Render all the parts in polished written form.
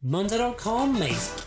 Monday.com Maze.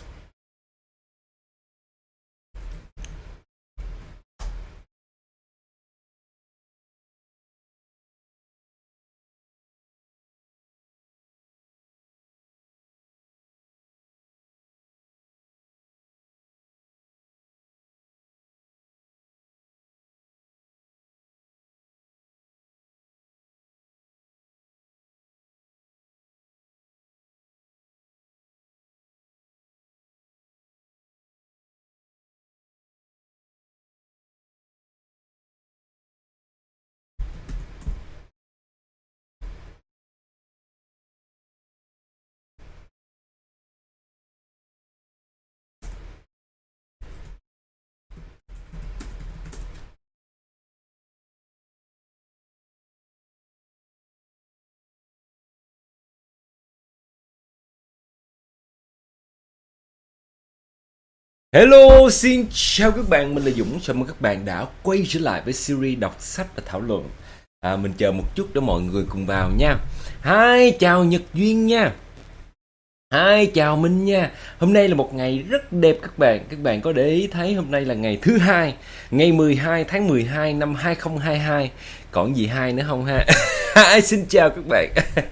Hello, xin chào các bạn, mình là Dũng. Chào mừng các bạn đã quay trở lại với series đọc sách và thảo luận. Mình chờ một chút để mọi người cùng vào nha. Hi, chào Nhật Duyên nha. Hi, chào Minh nha. Hôm nay là một ngày rất đẹp các bạn. Các bạn có để ý thấy hôm nay là ngày thứ hai, ngày 12 tháng 12 năm 2022. Còn gì hai nữa không ha? Xin chào các bạn.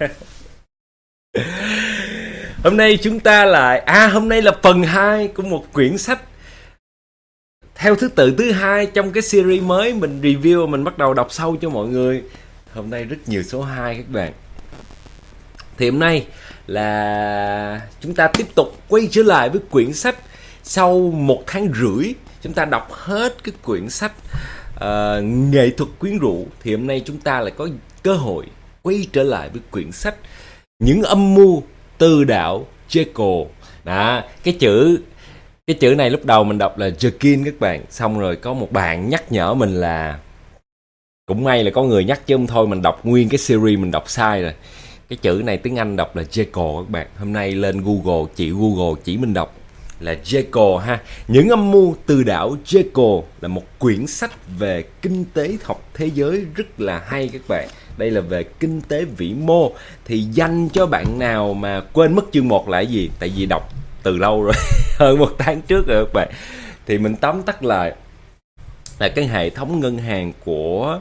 Hôm nay chúng ta lại hôm nay là phần 2 của một quyển sách theo thứ tự thứ hai trong cái series mới mình review, mình bắt đầu đọc sâu cho mọi người. Hôm nay rất nhiều số 2 các bạn. Thì hôm nay là chúng ta tiếp tục quay trở lại với quyển sách. Sau 1 tháng rưỡi chúng ta đọc hết cái quyển sách Nghệ thuật quyến rũ, thì hôm nay chúng ta lại có cơ hội quay trở lại với quyển sách Những âm mưu từ đạo Jekyll. Đó, cái chữ này lúc đầu mình đọc là Jekyll các bạn. Xong rồi có một bạn nhắc nhở mình là cũng may là có người nhắc chứ không thôi mình đọc nguyên cái series mình đọc sai rồi. Cái chữ này tiếng Anh đọc là Jekyll các bạn. Hôm nay lên Google chỉ mình đọc là Jekyll ha. Những âm mưu từ đảo Jekyll là một quyển sách về kinh tế học thế giới rất là hay các bạn. Đây là về kinh tế vĩ mô, thì dành cho bạn nào mà quên mất chương 1 là cái gì, tại vì đọc từ lâu rồi, hơn 1 tháng trước rồi các bạn. Thì mình tóm tắt lại là cái hệ thống ngân hàng của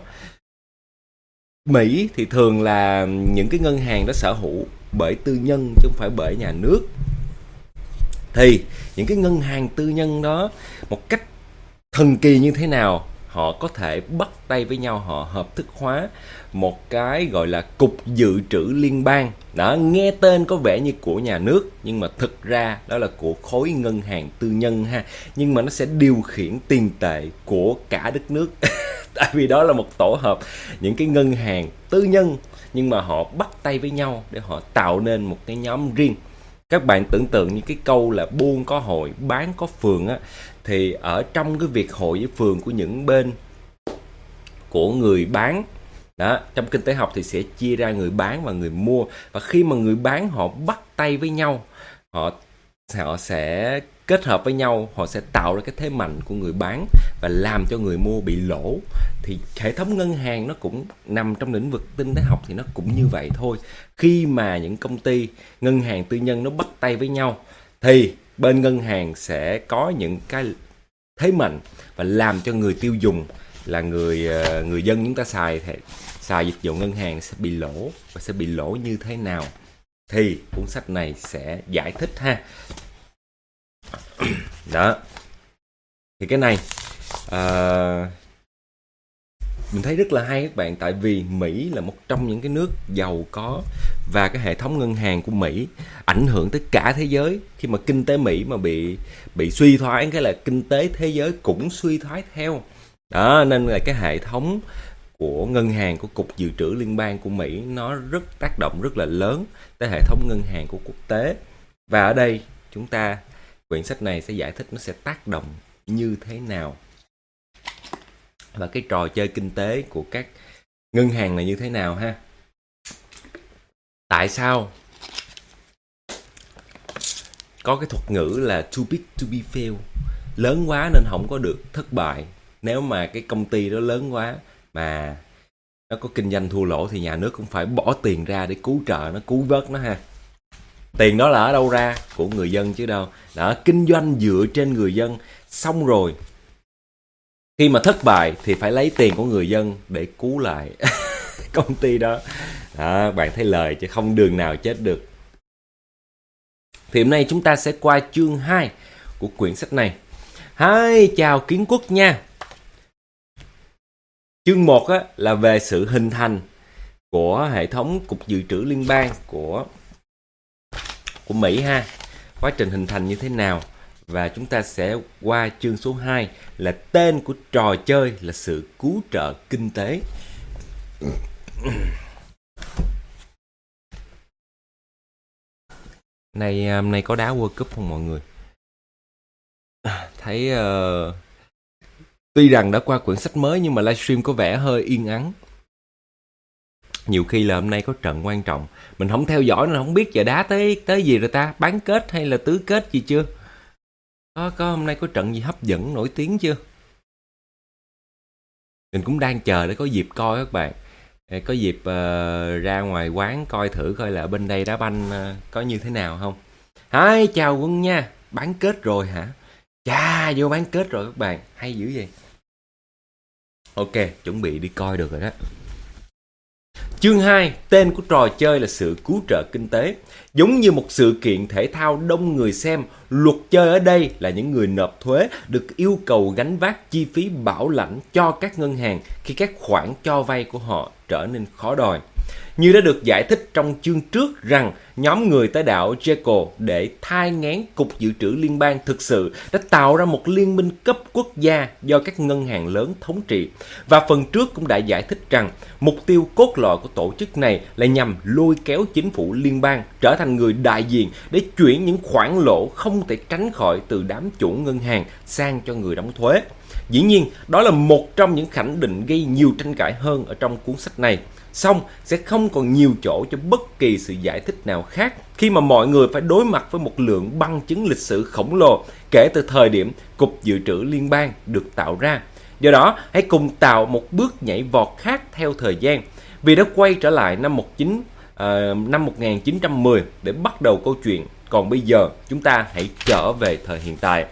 Mỹ thì thường là những cái ngân hàng đó sở hữu bởi tư nhân chứ không phải bởi nhà nước. Thì những cái ngân hàng tư nhân đó một cách thần kỳ như thế nào họ có thể bắt tay với nhau, họ hợp thức hóa một cái gọi là cục dự trữ liên bang. Đó, nghe tên có vẻ như của nhà nước nhưng mà thực ra đó là của khối ngân hàng tư nhân ha. Nhưng mà nó sẽ điều khiển tiền tệ của cả đất nước. Tại vì đó là một tổ hợp những cái ngân hàng tư nhân nhưng mà họ bắt tay với nhau để họ tạo nên một cái nhóm riêng. Các bạn tưởng tượng như cái câu là buôn có hội, bán có phường á, thì ở trong cái việc hội với phường của những bên của người bán đó, trong kinh tế học thì sẽ chia ra người bán và người mua. Và khi mà người bán họ bắt tay với nhau, họ sẽ kết hợp với nhau, họ sẽ tạo ra cái thế mạnh của người bán và làm cho người mua bị lỗ. Thì hệ thống ngân hàng nó cũng nằm trong lĩnh vực kinh tế học thì nó cũng như vậy thôi. Khi mà những công ty ngân hàng tư nhân nó bắt tay với nhau thì bên ngân hàng sẽ có những cái thế mạnh và làm cho người tiêu dùng là người dân chúng ta xài dịch vụ ngân hàng sẽ bị lỗ. Và sẽ bị lỗ như thế nào thì cuốn sách này sẽ giải thích ha. Đó, thì cái này mình thấy rất là hay các bạn. Tại vì Mỹ là một trong những cái nước giàu có, và cái hệ thống ngân hàng của Mỹ ảnh hưởng tới cả thế giới. Khi mà kinh tế Mỹ mà bị suy thoái, cái là kinh tế thế giới cũng suy thoái theo. Đó, nên là cái hệ thống của ngân hàng, của cục dự trữ liên bang của Mỹ nó rất tác động rất là lớn tới hệ thống ngân hàng của quốc tế. Và ở đây quyển sách này sẽ giải thích nó sẽ tác động như thế nào và cái trò chơi kinh tế của các ngân hàng là như thế nào ha. Tại sao có cái thuật ngữ là too big to be fail, lớn quá nên không có được thất bại. Nếu mà cái công ty đó lớn quá mà nó có kinh doanh thua lỗ thì nhà nước cũng phải bỏ tiền ra để cứu trợ nó, cứu vớt nó ha. Tiền đó là ở đâu ra? Của người dân chứ đâu. Đó, kinh doanh dựa trên người dân. Xong rồi, khi mà thất bại thì phải lấy tiền của người dân để cứu lại công ty đó. Đó, bạn thấy lời chứ không đường nào chết được. Thì hôm nay chúng ta sẽ qua chương 2 của quyển sách này. Hi, chào Kiến Quốc nha. Chương 1 á, là về sự hình thành của hệ thống Cục Dự trữ Liên bang của Mỹ ha. Quá trình hình thành như thế nào. Và chúng ta sẽ qua chương số 2 là tên của trò chơi là sự cứu trợ kinh tế. Nay có đá World Cup không mọi người? Thấy tuy rằng đã qua quyển sách mới nhưng mà livestream có vẻ hơi yên ắng. Nhiều khi là hôm nay có trận quan trọng, mình không theo dõi nên không biết giờ đá tới gì rồi ta, bán kết hay là tứ kết gì chưa? Có hôm nay có trận gì hấp dẫn nổi tiếng chưa? Mình cũng đang chờ để có dịp coi các bạn. Có dịp ra ngoài quán coi thử coi là ở bên đây đá banh có như thế nào không. Hi, chào Quân nha. Bán kết rồi hả? Chà, vô bán kết rồi các bạn. Hay dữ vậy. Ok, chuẩn bị đi coi được rồi đó. Chương 2, tên của trò chơi là sự cứu trợ kinh tế. Giống như một sự kiện thể thao đông người xem, luật chơi ở đây là những người nộp thuế được yêu cầu gánh vác chi phí bảo lãnh cho các ngân hàng khi các khoản cho vay của họ trở nên khó đòi. Như đã được giải thích trong chương trước rằng nhóm người tới đảo Jekyll để thai nghén Cục Dự trữ Liên bang thực sự đã tạo ra một liên minh cấp quốc gia do các ngân hàng lớn thống trị. Và phần trước cũng đã giải thích rằng mục tiêu cốt lõi của tổ chức này là nhằm lôi kéo chính phủ liên bang trở thành người đại diện để chuyển những khoản lỗ không thể tránh khỏi từ đám chủ ngân hàng sang cho người đóng thuế. Dĩ nhiên, đó là một trong những khẳng định gây nhiều tranh cãi hơn ở trong cuốn sách này. Song sẽ không còn nhiều chỗ cho bất kỳ sự giải thích nào khác khi mà mọi người phải đối mặt với một lượng bằng chứng lịch sử khổng lồ kể từ thời điểm Cục Dự trữ Liên bang được tạo ra. Do đó, hãy cùng tạo một bước nhảy vọt khác theo thời gian, vì đã quay trở lại năm 1910 để bắt đầu câu chuyện. Còn bây giờ, chúng ta hãy trở về thời hiện tại.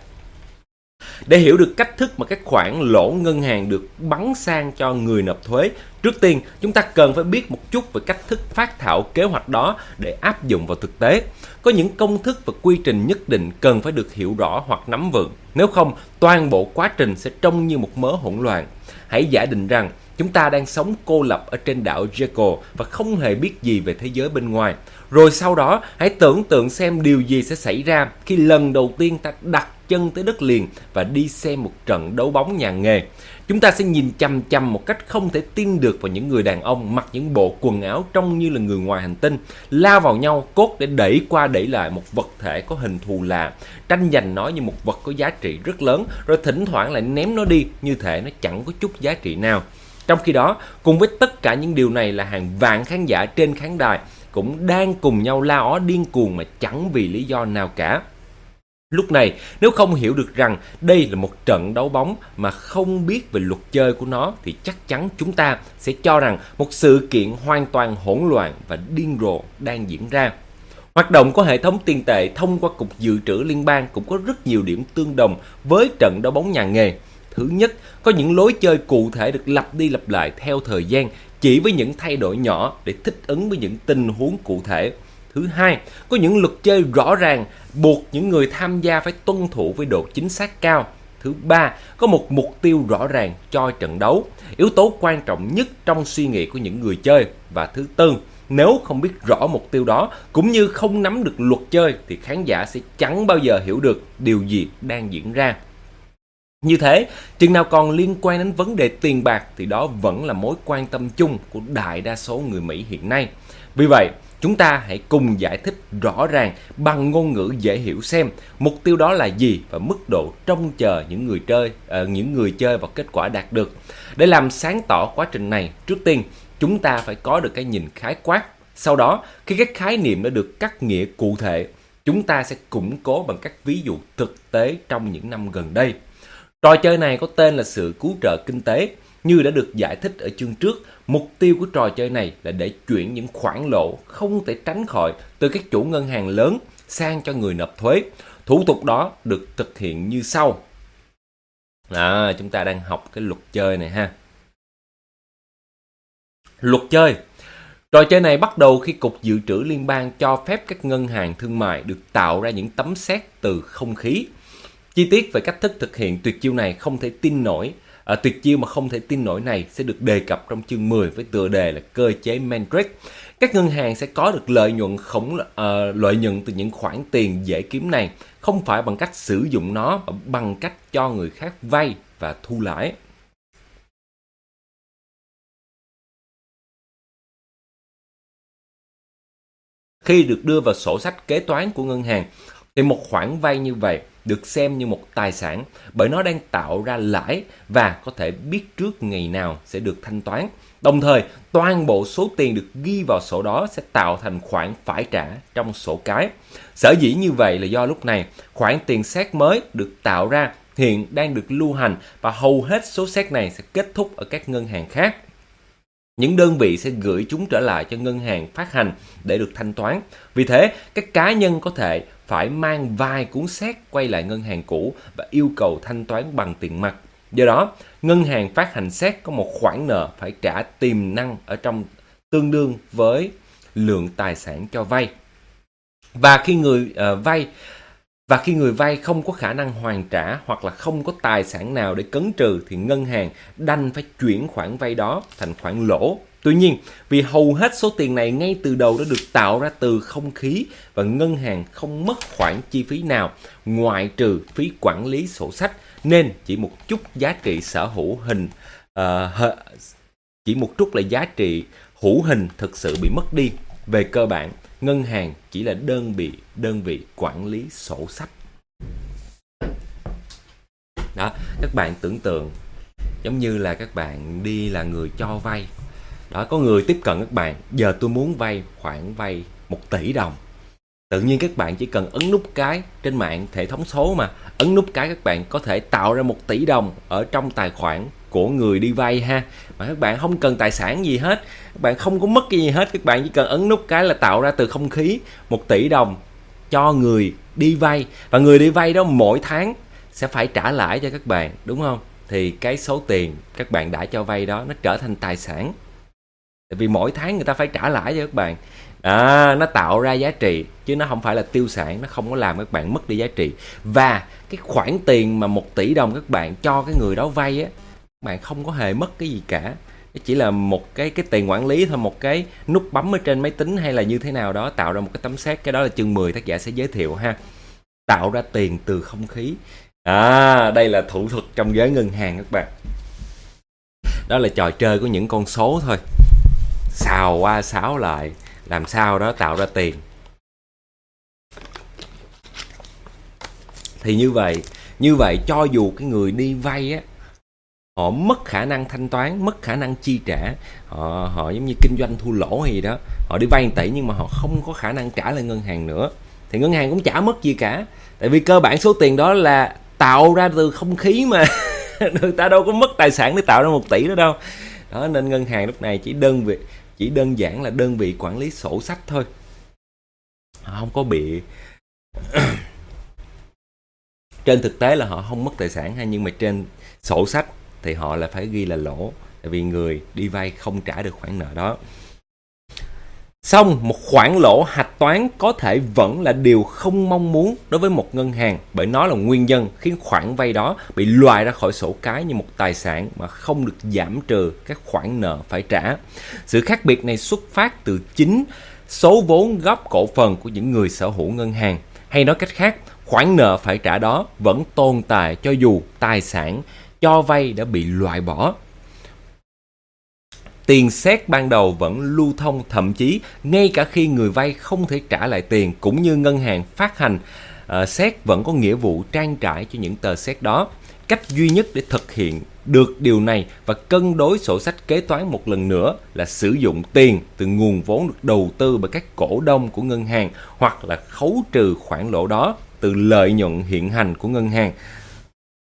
Để hiểu được cách thức mà các khoản lỗ ngân hàng được bắn sang cho người nộp thuế, trước tiên chúng ta cần phải biết một chút về cách thức phát thảo kế hoạch đó để áp dụng vào thực tế. Có những công thức và quy trình nhất định cần phải được hiểu rõ hoặc nắm vững, nếu không toàn bộ quá trình sẽ trông như một mớ hỗn loạn. Hãy giả định rằng chúng ta đang sống cô lập ở trên đảo Jekyll và không hề biết gì về thế giới bên ngoài. Rồi sau đó, hãy tưởng tượng xem điều gì sẽ xảy ra khi lần đầu tiên ta đặt chân tới đất liền và đi xem một trận đấu bóng nhà nghề. Chúng ta sẽ nhìn chằm chằm một cách không thể tin được vào những người đàn ông mặc những bộ quần áo trông như là người ngoài hành tinh, lao vào nhau cốt để đẩy qua đẩy lại một vật thể có hình thù lạ, tranh giành nó như một vật có giá trị rất lớn, rồi thỉnh thoảng lại ném nó đi như thể nó chẳng có chút giá trị nào. Trong khi đó, cùng với tất cả những điều này là hàng vạn khán giả trên khán đài cũng đang cùng nhau la ó điên cuồng mà chẳng vì lý do nào cả. Lúc này, nếu không hiểu được rằng đây là một trận đấu bóng mà không biết về luật chơi của nó thì chắc chắn chúng ta sẽ cho rằng một sự kiện hoàn toàn hỗn loạn và điên rồ đang diễn ra. Hoạt động của hệ thống tiền tệ thông qua Cục Dự trữ Liên bang cũng có rất nhiều điểm tương đồng với trận đấu bóng nhà nghề. Thứ nhất, có những lối chơi cụ thể được lặp đi lặp lại theo thời gian, chỉ với những thay đổi nhỏ để thích ứng với những tình huống cụ thể. Thứ hai, có những luật chơi rõ ràng buộc những người tham gia phải tuân thủ với độ chính xác cao. Thứ ba, có một mục tiêu rõ ràng cho trận đấu, yếu tố quan trọng nhất trong suy nghĩ của những người chơi. Và thứ tư, nếu không biết rõ mục tiêu đó cũng như không nắm được luật chơi thì khán giả sẽ chẳng bao giờ hiểu được điều gì đang diễn ra. Như thế, chừng nào còn liên quan đến vấn đề tiền bạc thì đó vẫn là mối quan tâm chung của đại đa số người Mỹ hiện nay. Vì vậy, chúng ta hãy cùng giải thích rõ ràng bằng ngôn ngữ dễ hiểu xem mục tiêu đó là gì và mức độ trông chờ những người chơi vào kết quả đạt được. Để làm sáng tỏ quá trình này, trước tiên chúng ta phải có được cái nhìn khái quát. Sau đó, khi các khái niệm đã được cắt nghĩa cụ thể, chúng ta sẽ củng cố bằng các ví dụ thực tế trong những năm gần đây. Trò chơi này có tên là sự cứu trợ kinh tế. Như đã được giải thích ở chương trước, mục tiêu của trò chơi này là để chuyển những khoản lỗ không thể tránh khỏi từ các chủ ngân hàng lớn sang cho người nộp thuế. Thủ tục đó được thực hiện như sau. Chúng ta đang học cái luật chơi này ha. Luật chơi. Trò chơi này bắt đầu khi Cục Dự trữ Liên bang cho phép các ngân hàng thương mại được tạo ra những tấm séc từ không khí. Chi tiết về cách thức thực hiện tuyệt chiêu này không thể tin nổi. Tuyệt chiêu mà không thể tin nổi này sẽ được đề cập trong chương 10 với tựa đề là cơ chế Mandrake. Các ngân hàng sẽ có được lợi nhuận từ những khoản tiền dễ kiếm này, không phải bằng cách sử dụng nó mà bằng cách cho người khác vay và thu lãi. Khi được đưa vào sổ sách kế toán của ngân hàng, thì một khoản vay như vậy được xem như một tài sản bởi nó đang tạo ra lãi và có thể biết trước ngày nào sẽ được thanh toán. Đồng thời, toàn bộ số tiền được ghi vào sổ đó sẽ tạo thành khoản phải trả trong sổ cái. Sở dĩ như vậy là do lúc này, khoản tiền séc mới được tạo ra hiện đang được lưu hành và hầu hết số séc này sẽ kết thúc ở các ngân hàng khác. Những đơn vị sẽ gửi chúng trở lại cho ngân hàng phát hành để được thanh toán. Vì thế, các cá nhân có thể phải mang vài cuốn séc quay lại ngân hàng cũ và yêu cầu thanh toán bằng tiền mặt. Do đó, ngân hàng phát hành séc có một khoản nợ phải trả tiềm năng ở trong tương đương với lượng tài sản cho vay. Và khi người vay không có khả năng hoàn trả hoặc là không có tài sản nào để cấn trừ thì ngân hàng đành phải chuyển khoản vay đó thành khoản lỗ. Tuy nhiên, vì hầu hết số tiền này ngay từ đầu đã được tạo ra từ không khí và ngân hàng không mất khoản chi phí nào ngoại trừ phí quản lý sổ sách, nên chỉ một chút giá trị hữu hình thực sự bị mất đi. Về cơ bản, ngân hàng chỉ là đơn vị quản lý sổ sách. Đó, các bạn tưởng tượng giống như là các bạn đi là người cho vay. Đó, có người tiếp cận các bạn, giờ tôi muốn vay khoản vay 1 tỷ đồng. Tự nhiên các bạn chỉ cần ấn nút cái trên mạng, hệ thống số mà, ấn nút cái các bạn có thể tạo ra 1 tỷ đồng ở trong tài khoản của người đi vay ha. Mà các bạn không cần tài sản gì hết, các bạn không có mất cái gì hết, các bạn chỉ cần ấn nút cái là tạo ra từ không khí 1 tỷ đồng cho người đi vay. Và người đi vay đó mỗi tháng sẽ phải trả lãi cho các bạn, đúng không? Thì cái số tiền các bạn đã cho vay đó nó trở thành tài sản. Tại vì mỗi tháng người ta phải trả lãi cho các bạn. Nó tạo ra giá trị chứ nó không phải là tiêu sản, nó không có làm các bạn mất đi giá trị. Và cái khoản tiền mà 1 tỷ đồng các bạn cho cái người đó vay á, các bạn không có hề mất cái gì cả. Nó chỉ là một cái tiền quản lý thôi, một cái nút bấm ở trên máy tính hay là như thế nào đó tạo ra một cái tấm séc. Cái đó là chương 10 tác giả sẽ giới thiệu ha. Tạo ra tiền từ không khí. Đây là thủ thuật trong giới ngân hàng các bạn. Đó là trò chơi của những con số thôi, xào qua xáo lại làm sao đó tạo ra tiền. Thì như vậy cho dù cái người đi vay á, họ mất khả năng thanh toán, mất khả năng chi trả, họ giống như kinh doanh thua lỗ hay gì đó, họ đi vay 1 tỷ nhưng mà họ không có khả năng trả lại ngân hàng nữa, thì ngân hàng cũng chả mất gì cả. Tại vì cơ bản số tiền đó là tạo ra từ không khí mà người ta đâu có mất tài sản để tạo ra 1 tỷ đó đâu. Đó, nên ngân hàng lúc này chỉ đơn giản là đơn vị quản lý sổ sách thôi, họ không có bị trên thực tế là họ không mất tài sản ha, nhưng mà trên sổ sách thì họ là phải ghi là lỗ, tại vì người đi vay không trả được khoản nợ đó. Xong, một khoản lỗ hạch toán có thể vẫn là điều không mong muốn đối với một ngân hàng, bởi nó là nguyên nhân khiến khoản vay đó bị loại ra khỏi sổ cái như một tài sản mà không được giảm trừ các khoản nợ phải trả. Sự khác biệt này xuất phát từ chính số vốn góp cổ phần của những người sở hữu ngân hàng. Hay nói cách khác, khoản nợ phải trả đó vẫn tồn tại cho dù tài sản cho vay đã bị loại bỏ. Tiền séc ban đầu vẫn lưu thông, thậm chí ngay cả khi người vay không thể trả lại tiền, cũng như ngân hàng phát hành séc vẫn có nghĩa vụ trang trải cho những tờ séc đó. Cách duy nhất để thực hiện được điều này và cân đối sổ sách kế toán một lần nữa là sử dụng tiền từ nguồn vốn được đầu tư bởi các cổ đông của ngân hàng, hoặc là khấu trừ khoản lỗ đó từ lợi nhuận hiện hành của ngân hàng.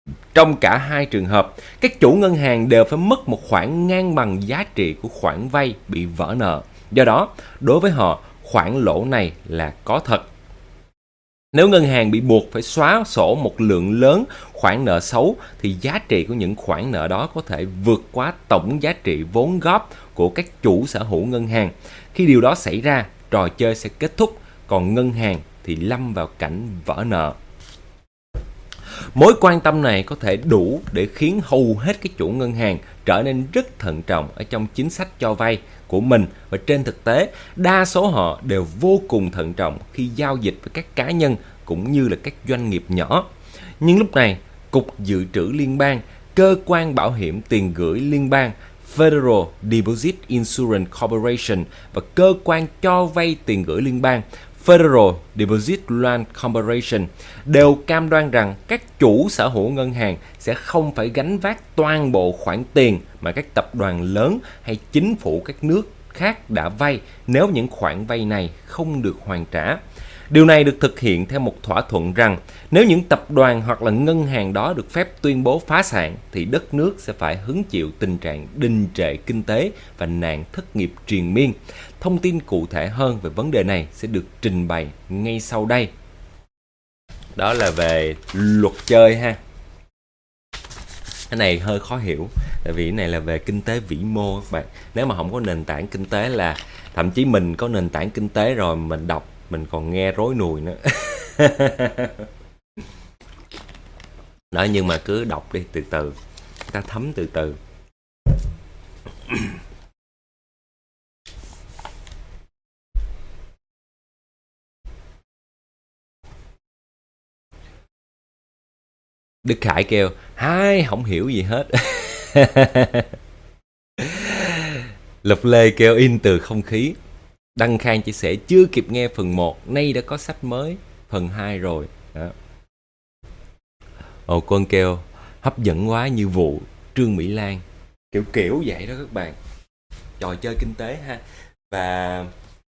Trong cả hai trường hợp, các chủ ngân hàng đều phải mất một khoản ngang bằng giá trị của khoản vay bị vỡ nợ. Do đó, đối với họ, khoản lỗ này là có thật. Nếu ngân hàng bị buộc phải xóa sổ một lượng lớn khoản nợ xấu thì giá trị của những khoản nợ đó có thể vượt quá tổng giá trị vốn góp của các chủ sở hữu ngân hàng. Khi điều đó xảy ra, trò chơi sẽ kết thúc, còn ngân hàng thì lâm vào cảnh vỡ nợ. Mối quan tâm này có thể đủ để khiến hầu hết các chủ ngân hàng trở nên rất thận trọng ở trong chính sách cho vay của mình, và trên thực tế, đa số họ đều vô cùng thận trọng khi giao dịch với các cá nhân cũng như là các doanh nghiệp nhỏ. Nhưng lúc này, Cục Dự trữ Liên bang, Cơ quan Bảo hiểm Tiền gửi Liên bang Federal Deposit Insurance Corporation và Cơ quan cho vay tiền gửi liên bang Federal Deposit Loan Corporation đều cam đoan rằng các chủ sở hữu ngân hàng sẽ không phải gánh vác toàn bộ khoản tiền mà các tập đoàn lớn hay chính phủ các nước khác đã vay nếu những khoản vay này không được hoàn trả. Điều này được thực hiện theo một thỏa thuận rằng nếu những tập đoàn hoặc là ngân hàng đó được phép tuyên bố phá sản thì đất nước sẽ phải hứng chịu tình trạng đình trệ kinh tế và nạn thất nghiệp triền miên. Thông tin cụ thể hơn về vấn đề này sẽ được trình bày ngay sau đây. Đó là về luật chơi ha. Cái này hơi khó hiểu, tại vì cái này là về kinh tế vĩ mô các bạn. Nếu mà không có nền tảng kinh tế là, thậm chí mình có nền tảng kinh tế rồi mình đọc mình còn nghe rối nùi nữa. Đó, nhưng mà cứ đọc đi, từ từ ta thấm từ từ. Đức Khải kêu hai không hiểu gì hết. Lục Lê kêu in từ không khí. Đăng Khang chia sẻ chưa kịp nghe phần 1, nay đã có sách mới phần 2 rồi. Đó. Ồ, Quân kêu hấp dẫn quá như vụ Trương Mỹ Lan. Kiểu vậy đó các bạn. Trò chơi kinh tế ha. Và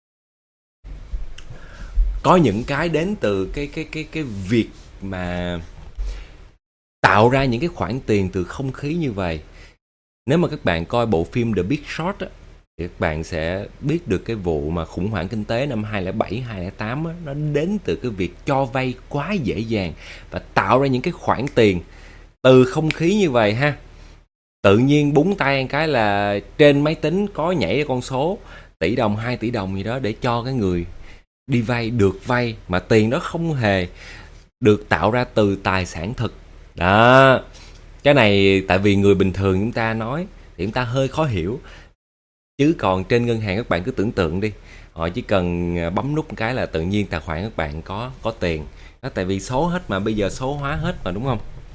có những cái đến từ cái việc mà tạo ra những cái khoản tiền từ không khí như vậy. Nếu mà các bạn coi bộ phim The Big Short á, thì các bạn sẽ biết được cái vụ mà khủng hoảng kinh tế năm 2007, 2008 á, nó đến từ cái việc cho vay quá dễ dàng và tạo ra những cái khoản tiền từ không khí như vậy ha. Tự nhiên búng tay một cái là trên máy tính có nhảy ra con số tỷ đồng, 2 tỷ đồng gì đó để cho cái người đi vay được vay, mà tiền đó không hề được tạo ra từ tài sản thực. Đó. Cái này tại vì người bình thường chúng ta nói thì chúng ta hơi khó hiểu. Chứ còn trên ngân hàng các bạn cứ tưởng tượng đi, họ chỉ cần bấm nút một cái là tự nhiên tài khoản các bạn có tiền. Đó, tại vì số hết mà, bây giờ số hóa hết mà, đúng không?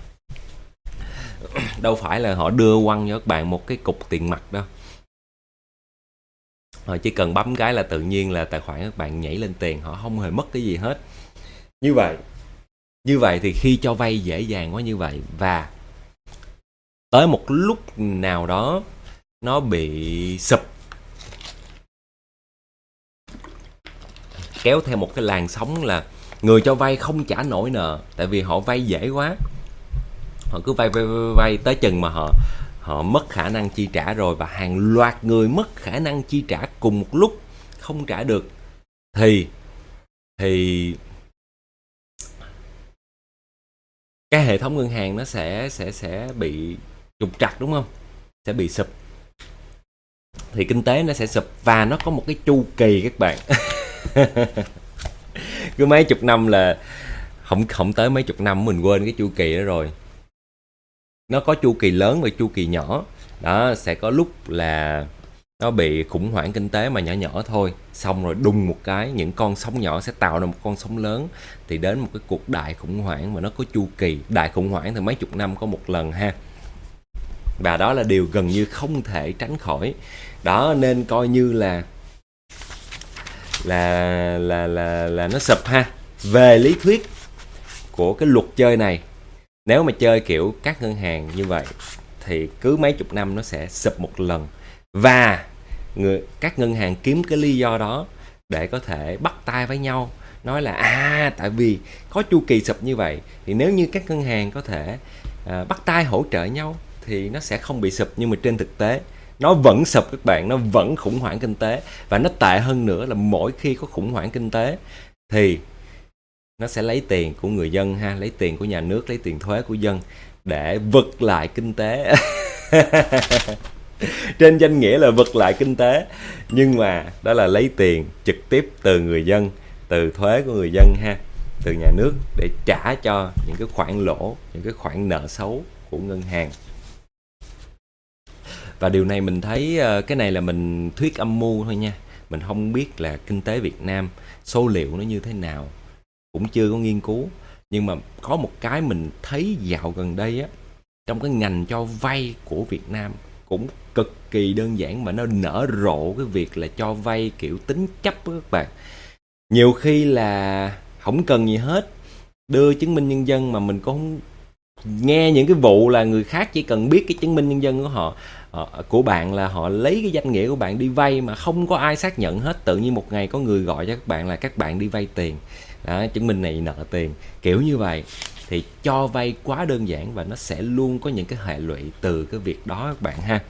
Đâu phải là họ đưa quăng cho các bạn một cái cục tiền mặt đâu. Họ chỉ cần bấm cái là tự nhiên là tài khoản các bạn nhảy lên tiền, họ không hề mất cái gì hết. Như vậy thì khi cho vay dễ dàng quá như vậy, và tới một lúc nào đó nó bị sụp, kéo theo một cái làn sóng là người cho vay không trả nổi nợ, tại vì họ vay dễ quá, họ cứ vay tới chừng mà họ mất khả năng chi trả rồi, và hàng loạt người mất khả năng chi trả cùng một lúc không trả được thì cái hệ thống ngân hàng nó sẽ bị trục trặc, đúng không? Sẽ bị sụp, thì kinh tế nó sẽ sụp, và nó có một cái chu kỳ các bạn. Cứ mấy chục năm là không tới mấy chục năm mình quên cái chu kỳ đó rồi. Nó có chu kỳ lớn và chu kỳ nhỏ. Đó, sẽ có lúc là nó bị khủng hoảng kinh tế mà nhỏ nhỏ thôi, xong rồi đùng một cái những con sóng nhỏ sẽ tạo ra một con sóng lớn, thì đến một cái cuộc đại khủng hoảng mà nó có chu kỳ. Đại khủng hoảng thì mấy chục năm có một lần ha, và đó là điều gần như không thể tránh khỏi. Đó, nên coi như là nó sụp ha. Về lý thuyết của cái luật chơi này, nếu mà chơi kiểu các ngân hàng như vậy thì cứ mấy chục năm nó sẽ sụp một lần, và các ngân hàng kiếm cái lý do đó để có thể bắt tay với nhau, nói là tại vì có chu kỳ sụp như vậy thì nếu như các ngân hàng có thể bắt tay hỗ trợ nhau thì nó sẽ không bị sụp. Nhưng mà trên thực tế nó vẫn sụp các bạn, nó vẫn khủng hoảng kinh tế. Và nó tệ hơn nữa là mỗi khi có khủng hoảng kinh tế thì nó sẽ lấy tiền của người dân ha, lấy tiền của nhà nước, lấy tiền thuế của dân để vực lại kinh tế. Trên danh nghĩa là vực lại kinh tế, nhưng mà đó là lấy tiền trực tiếp từ người dân, từ thuế của người dân ha, từ nhà nước để trả cho những cái khoản lỗ, những cái khoản nợ xấu của ngân hàng. Và điều này mình thấy cái này là mình thuyết âm mưu thôi nha. Mình không biết là kinh tế Việt Nam số liệu nó như thế nào, cũng chưa có nghiên cứu. Nhưng mà có một cái mình thấy dạo gần đây á, trong cái ngành cho vay của Việt Nam cũng cực kỳ đơn giản mà nó nở rộ cái việc là cho vay kiểu tính chấp đó các bạn. Nhiều khi là không cần gì hết, đưa chứng minh nhân dân mà mình cũng nghe những cái vụ là người khác chỉ cần biết cái chứng minh nhân dân của họ, của bạn là họ lấy cái danh nghĩa của bạn đi vay mà không có ai xác nhận hết. Tự nhiên một ngày có người gọi cho các bạn là các bạn đi vay tiền đó, chứng minh này nợ tiền, kiểu như vậy. Thì cho vay quá đơn giản và nó sẽ luôn có những cái hệ lụy từ cái việc đó các bạn ha.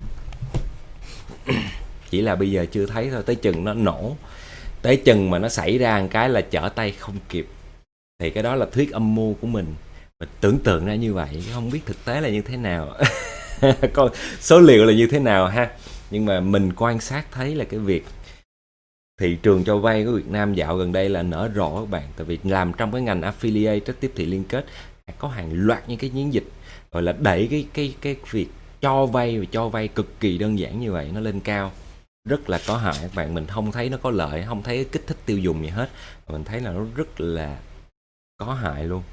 Chỉ là bây giờ chưa thấy thôi, tới chừng nó nổ, tới chừng mà nó xảy ra một cái là trở tay không kịp. Thì cái đó là thuyết âm mưu của mình tưởng tượng ra như vậy, không biết thực tế là như thế nào. Con số liệu là như thế nào ha. Nhưng mà mình quan sát thấy là cái việc thị trường cho vay của Việt Nam dạo gần đây là nở rộ các bạn. Tại vì làm trong cái ngành affiliate, rất tiếp thị liên kết, có hàng loạt những cái chiến dịch gọi là đẩy cái việc cho vay và cho vay cực kỳ đơn giản như vậy nó lên cao, rất là có hại các bạn. Mình không thấy nó có lợi, không thấy kích thích tiêu dùng gì hết, mình thấy là nó rất là có hại luôn.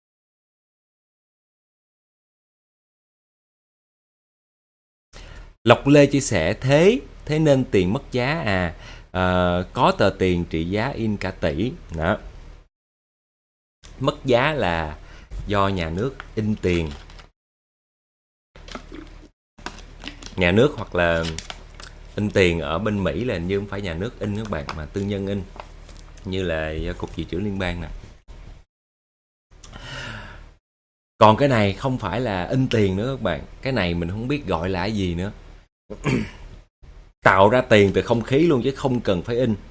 Lộc Lê chia sẻ thế nên tiền mất giá có tờ tiền trị giá in cả tỷ đó. Mất giá là do nhà nước in tiền, nhà nước hoặc là in tiền ở bên Mỹ là như không phải nhà nước in các bạn mà tư nhân in, như là do Cục Dự trữ Liên bang nè. Còn cái này không phải là in tiền nữa các bạn, cái này mình không biết gọi là cái gì nữa. Tạo ra tiền từ không khí luôn chứ không cần phải in.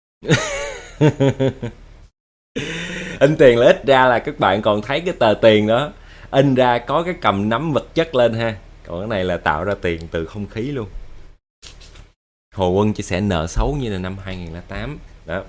In tiền là ít ra là các bạn còn thấy cái tờ tiền đó in ra có cái cầm nắm vật chất lên ha. Còn cái này là tạo ra tiền từ không khí luôn. Hồ Quân chia sẻ nợ xấu như là năm 2008 đó.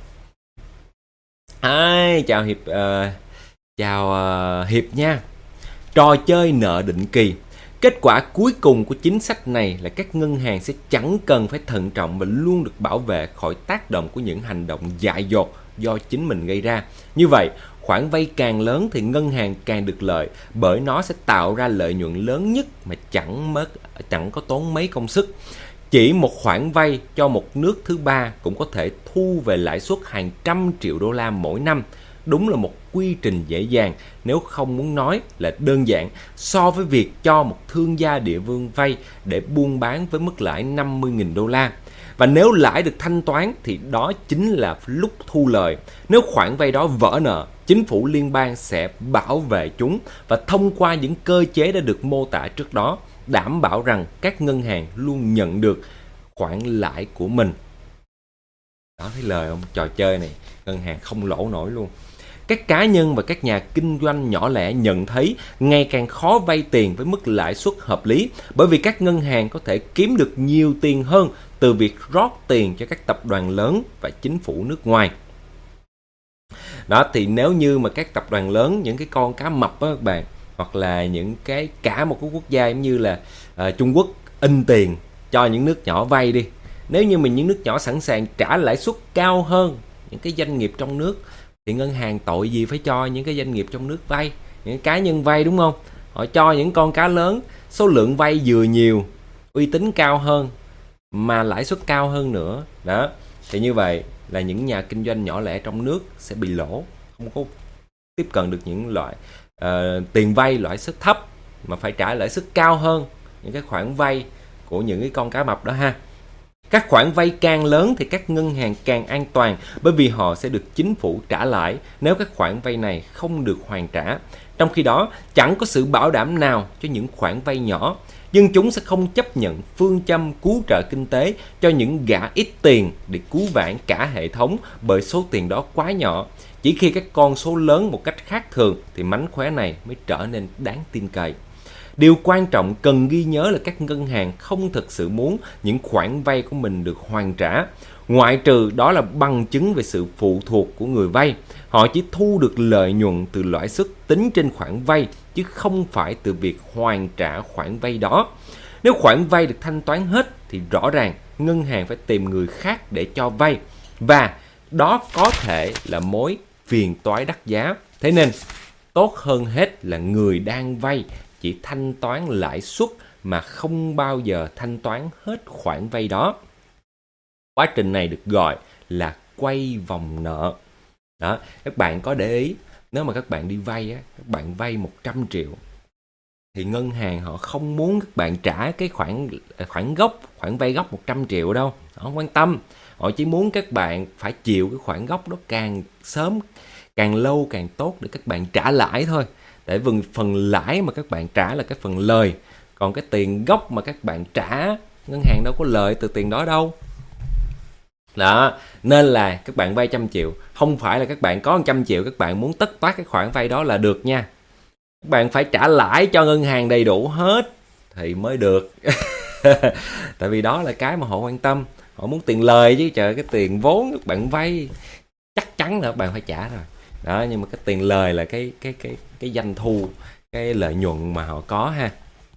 Chào Hiệp, chào Hiệp nha. Trò chơi nợ định kỳ. Kết quả cuối cùng của chính sách này là các ngân hàng sẽ chẳng cần phải thận trọng và luôn được bảo vệ khỏi tác động của những hành động dại dột do chính mình gây ra. Như vậy, khoản vay càng lớn thì ngân hàng càng được lợi, bởi nó sẽ tạo ra lợi nhuận lớn nhất mà chẳng có tốn mấy công sức. Chỉ một khoản vay cho một nước thứ ba cũng có thể thu về lãi suất hàng trăm triệu đô la mỗi năm. Đúng là một quy trình dễ dàng, nếu không muốn nói là đơn giản, so với việc cho một thương gia địa phương vay để buôn bán với mức lãi 50.000 đô la. Và nếu lãi được thanh toán thì đó chính là lúc thu lời. Nếu khoản vay đó vỡ nợ, chính phủ liên bang sẽ bảo vệ chúng và thông qua những cơ chế đã được mô tả trước đó, đảm bảo rằng các ngân hàng luôn nhận được khoản lãi của mình. Đó, thấy lời không? Trò chơi này ngân hàng không lỗ nổi luôn. Các cá nhân và các nhà kinh doanh nhỏ lẻ nhận thấy ngày càng khó vay tiền với mức lãi suất hợp lý, bởi vì các ngân hàng có thể kiếm được nhiều tiền hơn từ việc rót tiền cho các tập đoàn lớn và chính phủ nước ngoài. Đó, thì nếu như mà các tập đoàn lớn, những cái con cá mập đó các bạn, hoặc là những cái cả một cái quốc gia giống như là Trung Quốc in tiền cho những nước nhỏ vay đi, nếu như mình những nước nhỏ sẵn sàng trả lãi suất cao hơn những cái doanh nghiệp trong nước thì ngân hàng tội gì phải cho những cái doanh nghiệp trong nước vay, những cá nhân vay, đúng không? Họ cho những con cá lớn, số lượng vay vừa nhiều, uy tín cao hơn mà lãi suất cao hơn nữa. Đó, thì như vậy là những nhà kinh doanh nhỏ lẻ trong nước sẽ bị lỗ, không có tiếp cận được những loại tiền vay lãi suất thấp mà phải trả lãi suất cao hơn những cái khoản vay của những cái con cá mập đó ha. Các khoản vay càng lớn thì các ngân hàng càng an toàn, bởi vì họ sẽ được chính phủ trả lãi nếu các khoản vay này không được hoàn trả. Trong khi đó, chẳng có sự bảo đảm nào cho những khoản vay nhỏ. Dân chúng sẽ không chấp nhận phương châm cứu trợ kinh tế cho những gã ít tiền để cứu vãn cả hệ thống, bởi số tiền đó quá nhỏ. Chỉ khi các con số lớn một cách khác thường thì mánh khóe này mới trở nên đáng tin cậy. Điều quan trọng cần ghi nhớ là các ngân hàng không thực sự muốn những khoản vay của mình được hoàn trả, ngoại trừ đó là bằng chứng về sự phụ thuộc của người vay. Họ chỉ thu được lợi nhuận từ lãi suất tính trên khoản vay, chứ không phải từ việc hoàn trả khoản vay đó. Nếu khoản vay được thanh toán hết thì rõ ràng ngân hàng phải tìm người khác để cho vay, và đó có thể là mối phiền toái đắt giá. Thế nên tốt hơn hết là người đang vay chỉ thanh toán lãi suất mà không bao giờ thanh toán hết khoản vay đó. Quá trình này được gọi là quay vòng nợ. Đó, các bạn có để ý, nếu mà các bạn đi vay á, các bạn vay 100 triệu thì ngân hàng họ không muốn các bạn trả cái khoản vay gốc 100 triệu đâu. Họ không quan tâm. Họ chỉ muốn các bạn phải chịu cái khoản gốc đó càng sớm, càng lâu càng tốt để các bạn trả lãi thôi. Tại vì phần lãi mà các bạn trả là cái phần lời, còn cái tiền gốc mà các bạn trả, ngân hàng đâu có lợi từ tiền đó đâu. Đó, nên là các bạn vay 100 triệu, không phải là các bạn có 100 triệu các bạn muốn tất toát cái khoản vay đó là được nha. Các bạn phải trả lãi cho ngân hàng đầy đủ hết thì mới được. Tại vì đó là cái mà họ quan tâm. Họ muốn tiền lời chứ trời, cái tiền vốn các bạn vay chắc chắn là các bạn phải trả rồi. Đó, nhưng mà cái tiền lời là cái doanh thu, cái lợi nhuận mà họ có ha.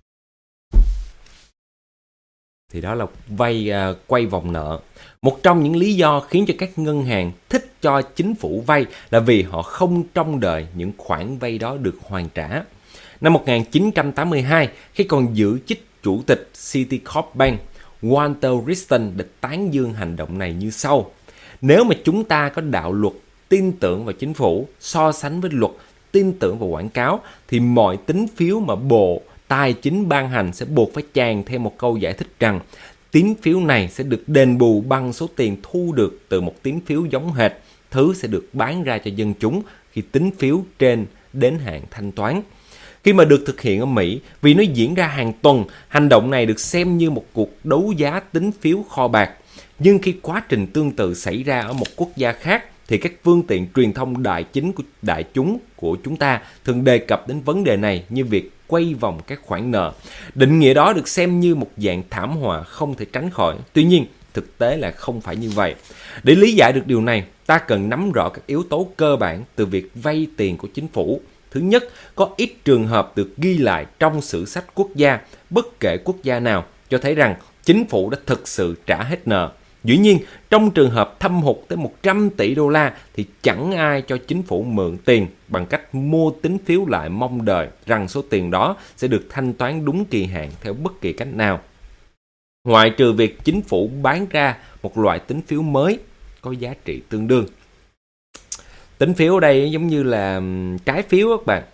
Thì đó là quay vòng nợ. Một trong những lý do khiến cho các ngân hàng thích cho chính phủ vay là vì họ không trông đợi những khoản vay đó được hoàn trả. Năm 1982, khi còn giữ chức chủ tịch Citicorp Bank, Walter Wriston đã tán dương hành động này như sau: nếu mà chúng ta có đạo luật tin tưởng vào chính phủ so sánh với luật tin tưởng vào quảng cáo, thì mọi tín phiếu mà Bộ Tài chính ban hành sẽ buộc phải chèn thêm một câu giải thích rằng tín phiếu này sẽ được đền bù bằng số tiền thu được từ một tín phiếu giống hệt, thứ sẽ được bán ra cho dân chúng khi tín phiếu trên đến hạn thanh toán. Khi mà được thực hiện ở Mỹ, vì nó diễn ra hàng tuần, hành động này được xem như một cuộc đấu giá tín phiếu kho bạc. Nhưng khi quá trình tương tự xảy ra ở một quốc gia khác, thì các phương tiện truyền thông đại chúng của chúng ta thường đề cập đến vấn đề này như việc quay vòng các khoản nợ. Định nghĩa đó được xem như một dạng thảm họa không thể tránh khỏi. Tuy nhiên, thực tế là không phải như vậy. Để lý giải được điều này, ta cần nắm rõ các yếu tố cơ bản từ việc vay tiền của chính phủ. Thứ nhất, có ít trường hợp được ghi lại trong sử sách quốc gia, bất kể quốc gia nào, cho thấy rằng chính phủ đã thực sự trả hết nợ. Dĩ nhiên, trong trường hợp thâm hụt tới 100 tỷ đô la thì chẳng ai cho chính phủ mượn tiền bằng cách mua tín phiếu lại mong đợi rằng số tiền đó sẽ được thanh toán đúng kỳ hạn theo bất kỳ cách nào. Ngoại trừ việc chính phủ bán ra một loại tín phiếu mới có giá trị tương đương. Tín phiếu ở đây giống như là trái phiếu các bạn.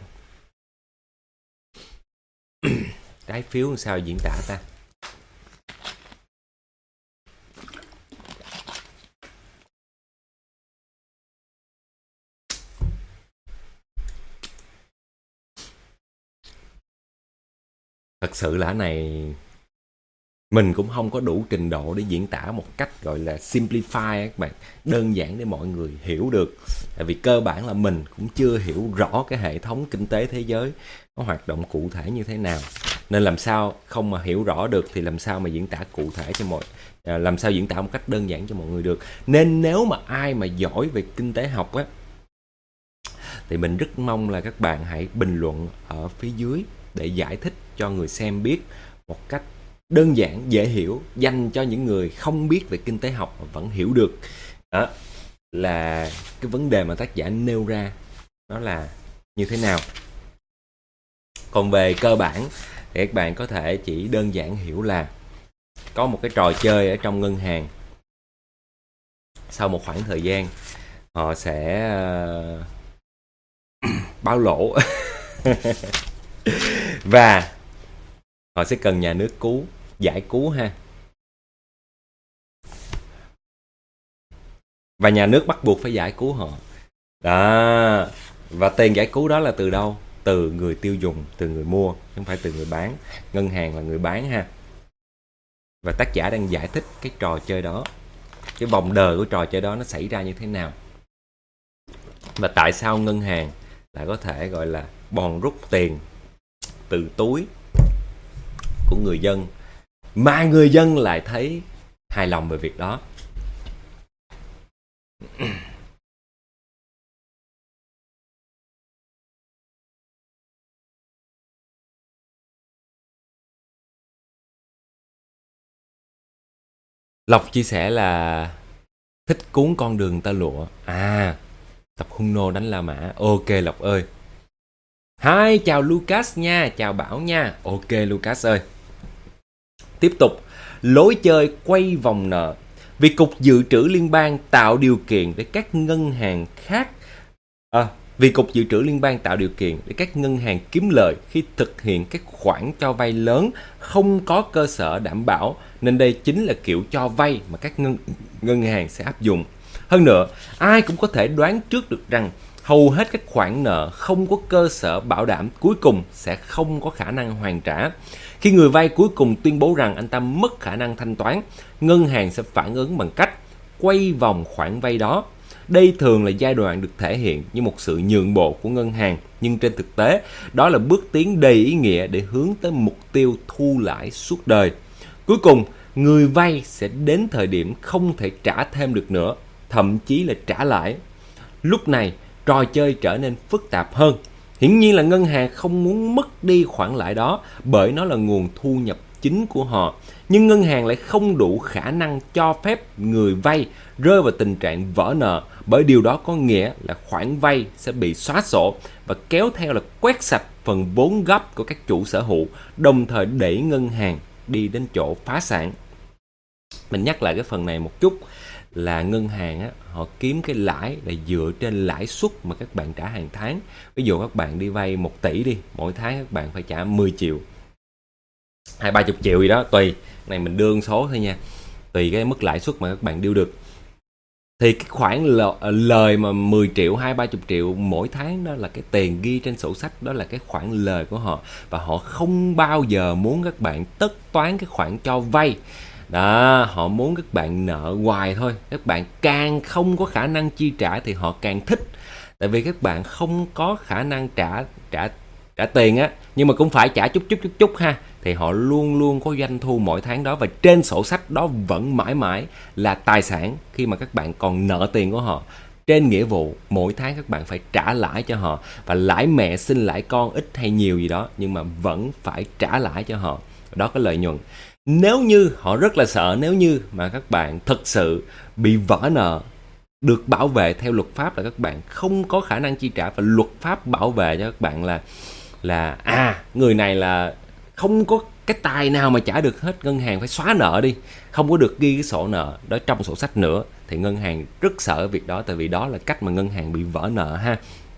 Trái phiếu sao diễn tả ta? Thật sự là cái này mình cũng không có đủ trình độ để diễn tả một cách gọi là simplify các bạn, đơn giản để mọi người hiểu được. Tại vì cơ bản là mình cũng chưa hiểu rõ cái hệ thống kinh tế thế giới nó hoạt động cụ thể như thế nào. Nên làm sao không mà hiểu rõ được thì làm sao mà diễn tả cụ thể cho làm sao diễn tả một cách đơn giản cho mọi người được. Nên nếu mà ai mà giỏi về kinh tế học á, thì mình rất mong là các bạn hãy bình luận ở phía dưới để giải thích cho người xem biết một cách đơn giản, dễ hiểu, dành cho những người không biết về kinh tế học mà vẫn hiểu được. Đó là cái vấn đề mà tác giả nêu ra nó là như thế nào. Còn về cơ bản thì các bạn có thể chỉ đơn giản hiểu là có một cái trò chơi ở trong ngân hàng. Sau một khoảng thời gian họ sẽ báo lỗ và họ sẽ cần nhà nước giải cứu ha. và nhà nước bắt buộc phải giải cứu họ. Đó. Và tiền giải cứu đó là từ đâu? Từ người tiêu dùng, từ người mua, không phải từ người bán. Ngân hàng là người bán ha. Và tác giả đang giải thích cái trò chơi đó, cái vòng đời của trò chơi đó nó xảy ra như thế nào. Và tại sao ngân hàng lại có thể gọi là bòn rút tiền từ túi của người dân, mà người dân lại thấy hài lòng về việc đó. Lộc chia sẻ là thích cuốn Con đường tơ lụa. Tập Huno đánh La Mã. Ok Lộc ơi. Hi, chào Lucas nha, chào Bảo nha. Ok Lucas ơi. Tiếp tục, lối chơi quay vòng nợ. Vì Cục Dự trữ Liên bang tạo điều kiện để các ngân hàng khác Vì Cục Dự trữ Liên bang tạo điều kiện để các ngân hàng kiếm lợi khi thực hiện các khoản cho vay lớn không có cơ sở đảm bảo, nên đây chính là kiểu cho vay mà các ngân hàng sẽ áp dụng. Hơn nữa, ai cũng có thể đoán trước được rằng hầu hết các khoản nợ không có cơ sở bảo đảm cuối cùng sẽ không có khả năng hoàn trả. Khi người vay cuối cùng tuyên bố rằng anh ta mất khả năng thanh toán, ngân hàng sẽ phản ứng bằng cách quay vòng khoản vay đó. Đây thường là giai đoạn được thể hiện như một sự nhượng bộ của ngân hàng, nhưng trên thực tế, đó là bước tiến đầy ý nghĩa để hướng tới mục tiêu thu lãi suốt đời. Cuối cùng, người vay sẽ đến thời điểm không thể trả thêm được nữa, thậm chí là trả lãi. Lúc này, trò chơi trở nên phức tạp hơn. Hiển nhiên là ngân hàng không muốn mất đi khoản lãi đó bởi nó là nguồn thu nhập chính của họ. Nhưng ngân hàng lại không đủ khả năng cho phép người vay rơi vào tình trạng vỡ nợ, bởi điều đó có nghĩa là khoản vay sẽ bị xóa sổ và kéo theo là quét sạch phần vốn góp của các chủ sở hữu, đồng thời đẩy ngân hàng đi đến chỗ phá sản. Mình nhắc lại cái phần này một chút là ngân hàng á, họ kiếm cái lãi là dựa trên lãi suất mà các bạn trả hàng tháng. Ví dụ các bạn đi vay 1 tỷ đi, mỗi tháng các bạn phải trả 10 triệu, 20-30 triệu gì đó, tùy. Này mình đưa số thôi nha, tùy cái mức lãi suất mà các bạn điêu được. Thì cái khoản lời mà 10 triệu, 20-30 triệu mỗi tháng đó là cái tiền ghi trên sổ sách, đó là cái khoản lời của họ. Và họ không bao giờ muốn các bạn tất toán cái khoản cho vay. Đó, họ muốn các bạn nợ hoài thôi. Các bạn càng không có khả năng chi trả thì họ càng thích. Tại vì các bạn không có khả năng trả tiền á, nhưng mà cũng phải trả chút ha. Thì họ luôn luôn có doanh thu mỗi tháng đó, và trên sổ sách đó vẫn mãi mãi là tài sản khi mà các bạn còn nợ tiền của họ. Trên nghĩa vụ, mỗi tháng các bạn phải trả lãi cho họ, và lãi mẹ sinh lãi con ít hay nhiều gì đó, nhưng mà vẫn phải trả lãi cho họ. Đó có lợi nhuận. Nếu như họ rất là sợ, nếu như mà các bạn thực sự bị vỡ nợ, được bảo vệ theo luật pháp là các bạn không có khả năng chi trả, và luật pháp bảo vệ cho các bạn là người này là không có cái tài nào mà trả được hết, ngân hàng phải xóa nợ đi, không có được ghi cái sổ nợ đó trong sổ sách nữa, thì ngân hàng rất sợ việc đó, tại vì đó là cách mà ngân hàng bị vỡ nợ ha.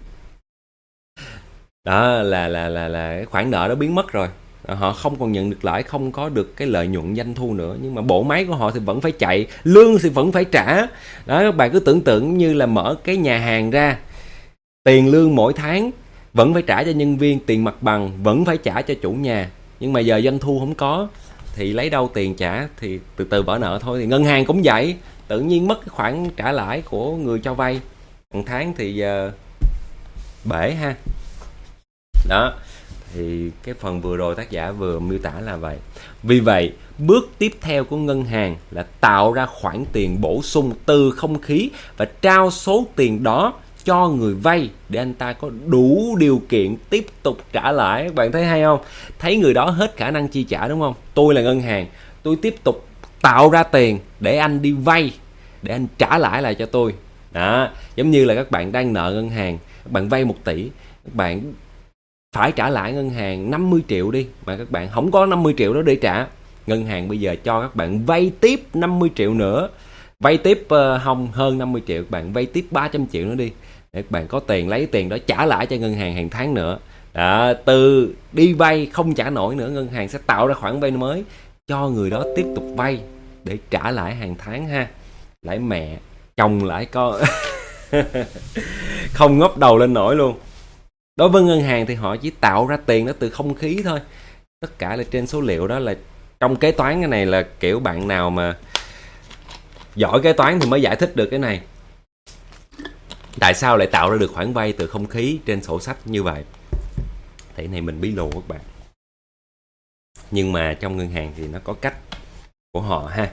Đó là cái khoản nợ đó biến mất rồi, họ không còn nhận được lãi, không có được cái lợi nhuận doanh thu nữa, nhưng mà bộ máy của họ thì vẫn phải chạy, lương thì vẫn phải trả. Đó, các bạn cứ tưởng tượng như là mở cái nhà hàng ra, tiền lương mỗi tháng vẫn phải trả cho nhân viên, tiền mặt bằng vẫn phải trả cho chủ nhà, nhưng mà giờ doanh thu không có thì lấy đâu tiền trả, thì từ từ vỡ nợ thôi. Thì ngân hàng cũng vậy, tự nhiên mất cái khoản trả lãi của người cho vay hàng tháng thì giờ bể ha. Đó, thì cái phần vừa rồi tác giả vừa miêu tả là vậy. Vì vậy, bước tiếp theo của ngân hàng là tạo ra khoản tiền bổ sung từ không khí và trao số tiền đó cho người vay để anh ta có đủ điều kiện tiếp tục trả lãi. Các bạn thấy hay không? Thấy người đó hết khả năng chi trả đúng không? Tôi là ngân hàng, tôi tiếp tục tạo ra tiền để anh đi vay, để anh trả lãi lại cho tôi. Đó, giống như là các bạn đang nợ ngân hàng, các bạn vay 1 tỷ, các bạn phải trả lãi ngân hàng 50 triệu đi, mà các bạn không có 50 triệu đó để trả. Ngân hàng bây giờ cho các bạn vay tiếp 50 triệu nữa. Vay tiếp không hơn 50 triệu, các bạn vay tiếp 300 triệu nữa đi, để các bạn có tiền lấy tiền đó trả lãi cho ngân hàng hàng tháng nữa. Đó, từ đi vay không trả nổi nữa, ngân hàng sẽ tạo ra khoản vay mới cho người đó tiếp tục vay để trả lãi hàng tháng ha. Lãi mẹ, chồng lại có không ngóc đầu lên nổi luôn. Đối với ngân hàng thì họ chỉ tạo ra tiền đó từ không khí thôi. Tất cả là trên số liệu đó, là trong kế toán. Cái này là kiểu bạn nào mà giỏi kế toán thì mới giải thích được cái này. Tại sao lại tạo ra được khoản vay từ không khí trên sổ sách như vậy? Thì này mình bí lù các bạn. Nhưng mà trong ngân hàng thì nó có cách của họ ha.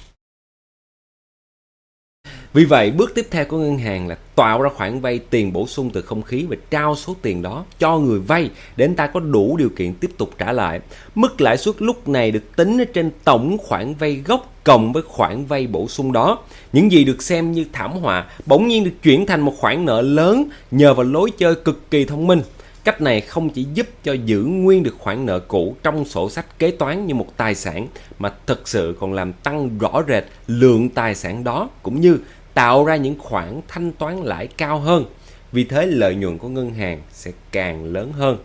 Vì vậy, bước tiếp theo của ngân hàng là tạo ra khoản vay tiền bổ sung từ không khí và trao số tiền đó cho người vay để anh ta có đủ điều kiện tiếp tục trả lại. Mức lãi suất lúc này được tính ở trên tổng khoản vay gốc cộng với khoản vay bổ sung đó. Những gì được xem như thảm họa bỗng nhiên được chuyển thành một khoản nợ lớn nhờ vào lối chơi cực kỳ thông minh. Cách này không chỉ giúp cho giữ nguyên được khoản nợ cũ trong sổ sách kế toán như một tài sản, mà thực sự còn làm tăng rõ rệt lượng tài sản đó, cũng như tạo ra những khoản thanh toán lãi cao hơn. Vì thế lợi nhuận của ngân hàng sẽ càng lớn hơn.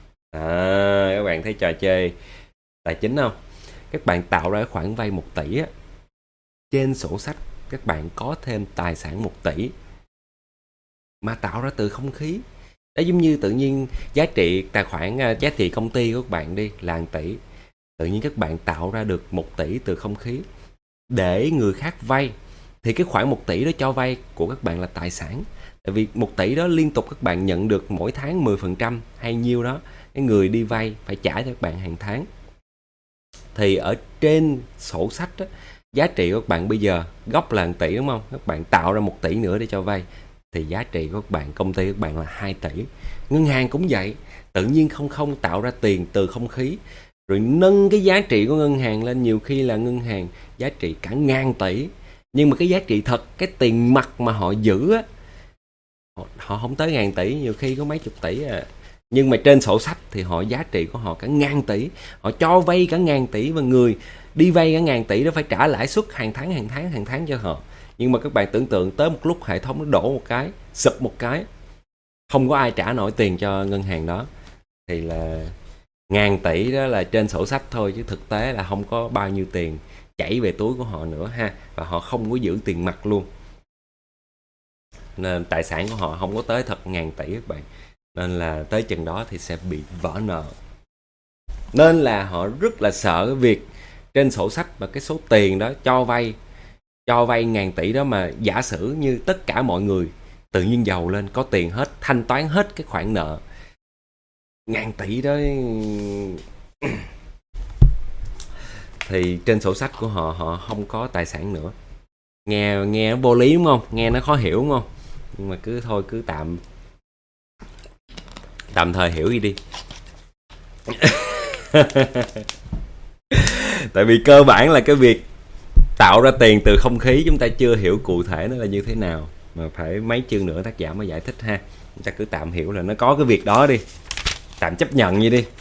Các bạn thấy trò chơi tài chính không? Các bạn tạo ra khoản vay 1 tỷ á, trên sổ sách các bạn có thêm tài sản 1 tỷ mà tạo ra từ không khí. Đó giống như tự nhiên giá trị tài khoản, giá trị công ty của các bạn đi là 1 tỷ. Tự nhiên các bạn tạo ra được 1 tỷ từ không khí để người khác vay. Thì cái khoản 1 tỷ đó cho vay của các bạn là tài sản. Tại vì 1 tỷ đó liên tục các bạn nhận được mỗi tháng 10% hay nhiêu đó, cái người đi vay phải trả cho các bạn hàng tháng. Thì ở trên sổ sách đó, giá trị của các bạn bây giờ gốc là 1 tỷ đúng không? Các bạn tạo ra 1 tỷ nữa để cho vay, thì giá trị của các bạn, công ty các bạn là 2 tỷ. Ngân hàng cũng vậy, tự nhiên không tạo ra tiền từ không khí, rồi nâng cái giá trị của ngân hàng lên. Nhiều khi là ngân hàng giá trị cả 1000 tỷ, nhưng mà cái giá trị thật, cái tiền mặt mà họ giữ á, họ không tới 1000 tỷ, nhiều khi có mấy chục tỷ à. Nhưng mà trên sổ sách thì họ giá trị của họ cả 1000 tỷ, họ cho vay cả 1000 tỷ, và người đi vay cả 1000 tỷ đó phải trả lãi suất hàng tháng cho họ. Nhưng mà các bạn tưởng tượng tới một lúc hệ thống nó đổ một cái, sụp một cái, không có ai trả nổi tiền cho ngân hàng đó, thì là 1000 tỷ đó là trên sổ sách thôi, chứ thực tế là không có bao nhiêu tiền chảy về túi của họ nữa ha. Và họ không có giữ tiền mặt luôn, nên tài sản của họ không có tới thật 1000 tỷ các bạn. Nên là tới chừng đó thì sẽ bị vỡ nợ. Nên là họ rất là sợ cái việc trên sổ sách và cái số tiền đó cho vay 1000 tỷ đó, mà giả sử như tất cả mọi người tự nhiên giàu lên, có tiền hết, thanh toán hết cái khoản nợ 1000 tỷ đó thì trên sổ sách của họ không có tài sản nữa. Nghe nó vô lý đúng không? Nghe nó khó hiểu đúng không? Nhưng mà cứ tạm thời hiểu đi. Tại vì cơ bản là cái việc tạo ra tiền từ không khí chúng ta chưa hiểu cụ thể nó là như thế nào, mà phải mấy chương nữa tác giả mới giải thích ha. Chúng ta cứ tạm hiểu là nó có cái việc đó đi, tạm chấp nhận vậy đi.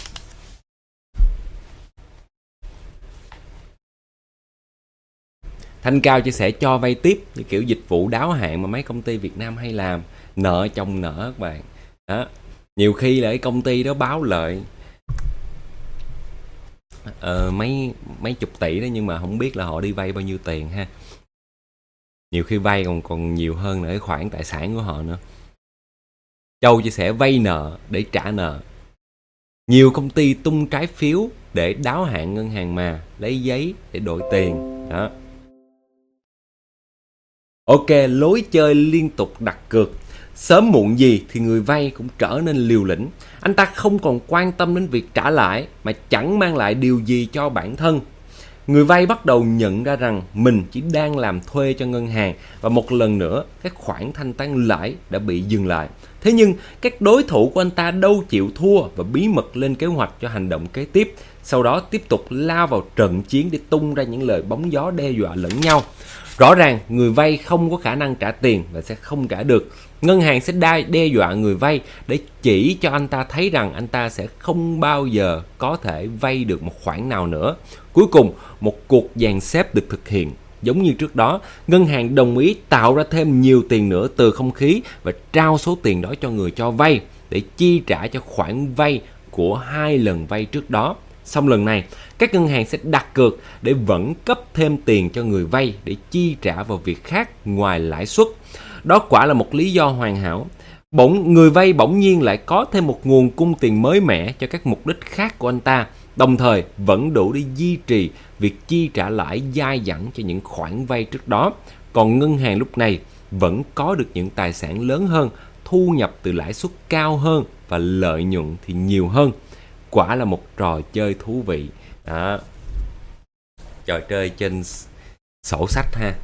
Thanh Cao chia sẻ cho vay tiếp như kiểu dịch vụ đáo hạn mà mấy công ty Việt Nam hay làm, nợ chồng nợ các bạn đó. Nhiều khi là cái công ty đó báo lợi mấy chục tỷ đó, nhưng mà không biết là họ đi vay bao nhiêu tiền ha. Nhiều khi vay còn nhiều hơn là cái khoản tài sản của họ nữa. Châu chia sẻ vay nợ để trả nợ. Nhiều công ty tung trái phiếu để đáo hạn ngân hàng mà lấy giấy để đổi tiền đó. Ok, lối chơi liên tục đặt cược. Sớm muộn gì thì người vay cũng trở nên liều lĩnh. Anh ta không còn quan tâm đến việc trả lãi, mà chẳng mang lại điều gì cho bản thân. Người vay bắt đầu nhận ra rằng mình chỉ đang làm thuê cho ngân hàng, và một lần nữa các khoản thanh toán lãi đã bị dừng lại. Thế nhưng các đối thủ của anh ta đâu chịu thua, và bí mật lên kế hoạch cho hành động kế tiếp. Sau đó tiếp tục lao vào trận chiến để tung ra những lời bóng gió đe dọa lẫn nhau. Rõ ràng người vay không có khả năng trả tiền và sẽ không trả được. Ngân hàng sẽ đe dọa người vay để chỉ cho anh ta thấy rằng anh ta sẽ không bao giờ có thể vay được một khoản nào nữa. Cuối cùng, một cuộc dàn xếp được thực hiện. Giống như trước đó, ngân hàng đồng ý tạo ra thêm nhiều tiền nữa từ không khí và trao số tiền đó cho người cho vay để chi trả cho khoản vay của 2 lần vay trước đó. Xong lần này, các ngân hàng sẽ đặt cược để vẫn cấp thêm tiền cho người vay để chi trả vào việc khác ngoài lãi suất. Đó quả là một lý do hoàn hảo. Người vay bỗng nhiên lại có thêm một nguồn cung tiền mới mẻ cho các mục đích khác của anh ta, đồng thời vẫn đủ để duy trì việc chi trả lãi dai dẳng cho những khoản vay trước đó. Còn ngân hàng lúc này vẫn có được những tài sản lớn hơn, thu nhập từ lãi suất cao hơn và lợi nhuận thì nhiều hơn. Quả là một trò chơi thú vị. Đó. Trò chơi trên sổ sách ha.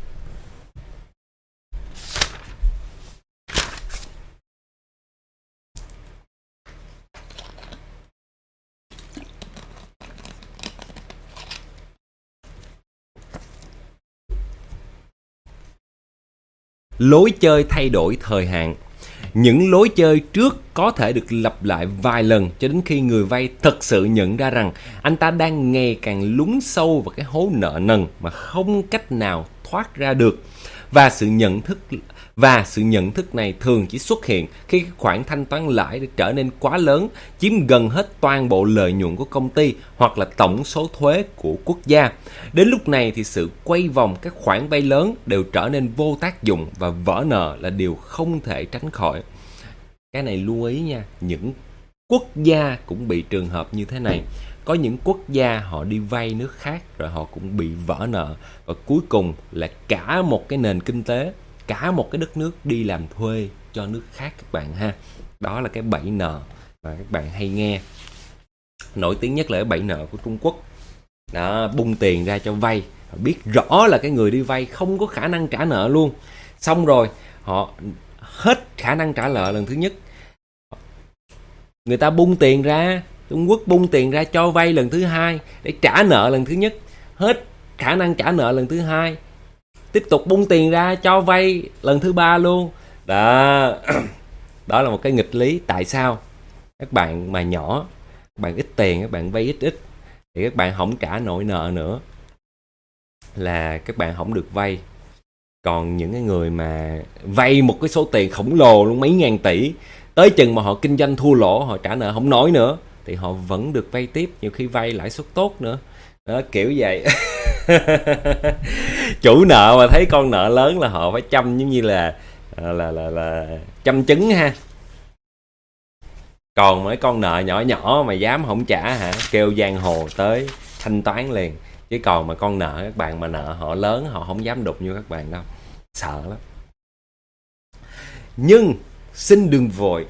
Lối chơi thay đổi thời hạn. Những lối chơi trước có thể được lặp lại vài lần cho đến khi người vay thực sự nhận ra rằng anh ta đang ngày càng lún sâu vào cái hố nợ nần mà không cách nào thoát ra được. Và sự nhận thức này thường chỉ xuất hiện khi cái khoản thanh toán lãi trở nên quá lớn, chiếm gần hết toàn bộ lợi nhuận của công ty hoặc là tổng số thuế của quốc gia. Đến lúc này thì sự quay vòng các khoản vay lớn đều trở nên vô tác dụng và vỡ nợ là điều không thể tránh khỏi. Cái này lưu ý nha, những quốc gia cũng bị trường hợp như thế này. Có những quốc gia họ đi vay nước khác rồi họ cũng bị vỡ nợ, và cuối cùng là cả một cái nền kinh tế, cả một cái đất nước đi làm thuê cho nước khác các bạn ha. Đó là cái bẫy nợ mà các bạn hay nghe. Nổi tiếng nhất là cái bẫy nợ của Trung Quốc. Đó, bung tiền ra cho vay, họ biết rõ là cái người đi vay không có khả năng trả nợ luôn. Xong rồi họ hết khả năng trả nợ lần thứ nhất, người ta bung tiền ra, Trung Quốc bung tiền ra cho vay lần thứ hai để trả nợ lần thứ nhất, hết khả năng trả nợ lần thứ hai, tiếp tục bung tiền ra cho vay lần thứ ba luôn. Đó, đó là một cái nghịch lý. Tại sao? Các bạn mà nhỏ, các bạn ít tiền, các bạn vay ít thì các bạn không trả nổi nợ nữa là các bạn không được vay. Còn những cái người mà vay một cái số tiền khổng lồ luôn, mấy ngàn tỷ, tới chừng mà họ kinh doanh thua lỗ, họ trả nợ không nổi nữa thì họ vẫn được vay tiếp, nhiều khi vay lãi suất tốt nữa. Đó, kiểu vậy. Chủ nợ mà thấy con nợ lớn là họ phải chăm giống như là chăm trứng ha. Còn mấy con nợ nhỏ nhỏ mà dám không trả hả, kêu giang hồ tới thanh toán liền. Chứ còn mà con nợ các bạn mà nợ họ lớn, họ không dám đụng vô các bạn đâu, sợ lắm. Nhưng xin đừng vội.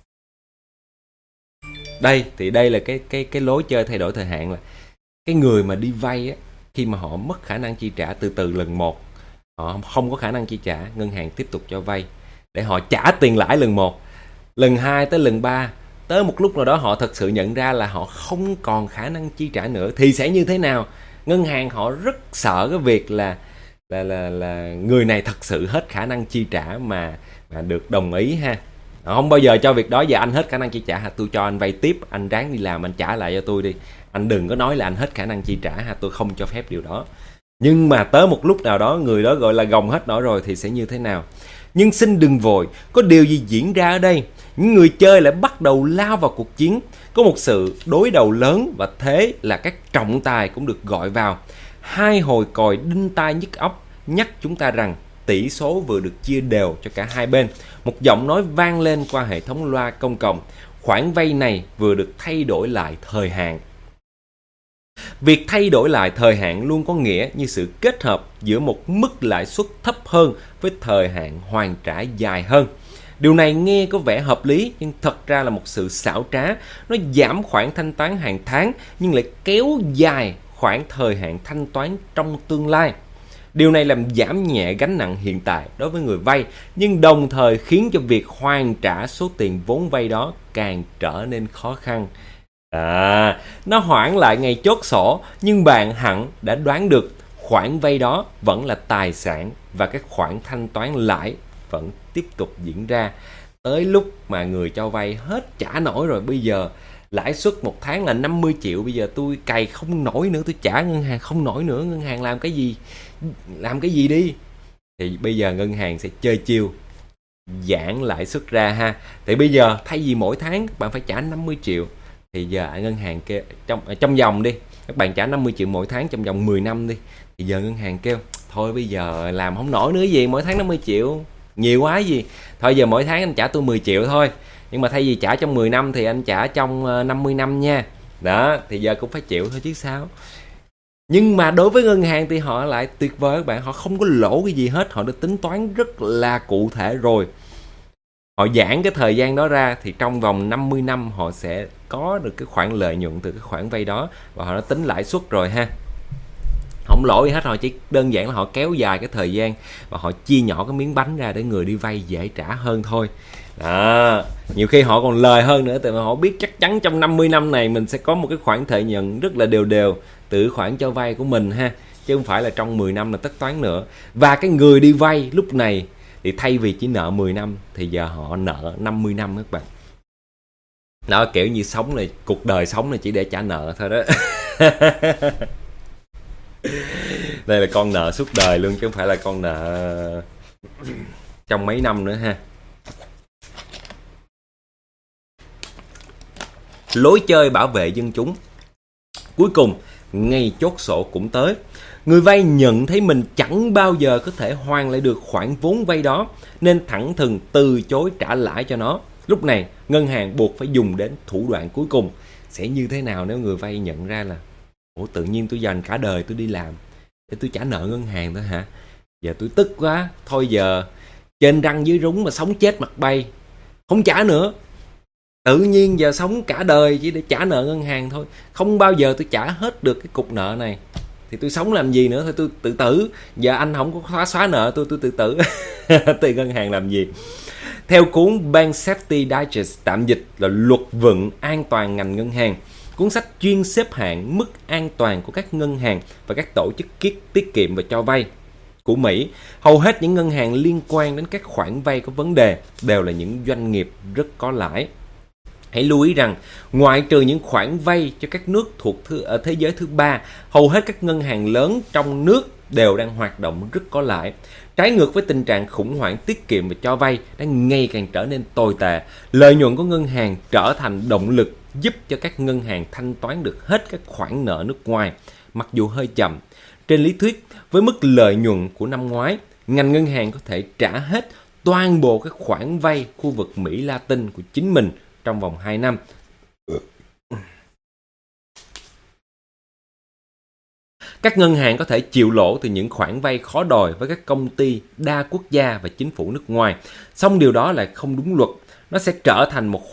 Đây là cái lối chơi thay đổi thời hạn, là cái người mà đi vay á, khi mà họ mất khả năng chi trả từ lần một, họ không có khả năng chi trả, ngân hàng tiếp tục cho vay để họ trả tiền lãi lần một, lần hai tới lần ba. Tới một lúc nào đó họ thật sự nhận ra là họ không còn khả năng chi trả nữa thì sẽ như thế nào? Ngân hàng họ rất sợ cái việc là người này thật sự hết khả năng chi trả mà được đồng ý ha. Họ không bao giờ cho việc đó. Giờ anh hết khả năng chi trả, tôi cho anh vay tiếp, anh ráng đi làm anh trả lại cho tôi đi, anh đừng có nói là anh hết khả năng chi trả ha, tôi không cho phép điều đó. Nhưng mà tới một lúc nào đó người đó gọi là gồng hết nổi rồi thì sẽ như thế nào? Nhưng xin đừng vội, có điều gì diễn ra ở đây? Những người chơi lại bắt đầu lao vào cuộc chiến. Có một sự đối đầu lớn, và thế là các trọng tài cũng được gọi vào. Hai hồi còi đinh tai nhức óc nhắc chúng ta rằng tỷ số vừa được chia đều cho cả hai bên. Một giọng nói vang lên qua hệ thống loa công cộng: khoản vay này vừa được thay đổi lại thời hạn. Việc thay đổi lại thời hạn luôn có nghĩa như sự kết hợp giữa một mức lãi suất thấp hơn với thời hạn hoàn trả dài hơn. Điều này nghe có vẻ hợp lý nhưng thật ra là một sự xảo trá. Nó giảm khoản thanh toán hàng tháng nhưng lại kéo dài khoảng thời hạn thanh toán trong tương lai. Điều này làm giảm nhẹ gánh nặng hiện tại đối với người vay, nhưng đồng thời khiến cho việc hoàn trả số tiền vốn vay đó càng trở nên khó khăn. Nó hoãn lại ngày chốt sổ, nhưng bạn hẳn đã đoán được khoản vay đó vẫn là tài sản và các khoản thanh toán lãi vẫn tiếp tục diễn ra. Tới lúc mà người cho vay hết trả nổi rồi, bây giờ lãi suất một tháng là 50 triệu, bây giờ tôi cày không nổi nữa, tôi trả ngân hàng không nổi nữa, ngân hàng làm cái gì đi. Thì bây giờ ngân hàng sẽ chơi chiêu giãn lãi suất ra ha. Thì bây giờ thay vì mỗi tháng bạn phải trả 50 triệu Thì giờ ngân hàng kêu trong vòng đi, các bạn trả 50 triệu mỗi tháng trong vòng 10 năm đi. Thì giờ ngân hàng kêu thôi bây giờ làm không nổi nữa gì, mỗi tháng 50 triệu nhiều quá gì. Thôi giờ mỗi tháng anh trả tôi 10 triệu thôi. Nhưng mà thay vì trả trong 10 năm thì anh trả trong 50 năm nha. Đó, thì giờ cũng phải chịu thôi chứ sao. Nhưng mà đối với ngân hàng thì họ lại tuyệt vời các bạn, họ không có lỗ cái gì hết, họ đã tính toán rất là cụ thể rồi. Họ giãn cái thời gian đó ra thì trong vòng 50 năm họ sẽ có được cái khoản lợi nhuận từ cái khoản vay đó, và họ đã tính lãi suất rồi ha. Không lỗ gì hết, họ chỉ đơn giản là họ kéo dài cái thời gian và họ chia nhỏ cái miếng bánh ra để người đi vay dễ trả hơn thôi. Đó, nhiều khi họ còn lời hơn nữa, tại vì họ biết chắc chắn trong 50 năm này mình sẽ có một cái khoản lợi nhuận rất là đều đều từ khoản cho vay của mình ha, chứ không phải là trong 10 năm là tất toán nữa. Và cái người đi vay lúc này thì thay vì chỉ nợ 10 năm thì giờ họ nợ 50 năm các bạn. Đó, kiểu như sống này, cuộc đời sống này chỉ để trả nợ thôi đó. Đây là con nợ suốt đời luôn, chứ không phải là con nợ trong mấy năm nữa ha. Lối chơi bảo vệ dân chúng. Cuối cùng, ngày chốt sổ cũng tới. Người vay nhận thấy mình chẳng bao giờ có thể hoàn lại được khoản vốn vay đó, nên thẳng thừng từ chối trả lãi cho nó. Lúc này, ngân hàng buộc phải dùng đến thủ đoạn cuối cùng. Sẽ như thế nào nếu người vay nhận ra là ủa, tự nhiên tôi dành cả đời tôi đi làm để tôi trả nợ ngân hàng thôi hả? Giờ tôi tức quá, thôi giờ trên răng dưới rúng mà sống chết mặt bay, không trả nữa. Tự nhiên giờ sống cả đời chỉ để trả nợ ngân hàng thôi, không bao giờ tôi trả hết được cái cục nợ này. Thì tôi sống làm gì nữa, thôi tôi tự tử. Giờ anh không có xóa nợ tôi tự tử. Từ ngân hàng làm gì? Theo cuốn Bank Safety Digest, tạm dịch là Luật vựng an toàn ngành ngân hàng, cuốn sách chuyên xếp hạng mức an toàn của các ngân hàng và các tổ chức tiết kiệm và cho vay của Mỹ, hầu hết những ngân hàng liên quan đến các khoản vay có vấn đề đều là những doanh nghiệp rất có lãi. Hãy lưu ý rằng, ngoại trừ những khoản vay cho các nước thuộc thế giới thứ ba, hầu hết các ngân hàng lớn trong nước đều đang hoạt động rất có lãi. Trái ngược với tình trạng khủng hoảng tiết kiệm và cho vay đang ngày càng trở nên tồi tệ, lợi nhuận của ngân hàng trở thành động lực giúp cho các ngân hàng thanh toán được hết các khoản nợ nước ngoài, mặc dù hơi chậm. Trên lý thuyết, với mức lợi nhuận của năm ngoái, ngành ngân hàng có thể trả hết toàn bộ các khoản vay khu vực Mỹ Latin của chính mình trong vòng 2 năm. Các ngân hàng có thể chịu lỗ từ những khoản vay khó đòi với các công ty đa quốc gia và chính phủ nước ngoài. Song điều đó lại không đúng luật. Nó sẽ trở thành một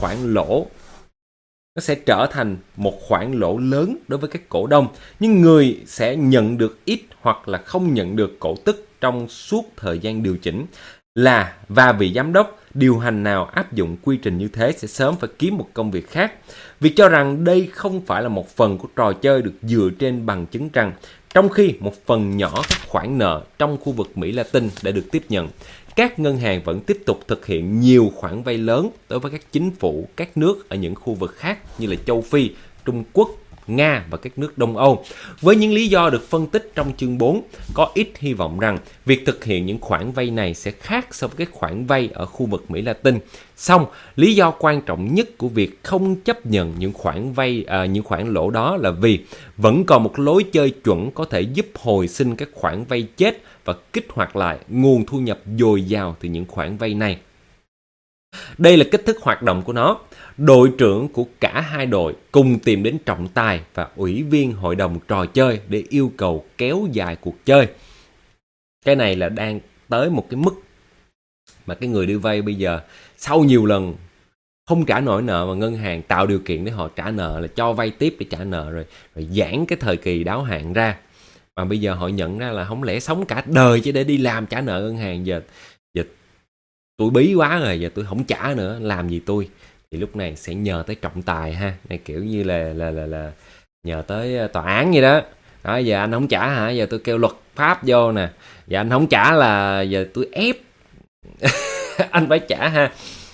khoản lỗ lớn đối với các cổ đông, nhưng người sẽ nhận được ít hoặc là không nhận được cổ tức trong suốt thời gian điều chỉnh. Và vị giám đốc điều hành nào áp dụng quy trình như thế sẽ sớm phải kiếm một công việc khác. Việc cho rằng đây không phải là một phần của trò chơi được dựa trên bằng chứng rằng, trong khi một phần nhỏ các khoản nợ trong khu vực Mỹ Latin đã được tiếp nhận, các ngân hàng vẫn tiếp tục thực hiện nhiều khoản vay lớn đối với các chính phủ các nước ở những khu vực khác như là châu Phi, Trung Quốc, Nga và các nước Đông Âu. Với những lý do được phân tích trong chương 4, có ít hy vọng rằng việc thực hiện những khoản vay này sẽ khác so với các khoản vay ở khu vực Mỹ Latin. Song, lý do quan trọng nhất của việc không chấp nhận những khoản lỗ đó là vì vẫn còn một lối chơi chuẩn có thể giúp hồi sinh các khoản vay chết và kích hoạt lại nguồn thu nhập dồi dào từ những khoản vay này. Đây là cách thức hoạt động của nó. Đội trưởng của cả hai đội cùng tìm đến trọng tài và ủy viên hội đồng trò chơi để yêu cầu kéo dài cuộc chơi. Cái này là đang tới một cái mức mà cái người đi vay bây giờ sau nhiều lần không trả nổi nợ mà ngân hàng tạo điều kiện để họ trả nợ, là cho vay tiếp để trả nợ, rồi giãn cái thời kỳ đáo hạn ra. Mà bây giờ họ nhận ra là không lẽ sống cả đời chỉ để đi làm trả nợ ngân hàng, giờ tôi bí quá rồi, giờ tôi không trả nữa, làm gì tôi? Thì lúc này sẽ nhờ tới trọng tài ha, này kiểu như là nhờ tới tòa án vậy đó. Đó, giờ anh không trả hả? Giờ tôi kêu luật pháp vô nè. Giờ anh không trả là giờ tôi ép anh phải trả ha.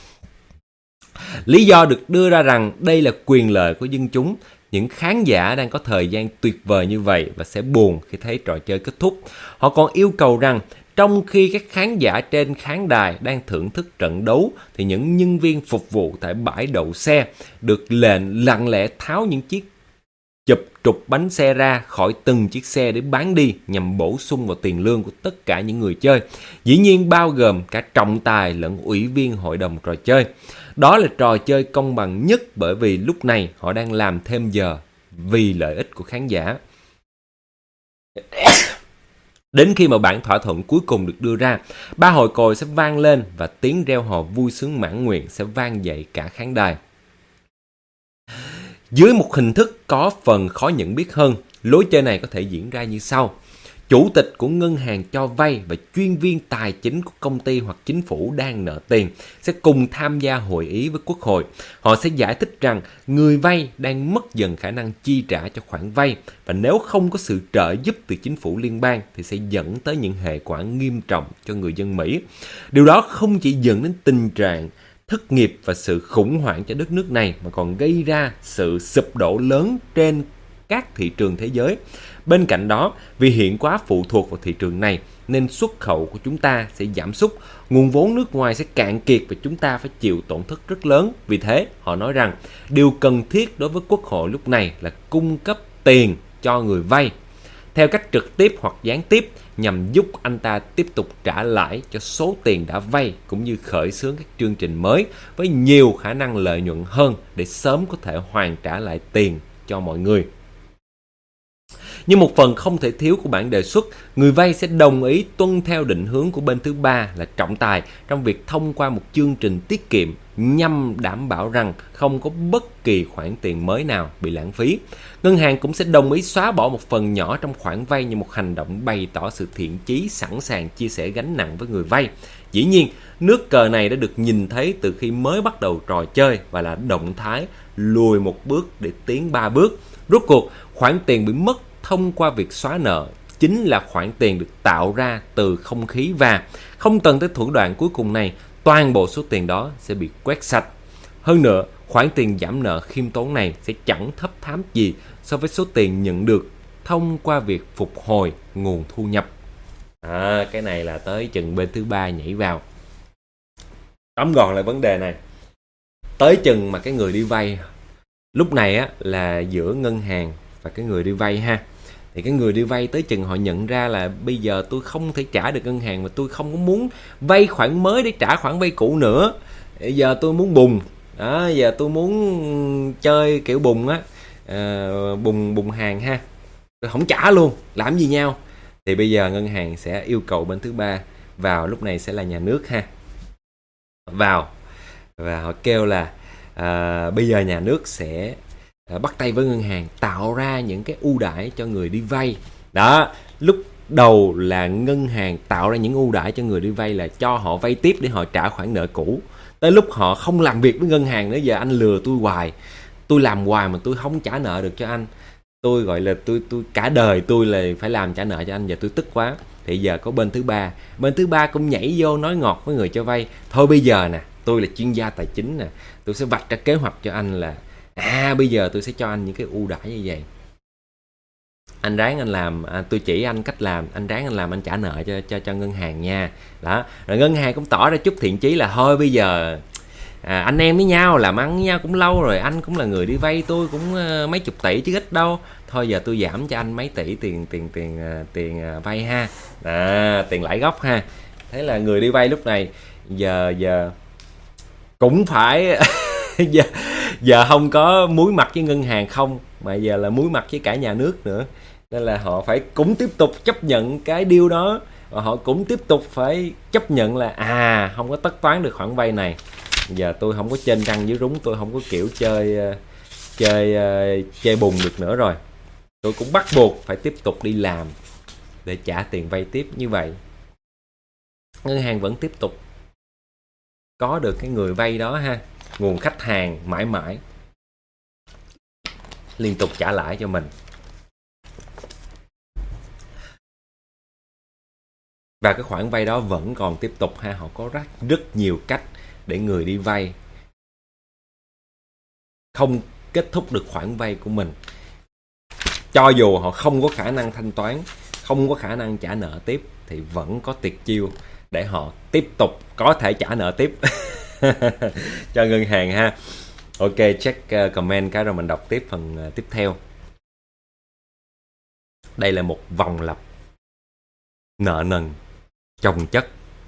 Lý do được đưa ra rằng đây là quyền lợi của dân chúng. Những khán giả đang có thời gian tuyệt vời như vậy và sẽ buồn khi thấy trò chơi kết thúc. Họ còn yêu cầu rằng trong khi các khán giả trên khán đài đang thưởng thức trận đấu thì những nhân viên phục vụ tại bãi đậu xe được lệnh lặng lẽ tháo những chiếc chụp trục bánh xe ra khỏi từng chiếc xe để bán đi nhằm bổ sung vào tiền lương của tất cả những người chơi, dĩ nhiên bao gồm cả trọng tài lẫn ủy viên hội đồng trò chơi. Đó là trò chơi công bằng nhất bởi vì lúc này họ đang làm thêm giờ vì lợi ích của khán giả. Đến khi mà bản thỏa thuận cuối cùng được đưa ra, 3 hồi còi sẽ vang lên và tiếng reo hò vui sướng mãn nguyện sẽ vang dậy cả khán đài. Dưới một hình thức có phần khó nhận biết hơn, lối chơi này có thể diễn ra như sau. Chủ tịch của ngân hàng cho vay và chuyên viên tài chính của công ty hoặc chính phủ đang nợ tiền sẽ cùng tham gia hội ý với Quốc hội. Họ sẽ giải thích rằng người vay đang mất dần khả năng chi trả cho khoản vay và nếu không có sự trợ giúp từ chính phủ liên bang thì sẽ dẫn tới những hệ quả nghiêm trọng cho người dân Mỹ. Điều đó không chỉ dẫn đến tình trạng thất nghiệp và sự khủng hoảng cho đất nước này mà còn gây ra sự sụp đổ lớn trên các thị trường thế giới. Bên cạnh đó, vì hiện quá phụ thuộc vào thị trường này nên xuất khẩu của chúng ta sẽ giảm sút, nguồn vốn nước ngoài sẽ cạn kiệt và chúng ta phải chịu tổn thất rất lớn. Vì thế, họ nói rằng điều cần thiết đối với Quốc hội lúc này là cung cấp tiền cho người vay theo cách trực tiếp hoặc gián tiếp nhằm giúp anh ta tiếp tục trả lãi cho số tiền đã vay cũng như khởi xướng các chương trình mới với nhiều khả năng lợi nhuận hơn để sớm có thể hoàn trả lại tiền cho mọi người. Như một phần không thể thiếu của bản đề xuất, người vay sẽ đồng ý tuân theo định hướng của bên thứ ba là trọng tài trong việc thông qua một chương trình tiết kiệm nhằm đảm bảo rằng không có bất kỳ khoản tiền mới nào bị lãng phí. Ngân hàng cũng sẽ đồng ý xóa bỏ một phần nhỏ trong khoản vay như một hành động bày tỏ sự thiện chí sẵn sàng chia sẻ gánh nặng với người vay. Dĩ nhiên, nước cờ này đã được nhìn thấy từ khi mới bắt đầu trò chơi và là động thái lùi một bước để tiến 3 bước. Rốt cuộc, khoản tiền bị mất thông qua việc xóa nợ chính là khoản tiền được tạo ra từ không khí và không cần tới thủ đoạn cuối cùng này, toàn bộ số tiền đó sẽ bị quét sạch. Hơn nữa, khoản tiền giảm nợ khiêm tốn này sẽ chẳng thấp thám gì so với số tiền nhận được thông qua việc phục hồi nguồn thu nhập. Cái này là tới chừng bên thứ ba nhảy vào. Tóm gọn lại vấn đề này. Tới chừng mà cái người đi vay, lúc này á là giữa ngân hàng và cái người đi vay ha. Thì cái người đi vay tới chừng họ nhận ra là bây giờ tôi không thể trả được ngân hàng mà tôi không có muốn vay khoản mới để trả khoản vay cũ nữa. Bây giờ tôi muốn bùng. Giờ tôi muốn chơi kiểu bùng á, bùng hàng ha. Tôi không trả luôn, làm gì nhau. Thì bây giờ ngân hàng sẽ yêu cầu bên thứ ba vào, lúc này sẽ là nhà nước ha. Vào và họ kêu là bây giờ nhà nước sẽ bắt tay với ngân hàng tạo ra những cái ưu đãi cho người đi vay. Đó, lúc đầu là ngân hàng tạo ra những ưu đãi cho người đi vay là cho họ vay tiếp để họ trả khoản nợ cũ. Tới lúc họ không làm việc với ngân hàng nữa, giờ anh lừa tôi hoài, tôi làm hoài mà tôi không trả nợ được cho anh, tôi gọi là tôi cả đời tôi là phải làm trả nợ cho anh, giờ tôi tức quá. Thì giờ có bên thứ ba cũng nhảy vô nói ngọt với người cho vay, thôi bây giờ nè, tôi là chuyên gia tài chính nè, tôi sẽ vạch ra kế hoạch cho anh là bây giờ tôi sẽ cho anh những cái ưu đãi như vậy, anh ráng anh làm, tôi chỉ anh cách làm, anh ráng anh làm, anh trả nợ cho ngân hàng nha. Đó, rồi ngân hàng cũng tỏ ra chút thiện chí là thôi bây giờ anh em với nhau làm ăn với nhau cũng lâu rồi, anh cũng là người đi vay, tôi cũng mấy chục tỷ chứ ít đâu, thôi giờ tôi giảm cho anh mấy tỷ tiền vay ha, tiền lãi gốc ha. Thế là người đi vay lúc này giờ cũng phải giờ không có muối mặt với ngân hàng không, mà giờ là muối mặt với cả nhà nước nữa, nên là họ phải cũng tiếp tục chấp nhận cái deal đó, và họ cũng tiếp tục phải chấp nhận là không có tất toán được khoản vay này, giờ tôi không có trên răng dưới rúng, tôi không có kiểu chơi bùng được nữa rồi, tôi cũng bắt buộc phải tiếp tục đi làm để trả tiền vay tiếp. Như vậy ngân hàng vẫn tiếp tục có được cái người vay đó ha, nguồn khách hàng mãi mãi liên tục trả lãi cho mình. Và cái khoản vay đó vẫn còn tiếp tục ha, họ có rất nhiều cách để người đi vay không kết thúc được khoản vay của mình. Cho dù họ không có khả năng thanh toán, không có khả năng trả nợ tiếp, thì vẫn có tuyệt chiêu để họ tiếp tục có thể trả nợ tiếp cho ngân hàng ha. Ok, check comment cái rồi mình đọc tiếp phần tiếp theo. Đây là một vòng lặp nợ nần chồng chất.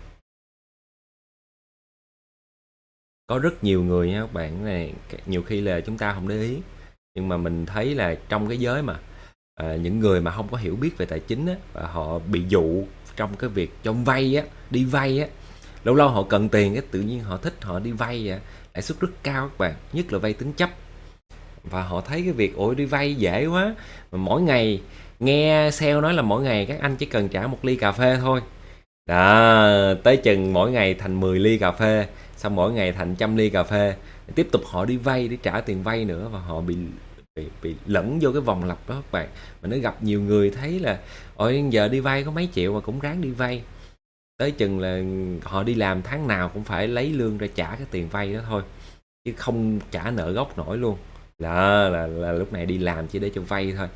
Có rất nhiều người nha các bạn, này nhiều khi là chúng ta không để ý, nhưng mà mình thấy là trong cái giới mà những người mà không có hiểu biết về tài chính á, và họ bị dụ trong cái việc cho vay á, đi vay á, lâu lâu họ cần tiền cái tự nhiên họ thích họ đi vay vậy, lãi suất rất cao các bạn, nhất là vay tín chấp. Và họ thấy cái việc ôi đi vay dễ quá, mà mỗi ngày nghe sale nói là mỗi ngày các anh chỉ cần trả 1 ly cà phê thôi đó, tới chừng mỗi ngày thành 10 ly cà phê, xong mỗi ngày thành 100 ly cà phê, tiếp tục họ đi vay để trả tiền vay nữa, và họ bị lẫn vô cái vòng lặp đó các bạn. Mà nó gặp nhiều người thấy là ôi giờ đi vay có mấy triệu mà cũng ráng đi vay, tới chừng là họ đi làm tháng nào cũng phải lấy lương ra trả cái tiền vay đó thôi, chứ không trả nợ gốc nổi luôn. Đó là lúc này đi làm chỉ để cho vay thôi,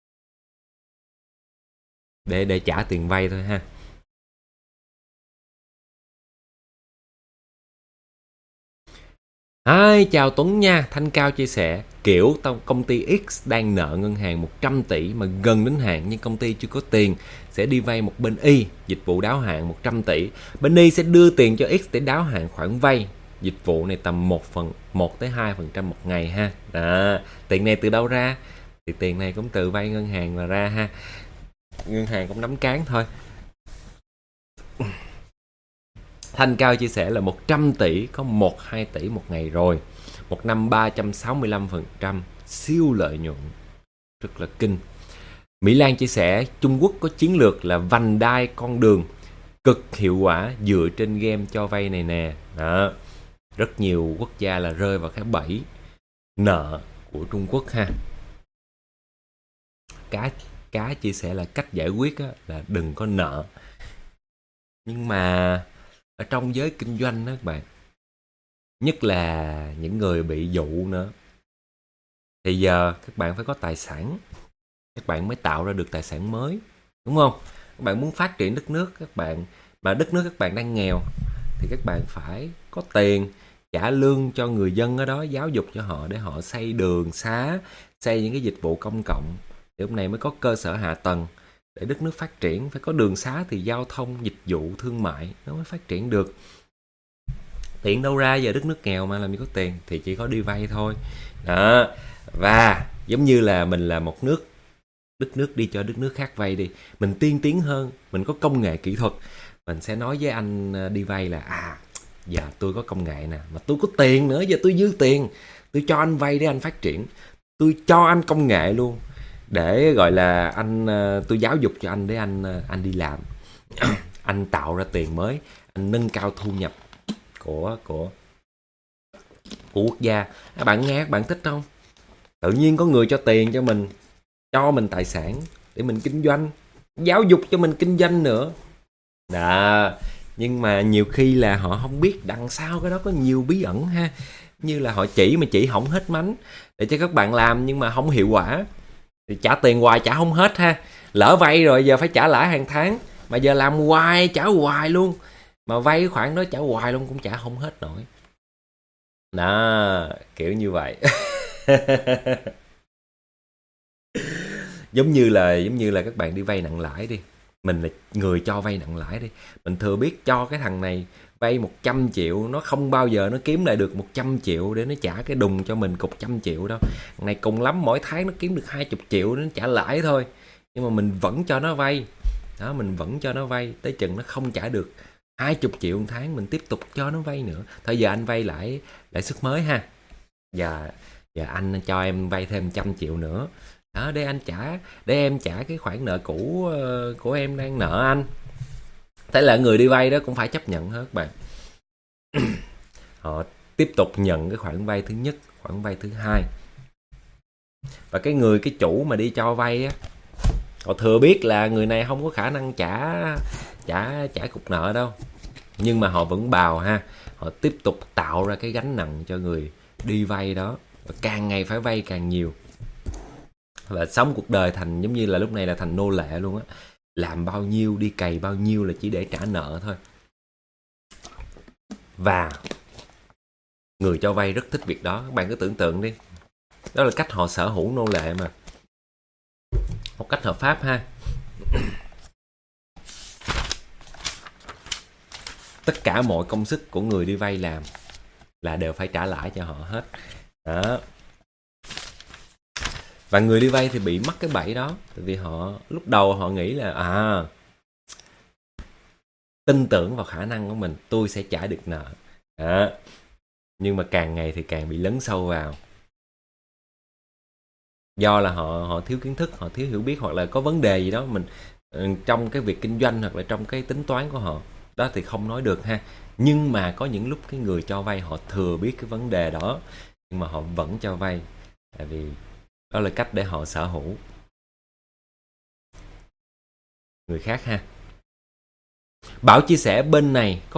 để trả tiền vay thôi ha. Chào Tuấn nha. Thanh Cao chia sẻ kiểu công ty X đang nợ ngân hàng 100 tỷ mà gần đến hạn nhưng công ty chưa có tiền, sẽ đi vay một bên Y, dịch vụ đáo hạn 100 tỷ. Bên Y sẽ đưa tiền cho X để đáo hạn khoản vay. Dịch vụ này tầm 1-2% một ngày ha. Đó, tiền này từ đâu ra? Thì tiền này cũng từ vay ngân hàng mà ra ha. Ngân hàng cũng nắm cán thôi. Thanh Cao chia sẻ là 100 tỷ có 1-2 tỷ một ngày rồi. Một năm 365%, siêu lợi nhuận. Rất là kinh. Mỹ Lan chia sẻ Trung Quốc có chiến lược là vành đai con đường cực hiệu quả dựa trên game cho vay này nè. Đó. Rất nhiều quốc gia là rơi vào cái bẫy nợ của Trung Quốc ha. Cá chia sẻ là cách giải quyết là đừng có nợ. Nhưng mà ở trong giới kinh doanh đó các bạn, nhất là những người bị dụ nữa, thì giờ các bạn phải có tài sản, các bạn mới tạo ra được tài sản mới, đúng không? Các bạn muốn phát triển đất nước các bạn, mà đất nước các bạn đang nghèo, thì các bạn phải có tiền trả lương cho người dân ở đó, giáo dục cho họ để họ xây đường xá, xây những cái dịch vụ công cộng, thì lúc này mới có cơ sở hạ tầng để đất nước phát triển. Phải có đường xá thì giao thông, dịch vụ, thương mại nó mới phát triển được. Tiền đâu ra, giờ đất nước nghèo mà làm gì có tiền, thì chỉ có đi vay thôi đó. Và giống như là mình là một nước, đất nước đi cho đất nước khác vay đi, mình tiên tiến hơn, mình có công nghệ kỹ thuật, mình sẽ nói với anh đi vay là giờ tôi có công nghệ nè, mà tôi có tiền nữa, giờ tôi dư tiền, tôi cho anh vay để anh phát triển, tôi cho anh công nghệ luôn để gọi là anh, tôi giáo dục cho anh để anh đi làm anh tạo ra tiền mới, anh nâng cao thu nhập của quốc gia. Các bạn nghe các bạn thích không? Tự nhiên có người cho tiền cho mình, cho mình tài sản để mình kinh doanh, giáo dục cho mình kinh doanh nữa đó. Nhưng mà nhiều khi là họ không biết đằng sau cái đó có nhiều bí ẩn ha. Như là họ chỉ mà chỉ hỏng hết mánh để cho các bạn làm, nhưng mà không hiệu quả thì trả tiền hoài trả không hết ha. Lỡ vay rồi giờ phải trả lãi hàng tháng, mà giờ làm hoài trả hoài luôn, mà vay cái khoản đó trả hoài luôn cũng trả không hết nổi đó, kiểu như vậy. giống như là các bạn đi vay nặng lãi đi, mình là người cho vay nặng lãi đi, mình thừa biết cho cái thằng này vay 100 triệu, nó không bao giờ nó kiếm lại được 100 triệu để nó trả cái đùng cho mình cục 100 triệu đâu. Thằng này cùng lắm mỗi tháng nó kiếm được 20 triệu để nó trả lãi thôi, nhưng mà mình vẫn cho nó vay đó, mình vẫn cho nó vay tới chừng nó không trả được 20 triệu một tháng, mình tiếp tục cho nó vay nữa. Thôi giờ anh vay lãi suất mới ha, giờ anh cho em vay thêm 100 triệu nữa đó, để em trả cái khoản nợ cũ của em đang nợ anh. Thế là người đi vay đó cũng phải chấp nhận hết các bạn. Họ tiếp tục nhận cái khoản vay thứ nhất, khoản vay thứ hai, và cái chủ mà đi cho vay á, họ thừa biết là người này không có khả năng trả cục nợ đâu, nhưng mà họ vẫn bào ha, họ tiếp tục tạo ra cái gánh nặng cho người đi vay đó, và càng ngày phải vay càng nhiều, và sống cuộc đời thành giống như là lúc này là thành nô lệ luôn á. làm bao nhiêu, đi cày bao nhiêu là chỉ để trả nợ thôi. Và người cho vay rất thích việc đó. Các bạn cứ tưởng tượng đi, đó là cách họ sở hữu nô lệ mà, một cách hợp pháp ha. Tất cả mọi công sức của người đi vay làm là đều phải trả lãi cho họ hết đó. Và người đi vay thì bị mắc cái bẫy đó, tại vì họ lúc đầu họ nghĩ là tin tưởng vào khả năng của mình, tôi sẽ trả được nợ đó. Nhưng mà càng ngày thì càng bị lấn sâu vào, do là họ thiếu kiến thức, họ thiếu hiểu biết, hoặc là có vấn đề gì đó mình trong cái việc kinh doanh hoặc là trong cái tính toán của họ đó thì không nói được ha. Nhưng mà có những lúc cái người cho vay họ thừa biết cái vấn đề đó, nhưng mà họ vẫn cho vay, tại vì đó là cách để họ sở hữu người khác ha. Bảo chia sẻ bên này có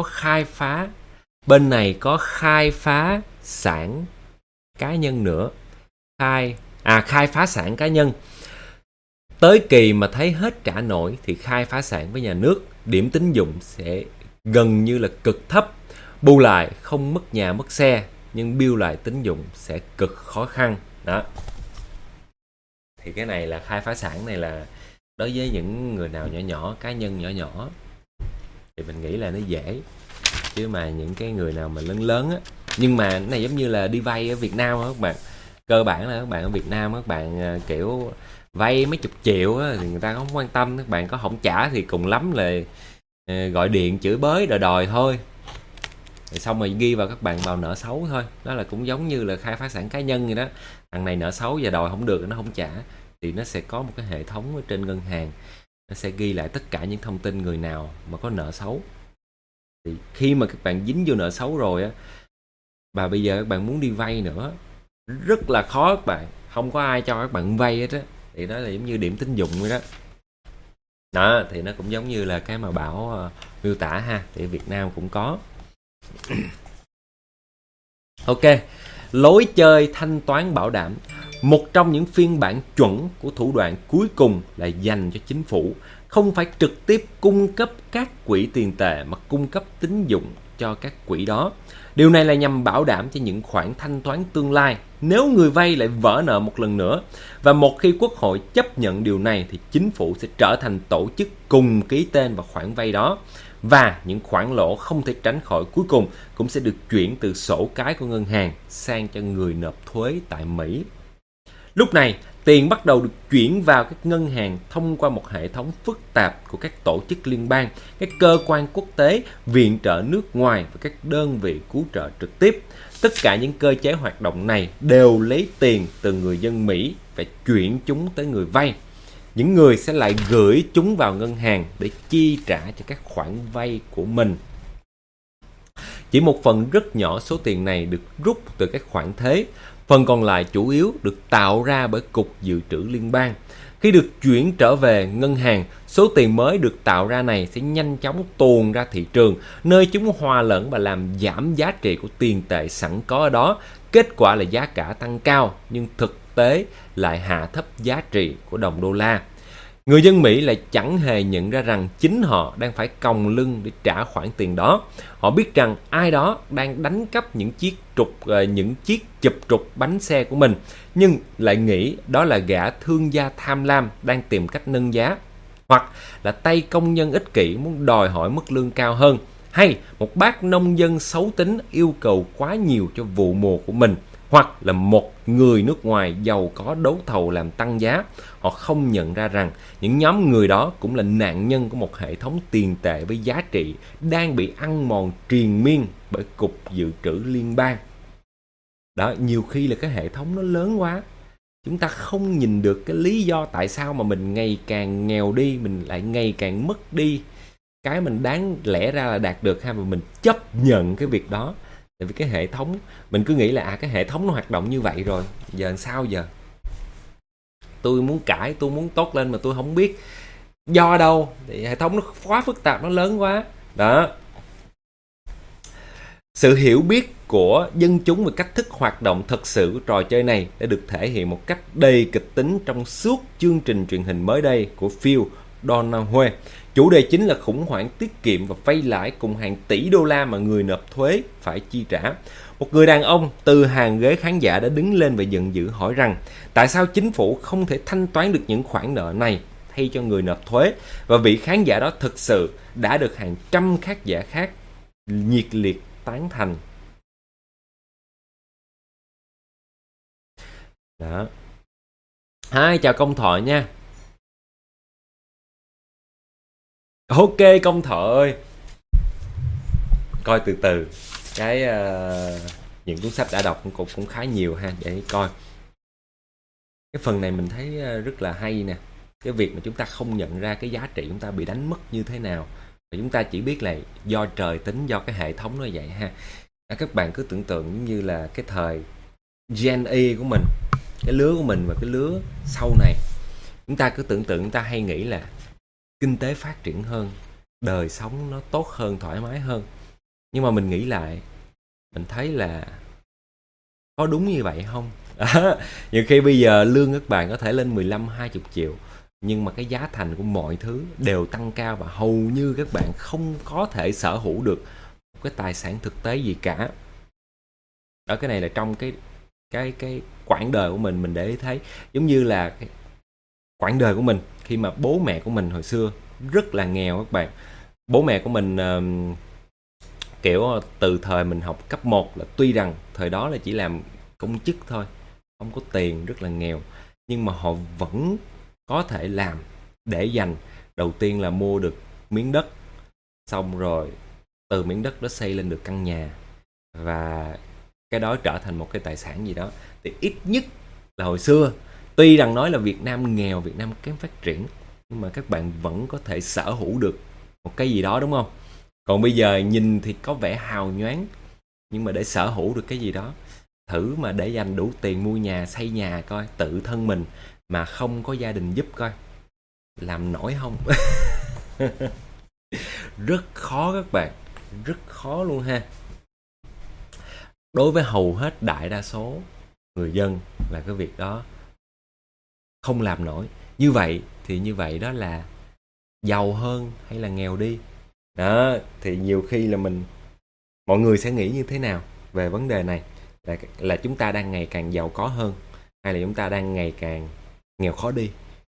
khai phá sản cá nhân nữa. Khai phá sản cá nhân. Tới kỳ mà thấy hết trả nổi thì khai phá sản với nhà nước, điểm tín dụng sẽ gần như là cực thấp. Bù lại không mất nhà mất xe, nhưng bill lại tín dụng sẽ cực khó khăn. Đó. Thì cái này là khai phá sản này là đối với những người nào nhỏ nhỏ, cá nhân nhỏ thì mình nghĩ là nó dễ. Chứ mà những cái người nào mà lớn á, nhưng mà cái này giống như là đi vay ở Việt Nam á các bạn. Cơ bản là các bạn ở Việt Nam các bạn kiểu vay mấy chục triệu á, thì người ta không quan tâm. Các bạn có không trả thì cùng lắm là gọi điện chửi bới đòi thôi. Rồi xong rồi ghi vào các bạn vào nợ xấu thôi. Đó là cũng giống như là khai phá sản cá nhân vậy đó. Thằng này nợ xấu và đòi không được, nó không trả, thì nó sẽ có một cái hệ thống ở trên ngân hàng, nó sẽ ghi lại tất cả những thông tin người nào mà có nợ xấu. Thì khi mà các bạn dính vô nợ xấu rồi á, và bây giờ các bạn muốn đi vay nữa rất là khó các bạn, không có ai cho các bạn vay hết á, thì đó là giống như điểm tín dụng vậy đó. Đó thì nó cũng giống như là cái mà Bảo miêu tả ha, thì Việt Nam cũng có. Ok, lối chơi thanh toán bảo đảm. Một trong những phiên bản chuẩn của thủ đoạn cuối cùng là dành cho chính phủ, không phải trực tiếp cung cấp các quỹ tiền tệ mà cung cấp tín dụng cho các quỹ đó. Điều này là nhằm bảo đảm cho những khoản thanh toán tương lai nếu người vay lại vỡ nợ một lần nữa. Và một khi Quốc hội chấp nhận điều này thì chính phủ sẽ trở thành tổ chức cùng ký tên vào khoản vay đó. Và những khoản lỗ không thể tránh khỏi cuối cùng cũng sẽ được chuyển từ sổ cái của ngân hàng sang cho người nộp thuế tại Mỹ. Lúc này, tiền bắt đầu được chuyển vào các ngân hàng thông qua một hệ thống phức tạp của các tổ chức liên bang, các cơ quan quốc tế, viện trợ nước ngoài và các đơn vị cứu trợ trực tiếp. Tất cả những cơ chế hoạt động này đều lấy tiền từ người dân Mỹ và chuyển chúng tới người vay. Những người sẽ lại gửi chúng vào ngân hàng để chi trả cho các khoản vay của mình. Chỉ một phần rất nhỏ số tiền này được rút từ các khoản thế. Phần còn lại chủ yếu được tạo ra bởi Cục Dự trữ Liên bang. Khi được chuyển trở về ngân hàng, số tiền mới được tạo ra này sẽ nhanh chóng tuồn ra thị trường, nơi chúng hòa lẫn và làm giảm giá trị của tiền tệ sẵn có ở đó. Kết quả là giá cả tăng cao, nhưng thực tế lại hạ thấp giá trị của đồng đô la. Người dân Mỹ lại chẳng hề nhận ra rằng chính họ đang phải còng lưng để trả khoản tiền đó. Họ biết rằng ai đó đang đánh cắp những chiếc chụp trục bánh xe của mình, nhưng lại nghĩ đó là gã thương gia tham lam đang tìm cách nâng giá, hoặc là tay công nhân ích kỷ muốn đòi hỏi mức lương cao hơn, hay một bác nông dân xấu tính yêu cầu quá nhiều cho vụ mùa của mình, hoặc là một người nước ngoài giàu có đấu thầu làm tăng giá. Họ không nhận ra rằng những nhóm người đó cũng là nạn nhân của một hệ thống tiền tệ với giá trị đang bị ăn mòn triền miên bởi Cục Dự trữ Liên bang. Đó, nhiều khi là cái hệ thống nó lớn quá, chúng ta không nhìn được cái lý do tại sao mà mình ngày càng nghèo đi, mình lại ngày càng mất đi cái mình đáng lẽ ra là đạt được ha, mà mình chấp nhận cái việc đó. Tại vì cái hệ thống, mình cứ nghĩ là cái hệ thống nó hoạt động như vậy rồi, giờ làm sao giờ? Tôi muốn cãi, tôi muốn tốt lên mà tôi không biết do đâu, thì hệ thống nó quá phức tạp, nó lớn quá. Đó. Sự hiểu biết của dân chúng về cách thức hoạt động thật sự của trò chơi này đã được thể hiện một cách đầy kịch tính trong suốt chương trình truyền hình mới đây của Phil Donald Huê. Chủ đề chính là khủng hoảng tiết kiệm và vay lãi cùng hàng tỷ đô la mà người nộp thuế phải chi trả. Một người đàn ông từ hàng ghế khán giả đã đứng lên và giận dữ hỏi rằng tại sao chính phủ không thể thanh toán được những khoản nợ này thay cho người nộp thuế, và vị khán giả đó thực sự đã được hàng trăm khán giả khác nhiệt liệt tán thành. Đó. Hai, chào Công Thọ nha. Ok Công Thọ ơi, coi từ từ cái những cuốn sách đã đọc cũng khá nhiều ha, để coi. Cái phần này mình thấy rất là hay nè. Cái việc mà chúng ta không nhận ra cái giá trị chúng ta bị đánh mất như thế nào, và chúng ta chỉ biết là do trời tính, do cái hệ thống nó vậy ha. Các bạn cứ tưởng tượng giống như là cái thời Gen Y của mình, cái lứa của mình và cái lứa sau này, chúng ta cứ tưởng tượng, chúng ta hay nghĩ là kinh tế phát triển hơn, đời sống nó tốt hơn, thoải mái hơn. Nhưng mà mình nghĩ lại, mình thấy là có đúng như vậy không? Nhiều khi bây giờ lương các bạn có thể lên 15-20 triệu, nhưng mà cái giá thành của mọi thứ đều tăng cao, và hầu như các bạn không có thể sở hữu được một cái tài sản thực tế gì cả. Đó, cái này là trong cái quãng đời của mình để ý thấy. Giống như là cái quãng đời của mình khi mà bố mẹ của mình hồi xưa rất là nghèo các bạn. Bố mẹ của mình kiểu từ thời mình học cấp 1 là tuy rằng thời đó là chỉ làm công chức thôi, không có tiền, rất là nghèo, nhưng mà họ vẫn có thể làm để dành. Đầu tiên là mua được miếng đất, xong rồi từ miếng đất đó xây lên được căn nhà, và cái đó trở thành một cái tài sản gì đó. Thì ít nhất là hồi xưa, tuy rằng nói là Việt Nam nghèo, Việt Nam kém phát triển, nhưng mà các bạn vẫn có thể sở hữu được một cái gì đó, đúng không? Còn bây giờ nhìn thì có vẻ hào nhoáng, nhưng mà để sở hữu được cái gì đó, thử mà để dành đủ tiền mua nhà, xây nhà coi, tự thân mình mà không có gia đình giúp coi, làm nổi không? Rất khó các bạn, rất khó luôn ha. Đối với hầu hết đại đa số người dân là cái việc đó không làm nổi. Như vậy thì như vậy đó là giàu hơn hay là nghèo đi? Đó, thì nhiều khi là mọi người sẽ nghĩ như thế nào về vấn đề này? Là chúng ta đang ngày càng giàu có hơn, hay là chúng ta đang ngày càng nghèo khó đi?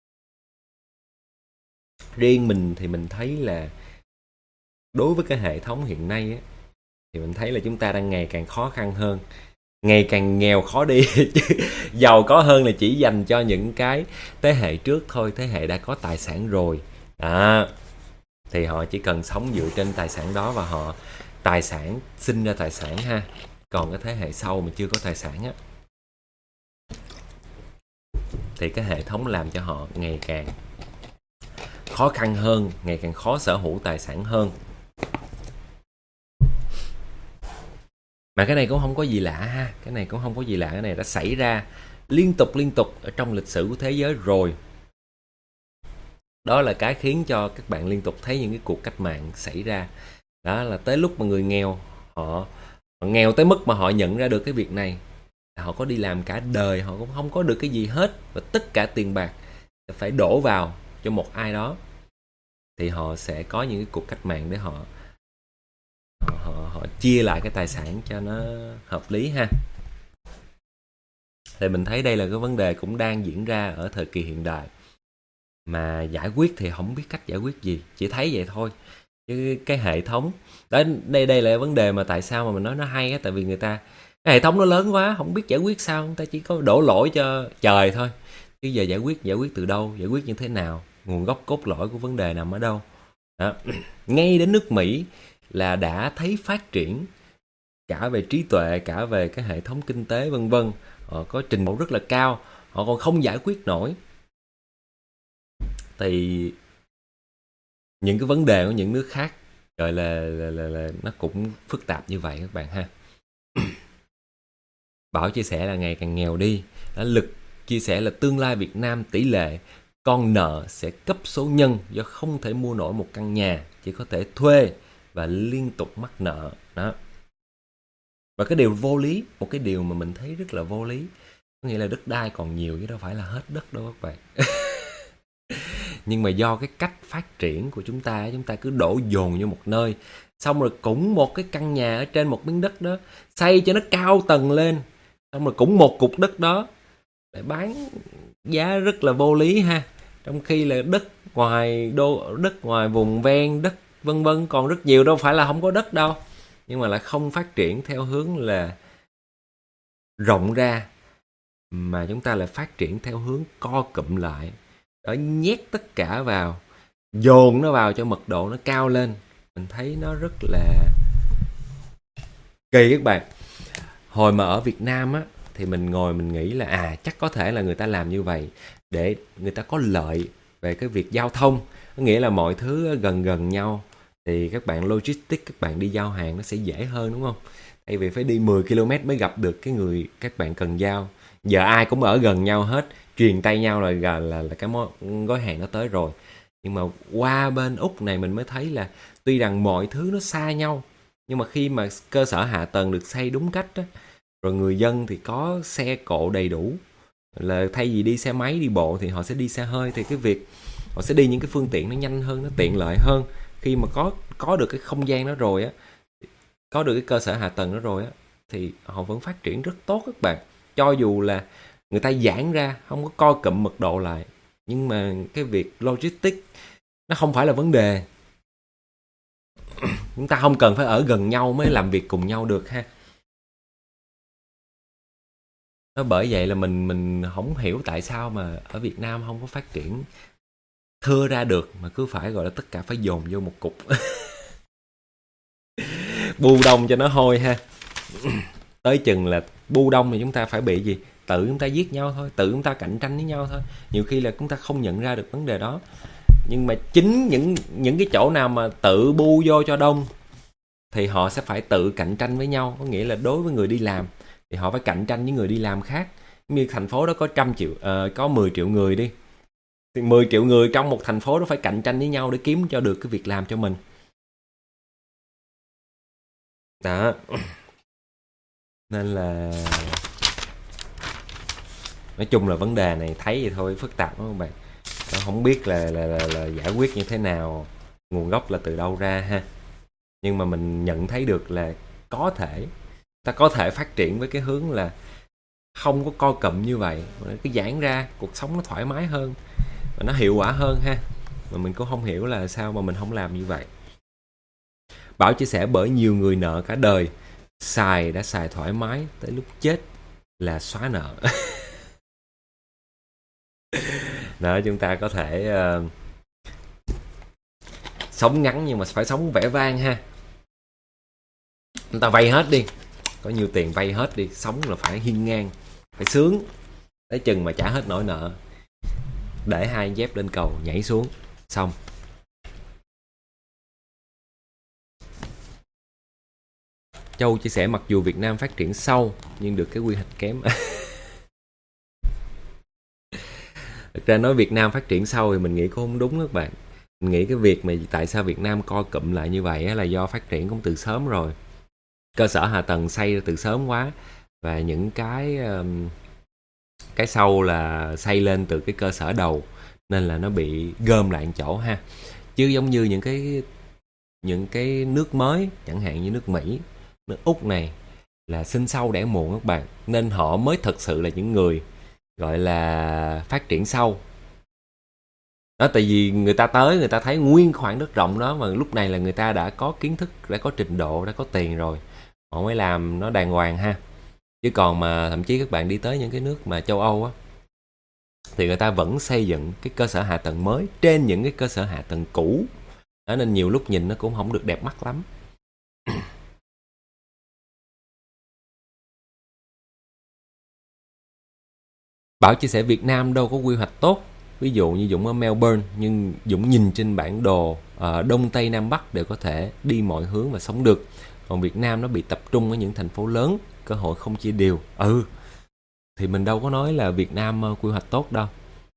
Riêng mình thì mình thấy là đối với cái hệ thống hiện nay á, thì mình thấy là chúng ta đang ngày càng khó khăn hơn, ngày càng nghèo khó đi. Chứ giàu có hơn là chỉ dành cho những cái thế hệ trước thôi, thế hệ đã có tài sản rồi. Đó, thì họ chỉ cần sống dựa trên tài sản đó, và họ tài sản sinh ra tài sản ha. Còn cái thế hệ sau mà chưa có tài sản á, thì cái hệ thống làm cho họ ngày càng khó khăn hơn, ngày càng khó sở hữu tài sản hơn. Mà cái này cũng không có gì lạ ha, cái này cũng không có gì lạ, cái này đã xảy ra liên tục ở trong lịch sử của thế giới rồi. Đó là cái khiến cho các bạn liên tục thấy những cái cuộc cách mạng xảy ra. Đó là tới lúc mà người nghèo, họ nghèo tới mức mà họ nhận ra được cái việc này, họ có đi làm cả đời họ cũng không có được cái gì hết, và tất cả tiền bạc phải đổ vào cho một ai đó, thì họ sẽ có những cái cuộc cách mạng để họ chia lại cái tài sản cho nó hợp lý ha. Thì mình thấy đây là cái vấn đề cũng đang diễn ra ở thời kỳ hiện đại, mà giải quyết thì không biết cách giải quyết gì, chỉ thấy vậy thôi. Chứ cái hệ thống đó, đây là vấn đề mà tại sao mà mình nói nó hay á, tại vì cái hệ thống nó lớn quá, không biết giải quyết sao, người ta chỉ có đổ lỗi cho trời thôi. Chứ giờ giải quyết từ đâu, giải quyết như thế nào, nguồn gốc cốt lõi của vấn đề nằm ở đâu đó. Ngay đến nước Mỹ là đã thấy phát triển cả về trí tuệ, cả về cái hệ thống kinh tế vân vân, họ có trình độ rất là cao, họ còn không giải quyết nổi. Thì những cái vấn đề của những nước khác gọi là nó cũng phức tạp như vậy các bạn ha. Bảo chia sẻ là ngày càng nghèo đi. Lực chia sẻ là tương lai Việt Nam tỷ lệ con nợ sẽ cấp số nhân do không thể mua nổi một căn nhà, chỉ có thể thuê và liên tục mắc nợ. Đó. Và cái điều vô lý, một cái điều mà mình thấy rất là vô lý, có nghĩa là đất đai còn nhiều chứ đâu phải là hết đất đâu các bạn. Nhưng mà do cái cách phát triển của chúng ta cứ đổ dồn vô một nơi, xong rồi cũng một cái căn nhà ở trên một miếng đất đó, xây cho nó cao tầng lên, xong rồi cũng một cục đất đó lại bán giá rất là vô lý ha. Trong khi là đất ngoài vùng ven, đất vân vân còn rất nhiều, đâu phải là không có đất đâu, nhưng mà lại không phát triển theo hướng là rộng ra, mà chúng ta lại phát triển theo hướng co cụm lại, đó, nhét tất cả vào, dồn nó vào cho mật độ nó cao lên. Mình thấy nó rất là kỳ các bạn. Hồi mà ở Việt Nam á, thì mình ngồi mình nghĩ là chắc có thể là người ta làm như vậy để người ta có lợi về cái việc giao thông, có nghĩa là mọi thứ gần gần nhau thì các bạn logistics, các bạn đi giao hàng nó sẽ dễ hơn, đúng không? Thay vì phải đi 10 km mới gặp được cái người các bạn cần giao, giờ ai cũng ở gần nhau hết, truyền tay nhau là cái gói hàng nó tới rồi. Nhưng mà qua bên Úc này mình mới thấy là tuy rằng mọi thứ nó xa nhau, nhưng mà khi mà cơ sở hạ tầng được xây đúng cách á, rồi người dân thì có xe cộ đầy đủ, là thay vì đi xe máy đi bộ thì họ sẽ đi xe hơi, thì cái việc họ sẽ đi những cái phương tiện nó nhanh hơn, nó tiện lợi hơn. Khi mà có được cái không gian đó rồi á, có được cái cơ sở hạ tầng đó rồi á, thì họ vẫn phát triển rất tốt các bạn. Cho dù là người ta giãn ra, không có co cụm mật độ lại, nhưng mà cái việc logistics nó không phải là vấn đề. Chúng ta không cần phải ở gần nhau mới làm việc cùng nhau được ha. Nó bởi vậy là mình không hiểu tại sao mà ở Việt Nam không có phát triển thưa ra được, mà cứ phải gọi là tất cả phải dồn vô một cục. Bu đông cho nó hôi ha. Tới chừng là bu đông thì chúng ta phải bị gì? Tự chúng ta giết nhau thôi, tự chúng ta cạnh tranh với nhau thôi. Nhiều khi là chúng ta không nhận ra được vấn đề đó. Nhưng mà chính những cái chỗ nào mà tự bu vô cho đông thì họ sẽ phải tự cạnh tranh với nhau. Có nghĩa là đối với người đi làm thì họ phải cạnh tranh với người đi làm khác. Như thành phố đó có 10 triệu người đi, thì 10 triệu người trong một thành phố đó phải cạnh tranh với nhau để kiếm cho được cái việc làm cho mình. Đó. Nên là nói chung là vấn đề này thấy vậy thôi, phức tạp lắm các bạn. Nó không biết là giải quyết như thế nào, nguồn gốc là từ đâu ra ha. Nhưng mà mình nhận thấy được là ta có thể phát triển với cái hướng là không có co cụm như vậy, cái giãn ra, cuộc sống nó thoải mái hơn và nó hiệu quả hơn ha. Mà mình cũng không hiểu là sao mà mình không làm như vậy. Bảo chia sẻ bởi nhiều người nợ cả đời, đã xài thoải mái, tới lúc chết là xóa nợ. Đó, chúng ta có thể sống ngắn nhưng mà phải sống vẻ vang ha. Chúng ta vay hết đi, có nhiều tiền vay hết đi, sống là phải hiên ngang, phải sướng, tới chừng mà trả hết nỗi nợ, để 2 dép lên cầu nhảy xuống, xong. Châu chia sẻ mặc dù Việt Nam phát triển sâu nhưng được cái quy hoạch kém. Thực ra nói Việt Nam phát triển sâu thì mình nghĩ cũng không đúng các bạn. Mình nghĩ cái việc mà tại sao Việt Nam co cụm lại như vậy là do phát triển cũng từ sớm rồi. Cơ sở hạ tầng xây ra từ sớm quá, và những cái sau là xây lên từ cái cơ sở đầu, nên là nó bị gom lại một chỗ ha. Chứ giống như những cái nước mới, chẳng hạn như nước Mỹ, nước Úc này, là sinh sau đẻ muộn các bạn, nên họ mới thực sự là những người gọi là phát triển sâu đó. Tại vì người ta thấy nguyên khoảng đất rộng đó, mà lúc này là người ta đã có kiến thức, đã có trình độ, đã có tiền rồi, họ mới làm nó đàng hoàng ha. Chứ còn mà thậm chí các bạn đi tới những cái nước mà châu Âu á, thì người ta vẫn xây dựng cái cơ sở hạ tầng mới trên những cái cơ sở hạ tầng cũ đó, nên nhiều lúc nhìn nó cũng không được đẹp mắt lắm. Bảo chia sẻ Việt Nam đâu có quy hoạch tốt. Ví dụ như Dũng ở Melbourne, nhưng Dũng nhìn trên bản đồ Đông Tây Nam Bắc đều có thể đi mọi hướng và sống được. Còn Việt Nam nó bị tập trung ở những thành phố lớn, cơ hội không chia đều. Thì mình đâu có nói là Việt Nam quy hoạch tốt đâu.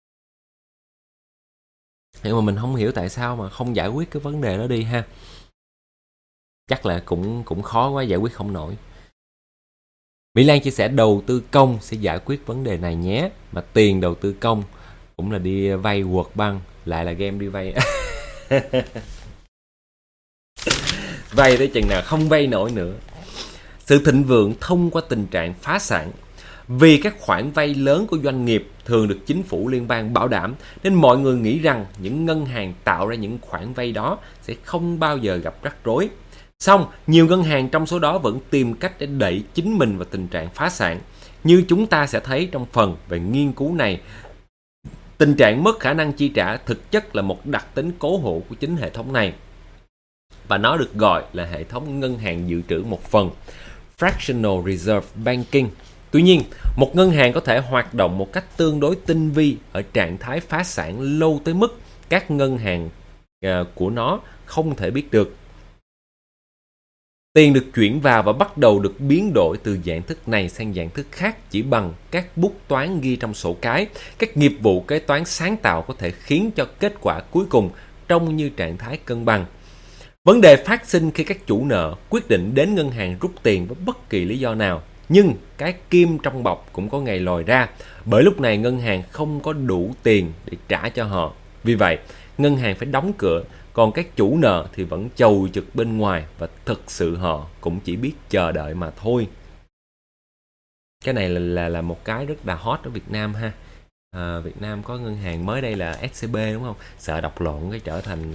Nhưng mà mình không hiểu tại sao mà không giải quyết cái vấn đề đó đi ha. Chắc là cũng khó quá, giải quyết không nổi. Mỹ Lan chia sẻ đầu tư công sẽ giải quyết vấn đề này nhé. Mà tiền đầu tư công cũng là đi vay World Bank Lại là game đi vay. Vay tới chừng nào không vay nổi nữa. Sự thịnh vượng thông qua tình trạng phá sản. Vì các khoản vay lớn của doanh nghiệp thường được chính phủ liên bang bảo đảm, nên mọi người nghĩ rằng những ngân hàng tạo ra những khoản vay đó sẽ không bao giờ gặp rắc rối. Song, nhiều ngân hàng trong số đó vẫn tìm cách để đẩy chính mình vào tình trạng phá sản. Như chúng ta sẽ thấy trong phần về nghiên cứu này, tình trạng mất khả năng chi trả thực chất là một đặc tính cố hữu của chính hệ thống này. Và nó được gọi là hệ thống ngân hàng dự trữ một phần, Fractional Reserve Banking. Tuy nhiên, một ngân hàng có thể hoạt động một cách tương đối tinh vi ở trạng thái phá sản lâu tới mức các ngân hàng của nó không thể biết được. Tiền được chuyển vào và bắt đầu được biến đổi từ dạng thức này sang dạng thức khác chỉ bằng các bút toán ghi trong sổ cái. Các nghiệp vụ kế toán sáng tạo có thể khiến cho kết quả cuối cùng trông như trạng thái cân bằng. Vấn đề phát sinh khi các chủ nợ quyết định đến ngân hàng rút tiền với bất kỳ lý do nào. Nhưng cái kim trong bọc cũng có ngày lòi ra, bởi lúc này ngân hàng không có đủ tiền để trả cho họ. Vì vậy, ngân hàng phải đóng cửa, còn các chủ nợ thì vẫn chầu trực bên ngoài và thực sự họ cũng chỉ biết chờ đợi mà thôi. Cái này là một cái rất là hot ở Việt Nam ha. Việt Nam có ngân hàng mới đây là SCB đúng không? Sợ đọc lộn cái trở thành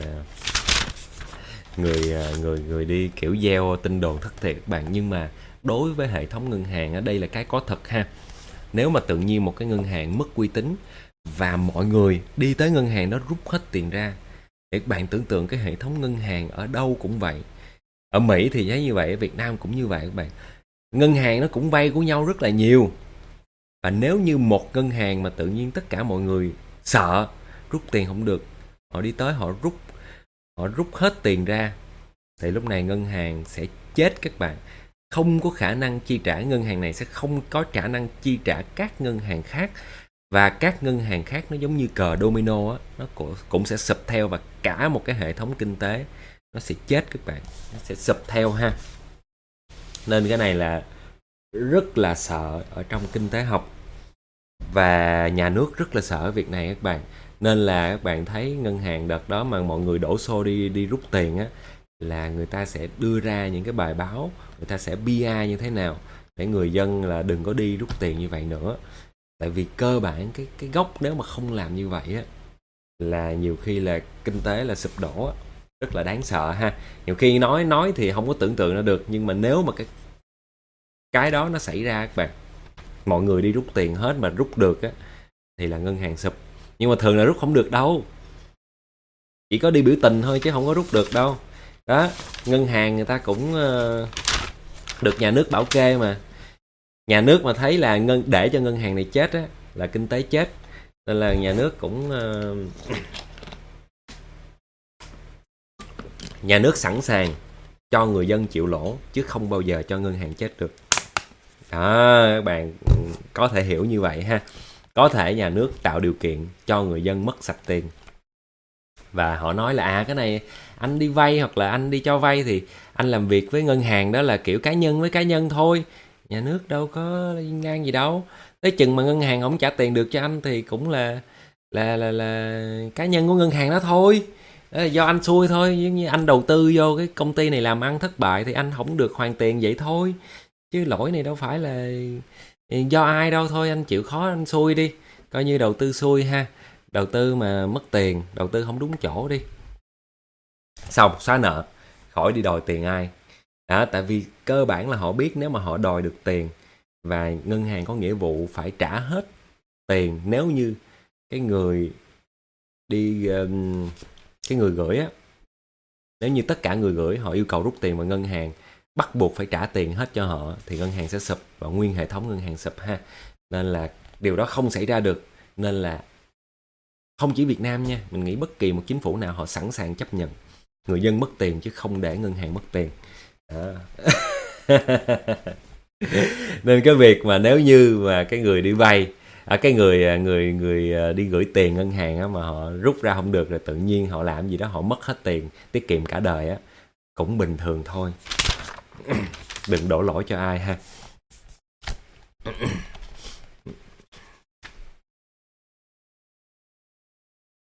người đi kiểu gieo tin đồn thất thiệt các bạn. Nhưng mà đối với hệ thống ngân hàng ở đây là cái có thật ha. Nếu mà tự nhiên một cái ngân hàng mất uy tín và mọi người đi tới ngân hàng đó rút hết tiền ra, thì các bạn tưởng tượng cái hệ thống ngân hàng ở đâu cũng vậy. Ở Mỹ thì thấy như vậy, ở Việt Nam cũng như vậy các bạn. Ngân hàng nó cũng vay của nhau rất là nhiều. Và nếu như một ngân hàng mà tự nhiên tất cả mọi người sợ rút tiền không được, họ đi tới họ rút hết tiền ra, thì lúc này ngân hàng sẽ chết các bạn. Không có khả năng chi trả, ngân hàng này sẽ không có khả năng chi trả các ngân hàng khác. Và các ngân hàng khác nó giống như cờ domino á, nó cũng sẽ sụp theo, và cả một cái hệ thống kinh tế nó sẽ chết các bạn, nó sẽ sụp theo ha. Nên cái này là rất là sợ ở trong kinh tế học, và nhà nước rất là sợ việc này các bạn. Nên là các bạn thấy ngân hàng đợt đó mà mọi người đổ xô đi rút tiền á, là người ta sẽ đưa ra những cái bài báo, người ta sẽ PR như thế nào để người dân là đừng có đi rút tiền như vậy nữa. Tại vì cơ bản cái gốc nếu mà không làm như vậy á, là nhiều khi là kinh tế là sụp đổ á, rất là đáng sợ ha. Nhiều khi nói thì không có tưởng tượng ra được, nhưng mà nếu mà cái đó nó xảy ra các bạn, mọi người đi rút tiền hết mà rút được á, thì là ngân hàng sụp. Nhưng mà thường là rút không được đâu, chỉ có đi biểu tình thôi chứ không có rút được đâu. Đó, ngân hàng người ta cũng được nhà nước bảo kê mà. Nhà nước mà thấy là để cho ngân hàng này chết á, là kinh tế chết. Nên là nhà nước cũng nhà nước sẵn sàng cho người dân chịu lỗ, chứ không bao giờ cho ngân hàng chết được. Đó, các bạn có thể hiểu như vậy ha. Có thể nhà nước tạo điều kiện cho người dân mất sạch tiền. Và họ nói là cái này anh đi vay hoặc là anh đi cho vay thì anh làm việc với ngân hàng đó là kiểu cá nhân với cá nhân thôi. Nhà nước đâu có ngang gì đâu. Tới chừng mà ngân hàng không trả tiền được cho anh thì cũng là cá nhân của ngân hàng đó thôi. Đó là do anh xui thôi. Giống như anh đầu tư vô cái công ty này làm ăn thất bại thì anh không được hoàn tiền vậy thôi. Chứ lỗi này đâu phải là do ai đâu, thôi anh chịu khó anh xui đi. Coi như đầu tư xui ha. Đầu tư mà mất tiền, đầu tư không đúng chỗ đi. Xong, xóa nợ, khỏi đi đòi tiền ai. Đó, tại vì cơ bản là họ biết nếu mà họ đòi được tiền và ngân hàng có nghĩa vụ phải trả hết tiền, nếu như cái người gửi á, nếu như tất cả người gửi họ yêu cầu rút tiền vào ngân hàng, bắt buộc phải trả tiền hết cho họ, thì ngân hàng sẽ sụp và nguyên hệ thống ngân hàng sụp ha. Nên là điều đó không xảy ra được. Nên là không chỉ Việt Nam nha, mình nghĩ bất kỳ một chính phủ nào họ sẵn sàng chấp nhận người dân mất tiền chứ không để ngân hàng mất tiền. Đó. Nên cái việc mà nếu như mà cái người đi vay, cái người đi gửi tiền ngân hàng á, mà họ rút ra không được rồi tự nhiên họ làm gì đó họ mất hết tiền, tiết kiệm cả đời á, cũng bình thường thôi. Đừng đổ lỗi cho ai ha.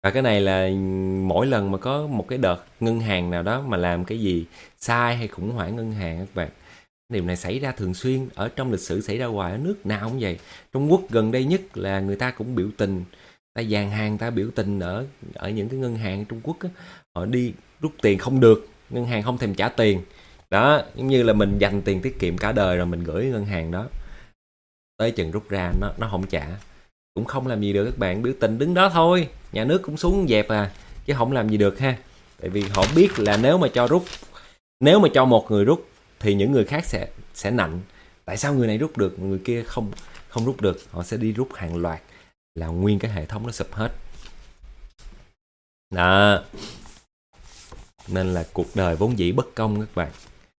Và cái này là mỗi lần mà có một cái đợt ngân hàng nào đó mà làm cái gì sai hay khủng hoảng ngân hàng các bạn, điều này xảy ra thường xuyên ở trong lịch sử, xảy ra hoài, ở nước nào cũng vậy. Trung Quốc gần đây nhất là người ta cũng biểu tình, ta dàn hàng ta biểu tình ở những cái ngân hàng Trung Quốc á, họ đi rút tiền không được, ngân hàng không thèm trả tiền. Đó, giống như là mình dành tiền tiết kiệm cả đời rồi mình gửi ngân hàng đó, tới chừng rút ra nó không trả, cũng không làm gì được các bạn, biểu tình đứng đó thôi, nhà nước cũng xuống dẹp chứ không làm gì được ha. Tại vì họ biết là nếu mà cho một người rút thì những người khác sẽ nạnh, tại sao người này rút được người kia không rút được, họ sẽ đi rút hàng loạt, là nguyên cái hệ thống nó sụp hết đó. Nên là cuộc đời vốn dĩ bất công các bạn.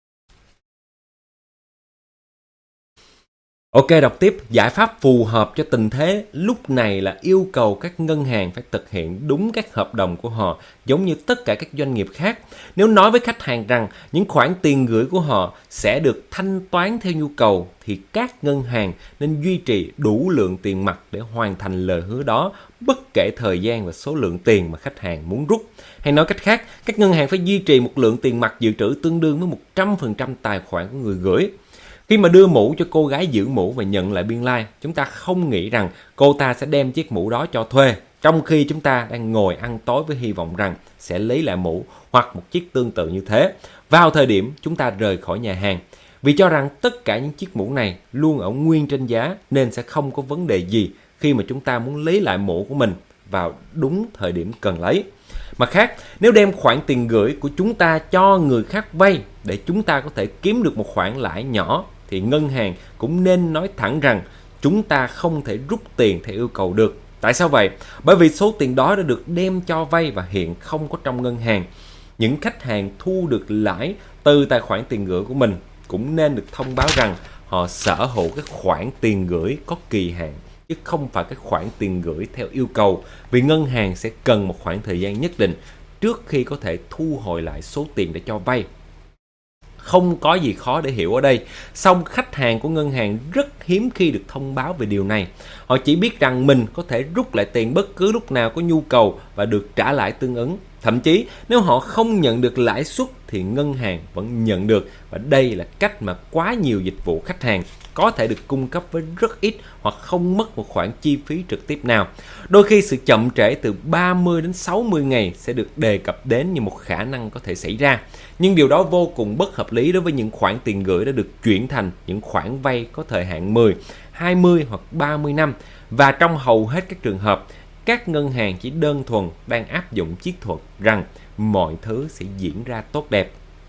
Ok, đọc tiếp. Giải pháp phù hợp cho tình thế lúc này là yêu cầu các ngân hàng phải thực hiện đúng các hợp đồng của họ, giống như tất cả các doanh nghiệp khác. Nếu nói với khách hàng rằng những khoản tiền gửi của họ sẽ được thanh toán theo nhu cầu, thì các ngân hàng nên duy trì đủ lượng tiền mặt để hoàn thành lời hứa đó, bất kể thời gian và số lượng tiền mà khách hàng muốn rút. Hay nói cách khác, các ngân hàng phải duy trì một lượng tiền mặt dự trữ tương đương với 100% tài khoản của người gửi. Khi mà đưa mũ cho cô gái giữ mũ và nhận lại biên lai, chúng ta không nghĩ rằng cô ta sẽ đem chiếc mũ đó cho thuê, trong khi chúng ta đang ngồi ăn tối với hy vọng rằng sẽ lấy lại mũ hoặc một chiếc tương tự như thế vào thời điểm chúng ta rời khỏi nhà hàng. Vì cho rằng tất cả những chiếc mũ này luôn ở nguyên trên giá nên sẽ không có vấn đề gì khi mà chúng ta muốn lấy lại mũ của mình vào đúng thời điểm cần lấy. Mặt khác, nếu đem khoản tiền gửi của chúng ta cho người khác vay để chúng ta có thể kiếm được một khoản lãi nhỏ, thì ngân hàng cũng nên nói thẳng rằng chúng ta không thể rút tiền theo yêu cầu được. Tại sao vậy? Bởi vì số tiền đó đã được đem cho vay và hiện không có trong ngân hàng. Những khách hàng thu được lãi từ tài khoản tiền gửi của mình cũng nên được thông báo rằng họ sở hữu cái khoản tiền gửi có kỳ hạn, chứ không phải cái khoản tiền gửi theo yêu cầu, vì ngân hàng sẽ cần một khoảng thời gian nhất định trước khi có thể thu hồi lại số tiền để cho vay. Không có gì khó để hiểu ở đây, song khách hàng của ngân hàng rất hiếm khi được thông báo về điều này. Họ chỉ biết rằng mình có thể rút lại tiền bất cứ lúc nào có nhu cầu và được trả lãi tương ứng. Thậm chí nếu họ không nhận được lãi suất thì ngân hàng vẫn nhận được, và đây là cách mà quá nhiều dịch vụ khách hàng có thể được cung cấp với rất ít hoặc không mất một khoản chi phí trực tiếp nào. Đôi khi sự chậm trễ từ 30 đến 60 ngày sẽ được đề cập đến như một khả năng có thể xảy ra. Nhưng điều đó vô cùng bất hợp lý đối với những khoản tiền gửi đã được chuyển thành những khoản vay có thời hạn 10, 20 hoặc 30 năm. Và trong hầu hết các trường hợp, các ngân hàng chỉ đơn thuần đang áp dụng chiến thuật rằng mọi thứ sẽ diễn ra tốt đẹp.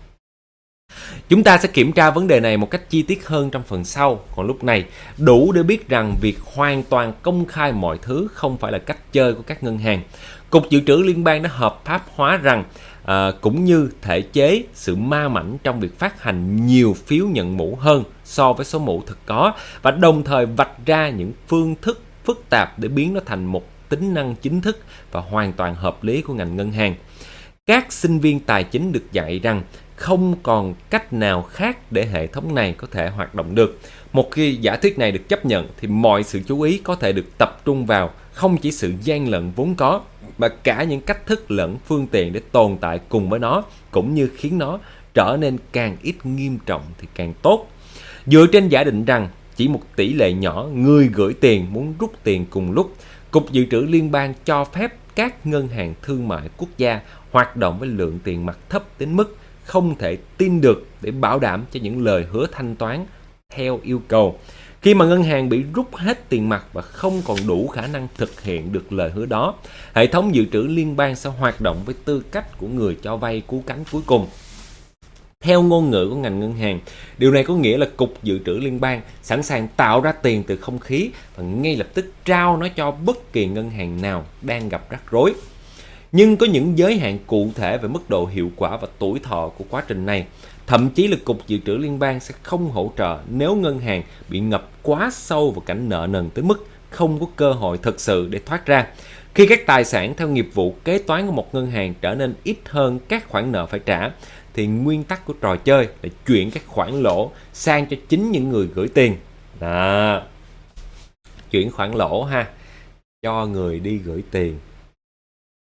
Chúng ta sẽ kiểm tra vấn đề này một cách chi tiết hơn trong phần sau. Còn lúc này, đủ để biết rằng việc hoàn toàn công khai mọi thứ không phải là cách chơi của các ngân hàng. Cục Dự trữ Liên bang đã hợp pháp hóa rằng cũng như thể chế sự ma mãnh trong việc phát hành nhiều phiếu nhận mũ hơn so với số mũ thực có, và đồng thời vạch ra những phương thức phức tạp để biến nó thành một tính năng chính thức và hoàn toàn hợp lý của ngành ngân hàng. Các sinh viên tài chính được dạy rằng không còn cách nào khác để hệ thống này có thể hoạt động được. Một khi giả thuyết này được chấp nhận thì mọi sự chú ý có thể được tập trung vào không chỉ sự gian lận vốn có, mà cả những cách thức lẫn phương tiện để tồn tại cùng với nó, cũng như khiến nó trở nên càng ít nghiêm trọng thì càng tốt. Dựa trên giả định rằng chỉ một tỷ lệ nhỏ người gửi tiền muốn rút tiền cùng lúc, Cục Dự trữ Liên bang cho phép các ngân hàng thương mại quốc gia hoạt động với lượng tiền mặt thấp đến mức không thể tin được để bảo đảm cho những lời hứa thanh toán theo yêu cầu. Khi mà ngân hàng bị rút hết tiền mặt và không còn đủ khả năng thực hiện được lời hứa đó, hệ thống dự trữ liên bang sẽ hoạt động với tư cách của người cho vay cứu cánh cuối cùng. Theo ngôn ngữ của ngành ngân hàng, điều này có nghĩa là Cục Dự trữ Liên bang sẵn sàng tạo ra tiền từ không khí và ngay lập tức trao nó cho bất kỳ ngân hàng nào đang gặp rắc rối. Nhưng có những giới hạn cụ thể về mức độ hiệu quả và tuổi thọ của quá trình này. Thậm chí là Cục Dự trữ Liên bang sẽ không hỗ trợ nếu ngân hàng bị ngập quá sâu vào cảnh nợ nần tới mức không có cơ hội thực sự để thoát ra. Khi các tài sản theo nghiệp vụ kế toán của một ngân hàng trở nên ít hơn các khoản nợ phải trả, thì nguyên tắc của trò chơi là chuyển các khoản lỗ sang cho chính những người gửi tiền. Đó. Chuyển khoản lỗ ha, cho người đi gửi tiền.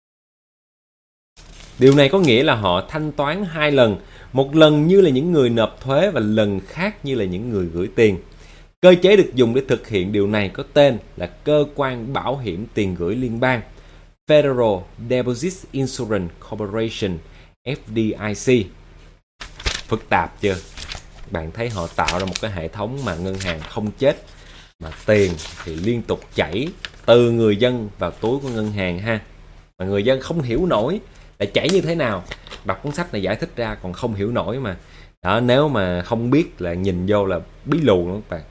Điều này có nghĩa là họ thanh toán 2 lần, một lần như là những người nộp thuế và lần khác như là những người gửi tiền. Cơ chế được dùng để thực hiện điều này có tên là Cơ quan Bảo hiểm Tiền gửi Liên bang Federal Deposit Insurance Corporation, FDIC. Phức tạp chưa? Bạn thấy họ tạo ra một cái hệ thống mà ngân hàng không chết, mà tiền thì liên tục chảy từ người dân vào túi của ngân hàng ha. Mà người dân không hiểu nổi là chảy như thế nào. Đọc cuốn sách này giải thích ra còn không hiểu nổi mà. Đó, nếu mà không biết là nhìn vô là bí lù nữa các bạn.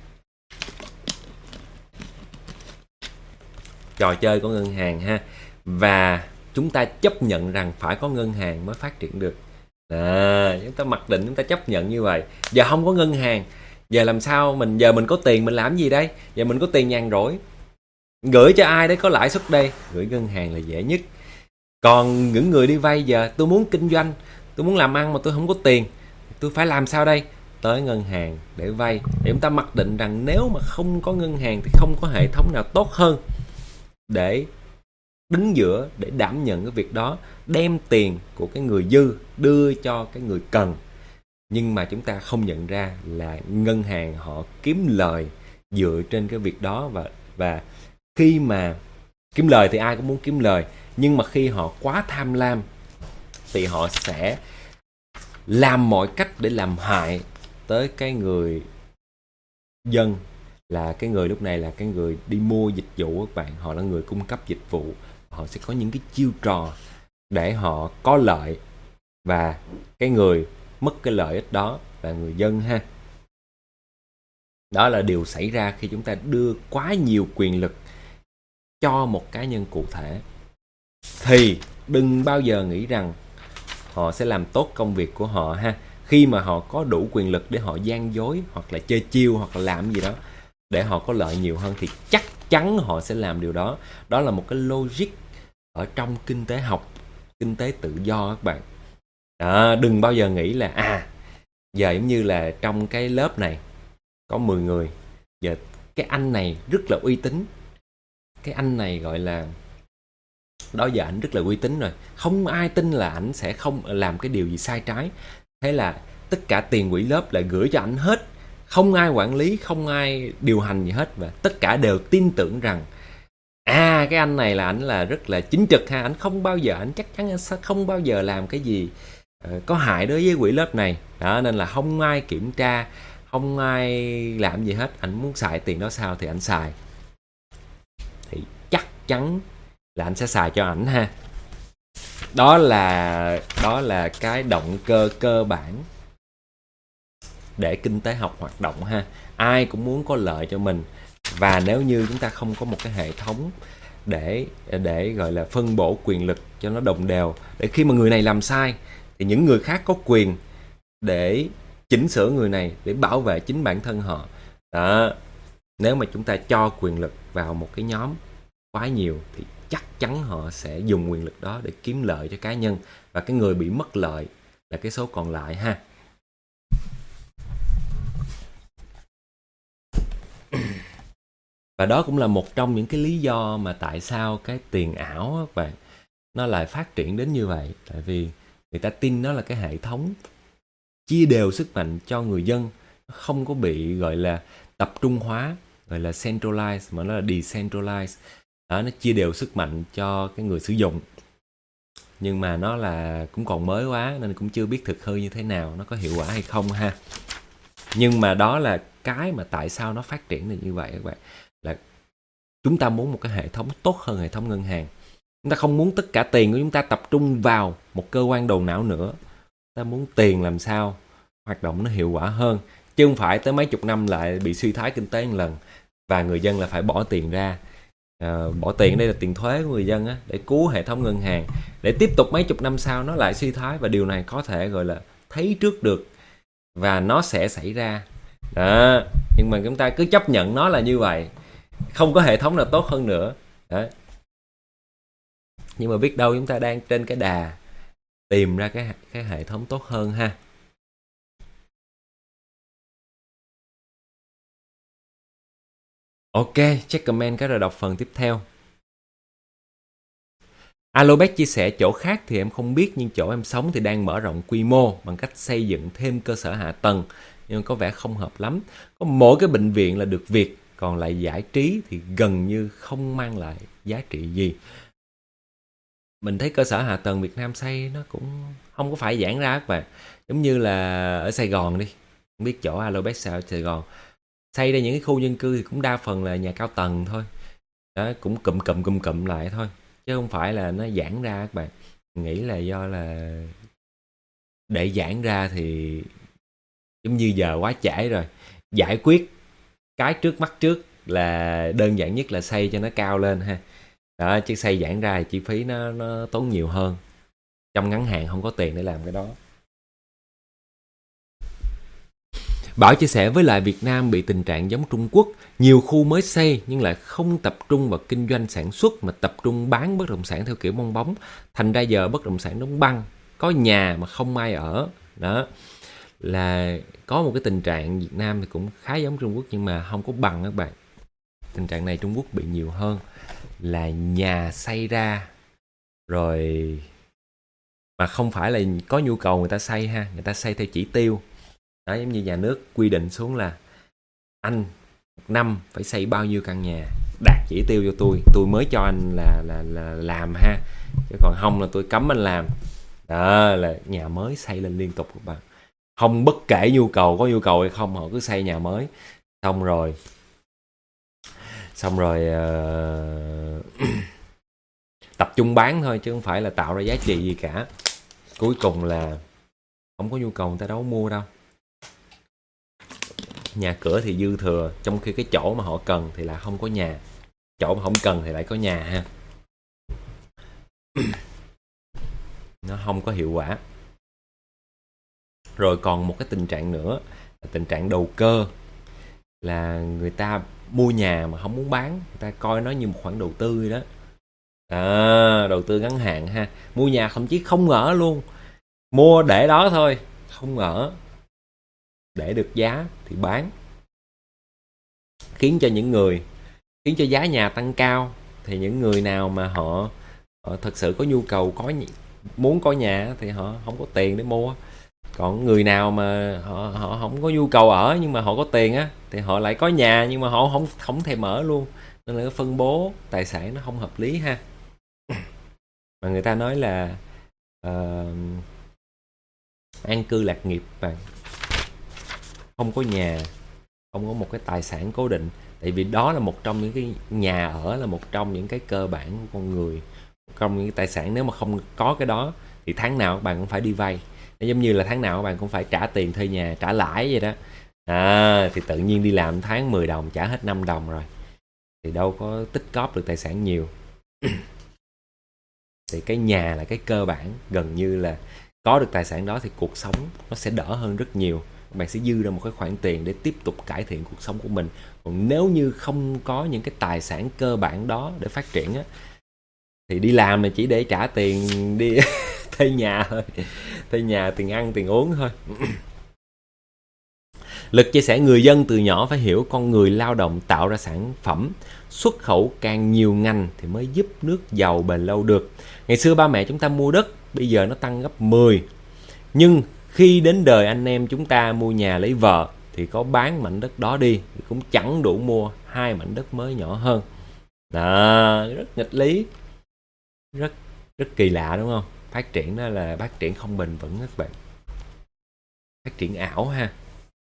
Trò chơi của ngân hàng ha. Và chúng ta chấp nhận rằng phải có ngân hàng mới phát triển được. Chúng ta mặc định, chúng ta chấp nhận như vậy. Giờ không có ngân hàng, giờ làm sao giờ mình có tiền mình làm gì đây? Giờ mình có tiền nhàn rỗi, gửi cho ai đấy có lãi suất đây? Gửi ngân hàng là dễ nhất. Còn những người đi vay, giờ tôi muốn kinh doanh, tôi muốn làm ăn mà tôi không có tiền, tôi phải làm sao đây? Tới ngân hàng để vay. Để chúng ta mặc định rằng nếu mà không có ngân hàng thì không có hệ thống nào tốt hơn để đứng giữa, để đảm nhận cái việc đó, đem tiền của cái người dư đưa cho cái người cần. Nhưng mà chúng ta không nhận ra là ngân hàng họ kiếm lời dựa trên cái việc đó. Và khi mà kiếm lời thì ai cũng muốn kiếm lời, nhưng mà khi họ quá tham lam thì họ sẽ làm mọi cách để làm hại tới cái người dân, là cái người lúc này là cái người đi mua dịch vụ các bạn. Họ là người cung cấp dịch vụ, họ sẽ có những cái chiêu trò để họ có lợi, và cái người mất cái lợi ích đó là người dân ha. Đó là điều xảy ra khi chúng ta đưa quá nhiều quyền lực cho một cá nhân cụ thể. Thì đừng bao giờ nghĩ rằng họ sẽ làm tốt công việc của họ ha. Khi mà họ có đủ quyền lực để họ gian dối, hoặc là chơi chiêu, hoặc là làm gì đó để họ có lợi nhiều hơn, thì chắc chắn họ sẽ làm điều đó. Đó là một cái logic ở trong kinh tế học, kinh tế tự do các bạn. Đó, đừng bao giờ nghĩ là giờ giống như là trong cái lớp này có 10 người, giờ cái anh này rất là uy tín, cái anh này gọi là đó, giờ ảnh rất là uy tín rồi, không ai tin là ảnh sẽ không làm cái điều gì sai trái. Thế là tất cả tiền quỹ lớp lại gửi cho ảnh hết, không ai quản lý, không ai điều hành gì hết, và tất cả đều tin tưởng rằng cái anh này là ảnh là rất là chính trực ha, ảnh không bao giờ, ảnh chắc chắn sẽ không bao giờ làm cái gì có hại đối với quỹ lớp này. Đó, nên là không ai kiểm tra, không ai làm gì hết, ảnh muốn xài tiền đó sao thì ảnh xài, thì chắc chắn là anh sẽ xài cho ảnh ha. Đó là cái động cơ cơ bản để kinh tế học hoạt động ha. Ai cũng muốn có lợi cho mình, và nếu như chúng ta không có một cái hệ thống để gọi là phân bổ quyền lực cho nó đồng đều, để khi mà người này làm sai thì những người khác có quyền để chỉnh sửa người này, để bảo vệ chính bản thân họ. Đó. Nếu mà chúng ta cho quyền lực vào một cái nhóm quá nhiều thì chắc chắn họ sẽ dùng quyền lực đó để kiếm lợi cho cá nhân, và cái người bị mất lợi là cái số còn lại ha. Và đó cũng là một trong những cái lý do mà tại sao cái tiền ảo các bạn nó lại phát triển đến như vậy. Tại vì người ta tin nó là cái hệ thống chia đều sức mạnh cho người dân, không có bị gọi là tập trung hóa, gọi là centralized, mà nó là decentralized. Đó, nó chia đều sức mạnh cho cái người sử dụng. Nhưng mà nó là cũng còn mới quá nên cũng chưa biết thực hư như thế nào, nó có hiệu quả hay không ha. Nhưng mà đó là cái mà tại sao nó phát triển được như vậy các bạn. Là chúng ta muốn một cái hệ thống tốt hơn hệ thống ngân hàng. Chúng ta không muốn tất cả tiền của chúng ta tập trung vào một cơ quan đầu não nữa. Ta muốn tiền làm sao hoạt động nó hiệu quả hơn, chứ không phải tới mấy chục năm lại bị suy thoái kinh tế một lần và người dân là phải bỏ tiền ra. Bỏ tiền ở đây là tiền thuế của người dân á, để cứu hệ thống ngân hàng, để tiếp tục mấy chục năm sau nó lại suy thoái. Và điều này có thể gọi là thấy trước được, và nó sẽ xảy ra đó. Nhưng mà chúng ta cứ chấp nhận nó là như vậy, không có hệ thống nào tốt hơn nữa đó. Nhưng mà biết đâu chúng ta đang trên cái đà tìm ra cái hệ thống tốt hơn ha. Ok, check comment cái rồi đọc phần tiếp theo. Alobec chia sẻ chỗ khác thì em không biết, nhưng chỗ em sống thì đang mở rộng quy mô bằng cách xây dựng thêm cơ sở hạ tầng, nhưng có vẻ không hợp lắm. Có mỗi cái bệnh viện là được việc, còn lại giải trí thì gần như không mang lại giá trị gì. Mình thấy cơ sở hạ tầng Việt Nam xây nó cũng không có phải giãn ra các bạn. Giống như là ở Sài Gòn đi, không biết chỗ Alobec sao ở Sài Gòn, xây ra những cái khu dân cư thì cũng đa phần là nhà cao tầng thôi. Đó, cũng cụm lại thôi, chứ không phải là nó giãn ra các bạn. Mình nghĩ là do là để giãn ra thì giống như giờ quá trễ rồi. Giải quyết cái trước mắt trước là đơn giản nhất là xây cho nó cao lên ha. Đó, chứ xây giãn ra thì chi phí nó tốn nhiều hơn. Trong ngắn hạn không có tiền để làm cái đó. Bảo chia sẻ với lại Việt Nam bị tình trạng giống Trung Quốc, nhiều khu mới xây nhưng lại không tập trung vào kinh doanh sản xuất mà tập trung bán bất động sản theo kiểu bong bóng. Thành ra giờ bất động sản đóng băng, có nhà mà không ai ở. Đó là có một cái tình trạng Việt Nam thì cũng khá giống Trung Quốc nhưng mà không có bằng các bạn. Tình trạng này Trung Quốc bị nhiều hơn, là nhà xây ra rồi mà không phải là có nhu cầu người ta xây ha, người ta xây theo chỉ tiêu. Đó, giống như nhà nước quy định xuống là anh một năm phải xây bao nhiêu căn nhà, đạt chỉ tiêu cho tôi mới cho anh là làm ha, chứ còn không là tôi cấm anh làm. Đó là nhà mới xây lên liên tục các bạn, không bất kể nhu cầu, có nhu cầu hay không họ cứ xây nhà mới. Xong rồi tập trung bán thôi chứ không phải là tạo ra giá trị gì cả. Cuối cùng là không có nhu cầu người ta đâu mua đâu. Nhà cửa thì dư thừa, trong khi cái chỗ mà họ cần thì là không có nhà, chỗ mà không cần thì lại có nhà ha. Nó không có hiệu quả. Rồi còn một cái tình trạng nữa là tình trạng đầu cơ, là người ta mua nhà mà không muốn bán, người ta coi nó như một khoản đầu tư vậy đó. Đầu tư ngắn hạn ha. Mua nhà thậm chí không ở luôn, mua để đó thôi, không ở, để được giá thì bán, khiến cho giá nhà tăng cao. Thì những người nào mà họ thật sự có nhu cầu, muốn có nhà thì họ không có tiền để mua. Còn người nào mà họ không có nhu cầu ở nhưng mà họ có tiền á thì họ lại có nhà nhưng mà họ không thèm ở luôn. Nên là cái phân bố tài sản nó không hợp lý ha. Mà người ta nói là an cư lạc nghiệp bạn, không có nhà, không có một cái tài sản cố định. Tại vì đó là một trong những cái nhà ở, là một trong những cái cơ bản của con người, một trong những cái tài sản. Nếu mà không có cái đó thì tháng nào các bạn cũng phải đi vay. Nó giống như là tháng nào các bạn cũng phải trả tiền thuê nhà, trả lãi vậy đó. Thì tự nhiên đi làm tháng 10 đồng trả hết 5 đồng rồi, thì đâu có tích cóp được tài sản nhiều. Thì cái nhà là cái cơ bản, gần như là có được tài sản đó thì cuộc sống nó sẽ đỡ hơn rất nhiều. Bạn sẽ dư ra một cái khoản tiền để tiếp tục cải thiện cuộc sống của mình. Còn nếu như không có những cái tài sản cơ bản đó để phát triển á, thì đi làm là chỉ để trả tiền đi thuê nhà thôi, thuê nhà, tiền ăn, tiền uống thôi. Lực chia sẻ người dân từ nhỏ phải hiểu con người lao động tạo ra sản phẩm, xuất khẩu càng nhiều ngành thì mới giúp nước giàu bền lâu được. Ngày xưa ba mẹ chúng ta mua đất, bây giờ nó tăng gấp 10. Nhưng khi đến đời anh em chúng ta mua nhà lấy vợ thì có bán mảnh đất đó đi thì cũng chẳng đủ mua 2 mảnh đất mới nhỏ hơn. Đó, rất nghịch lý, rất kỳ lạ đúng không? Phát triển đó là phát triển không bền vững các bạn, phát triển ảo ha.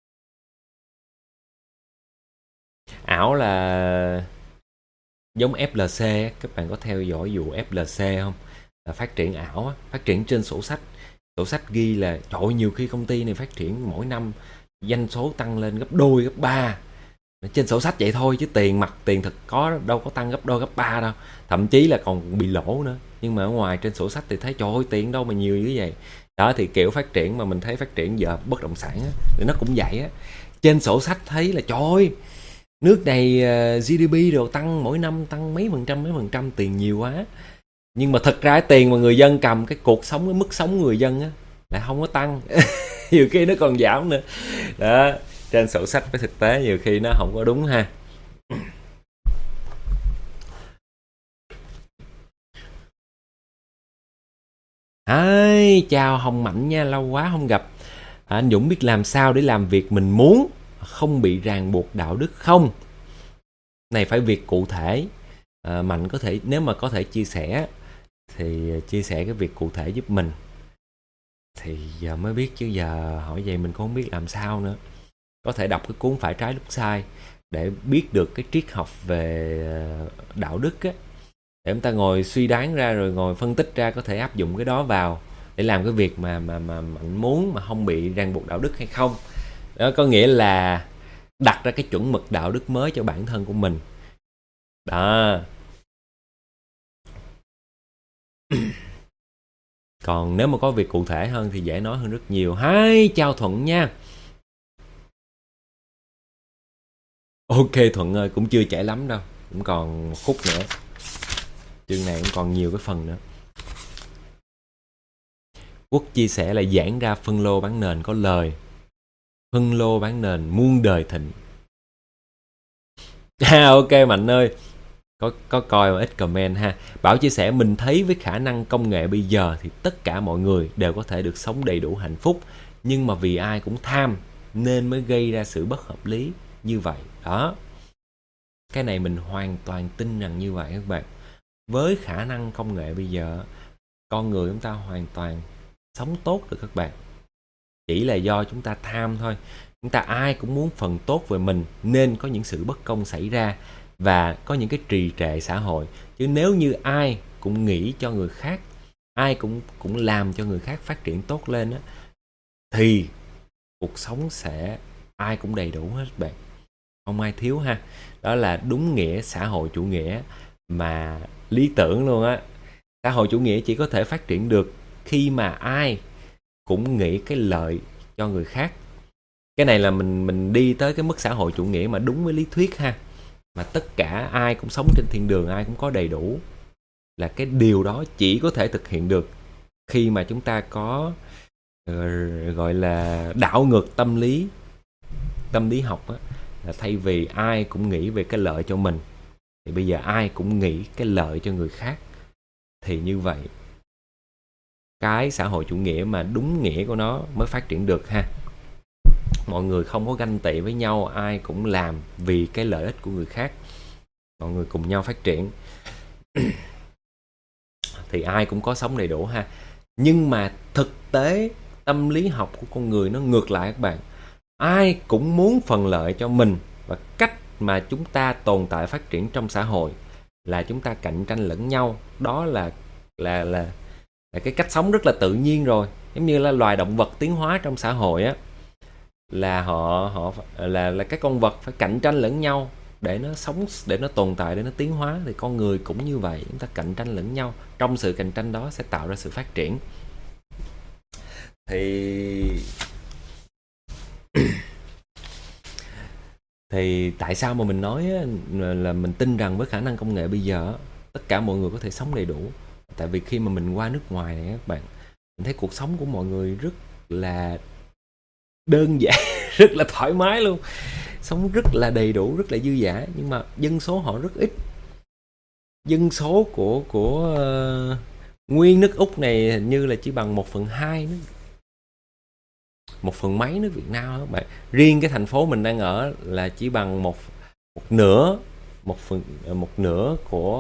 Ảo là giống FLC, các bạn có theo dõi vụ FLC không? Là phát triển ảo, phát triển trên sổ sách. Sổ sách ghi là trời ơi, nhiều khi công ty này phát triển mỗi năm doanh số tăng lên gấp đôi, gấp 3. Trên sổ sách vậy thôi chứ tiền mặt, tiền thực có đâu có tăng gấp đôi, gấp 3 đâu. Thậm chí là còn bị lỗ nữa. Nhưng mà ở ngoài trên sổ sách thì thấy trời ơi tiền đâu mà nhiều như vậy. Đó thì kiểu phát triển mà mình thấy phát triển giờ bất động sản á, thì nó cũng vậy á. Trên sổ sách thấy là trời ơi, nước này GDP rồi tăng mỗi năm tăng mấy phần trăm, tiền nhiều quá. Nhưng mà thật ra cái tiền mà người dân cầm, cái cuộc sống, cái mức sống người dân á lại không có tăng. Nhiều khi nó còn giảm nữa. Đó, trên sổ sách với thực tế nhiều khi nó không có đúng ha. Chào Hồng Mạnh nha, lâu quá không gặp. Anh Dũng biết làm sao để làm việc mình muốn, không bị ràng buộc đạo đức không? Này phải việc cụ thể. Mạnh có thể, nếu mà có thể chia sẻ thì chia sẻ cái việc cụ thể giúp mình. Thì giờ mới biết, chứ giờ hỏi vậy mình cũng không biết làm sao nữa. Có thể đọc cái cuốn Phải Trái Lúc Sai để biết được cái triết học về đạo đức á, để chúng ta ngồi suy đoán ra, rồi ngồi phân tích ra, có thể áp dụng cái đó vào để làm cái việc mà Mạnh muốn mà không bị ràng buộc đạo đức hay không. Đó có nghĩa là đặt ra cái chuẩn mực đạo đức mới cho bản thân của mình. Đó. Còn nếu mà có việc cụ thể hơn thì dễ nói hơn rất nhiều. Chào Thuận nha. Ok Thuận ơi, cũng chưa trễ lắm đâu, cũng còn một khúc nữa. Chương này cũng còn nhiều cái phần nữa. Quốc chia sẻ là giảng ra phân lô bán nền có lời. Phân lô bán nền muôn đời thịnh. Ok Mạnh ơi, có coi mà ít comment ha. Bảo chia sẻ mình thấy với khả năng công nghệ bây giờ thì tất cả mọi người đều có thể được sống đầy đủ hạnh phúc, nhưng mà vì ai cũng tham nên mới gây ra sự bất hợp lý như vậy. Đó. Cái này mình hoàn toàn tin rằng như vậy các bạn. Với khả năng công nghệ bây giờ, con người chúng ta hoàn toàn sống tốt được các bạn. Chỉ là do chúng ta tham thôi. Chúng ta ai cũng muốn phần tốt về mình nên có những sự bất công xảy ra và có những cái trì trệ xã hội. Chứ nếu như ai cũng nghĩ cho người khác, ai cũng làm cho người khác phát triển tốt lên á, thì cuộc sống sẽ ai cũng đầy đủ hết bạn, không ai thiếu ha. Đó là đúng nghĩa xã hội chủ nghĩa mà lý tưởng luôn á. Xã hội chủ nghĩa chỉ có thể phát triển được khi mà ai cũng nghĩ cái lợi cho người khác. Cái này là mình đi tới cái mức xã hội chủ nghĩa mà đúng với lý thuyết ha, mà tất cả ai cũng sống trên thiên đường, ai cũng có đầy đủ, là cái điều đó chỉ có thể thực hiện được khi mà chúng ta có gọi là đảo ngược tâm lý học á, là thay vì ai cũng nghĩ về cái lợi cho mình thì bây giờ ai cũng nghĩ cái lợi cho người khác. Thì như vậy cái xã hội chủ nghĩa mà đúng nghĩa của nó mới phát triển được ha. Mọi người không có ganh tị với nhau, ai cũng làm vì cái lợi ích của người khác, mọi người cùng nhau phát triển thì ai cũng có sống đầy đủ ha. Nhưng mà thực tế tâm lý học của con người nó ngược lại các bạn. Ai cũng muốn phần lợi cho mình, và cách mà chúng ta tồn tại phát triển trong xã hội là chúng ta cạnh tranh lẫn nhau. Đó là cái cách sống rất là tự nhiên rồi. Giống như là loài động vật tiến hóa trong xã hội á, là họ là các con vật phải cạnh tranh lẫn nhau để nó sống, để nó tồn tại, để nó tiến hóa. Thì con người cũng như vậy, chúng ta cạnh tranh lẫn nhau, trong sự cạnh tranh đó sẽ tạo ra sự phát triển. Thì tại sao mà mình nói là mình tin rằng với khả năng công nghệ bây giờ tất cả mọi người có thể sống đầy đủ? Tại vì khi mà mình qua nước ngoài này các bạn, mình thấy cuộc sống của mọi người rất là đơn giản rất là thoải mái luôn, sống rất là đầy đủ, rất là dư dả, nhưng mà dân số họ rất ít. Dân số của nguyên nước Úc này hình như là chỉ bằng 1/2 nữa, 1 phần mấy nước Việt Nam các bạn. Riêng cái thành phố mình đang ở là chỉ bằng một nửa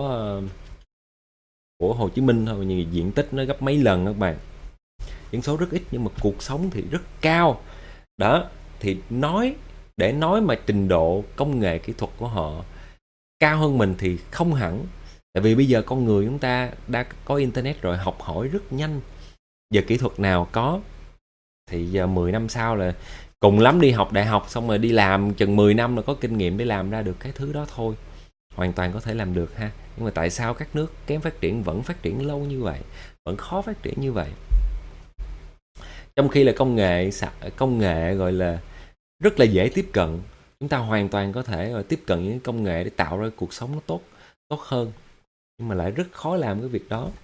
của Hồ Chí Minh thôi, nhưng diện tích nó gấp mấy lần các bạn. Dân số rất ít nhưng mà cuộc sống thì rất cao. Đó, thì để nói mà trình độ công nghệ kỹ thuật của họ cao hơn mình thì không hẳn. Tại vì bây giờ con người chúng ta đã có internet rồi, học hỏi rất nhanh. Giờ kỹ thuật nào có thì giờ 10 năm sau là cùng lắm đi học đại học xong rồi đi làm chừng 10 năm là có kinh nghiệm để làm ra được cái thứ đó thôi. Hoàn toàn có thể làm được ha. Nhưng mà tại sao các nước kém phát triển vẫn phát triển lâu như vậy, vẫn khó phát triển như vậy? Trong khi là công nghệ gọi là rất là dễ tiếp cận, chúng ta hoàn toàn có thể tiếp cận những công nghệ để tạo ra cuộc sống nó tốt hơn, nhưng mà lại rất khó làm cái việc đó.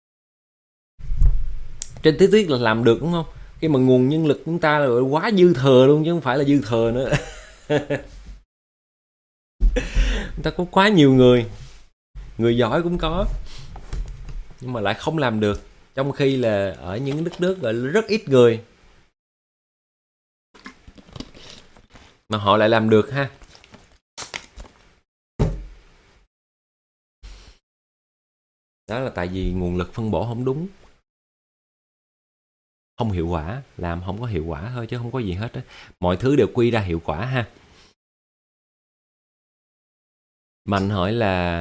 Trên lý thuyết là làm được đúng không? Khi mà nguồn nhân lực chúng ta là quá dư thừa luôn, chứ không phải là dư thừa nữa. Chúng ta có quá nhiều người giỏi cũng có, nhưng mà lại không làm được. Trong khi là ở những đất nước gọi là rất ít người mà họ lại làm được ha. Đó là tại vì nguồn lực phân bổ không đúng, không hiệu quả, làm không có hiệu quả thôi chứ không có gì hết á. Mọi thứ đều quy ra hiệu quả ha. Mạnh hỏi là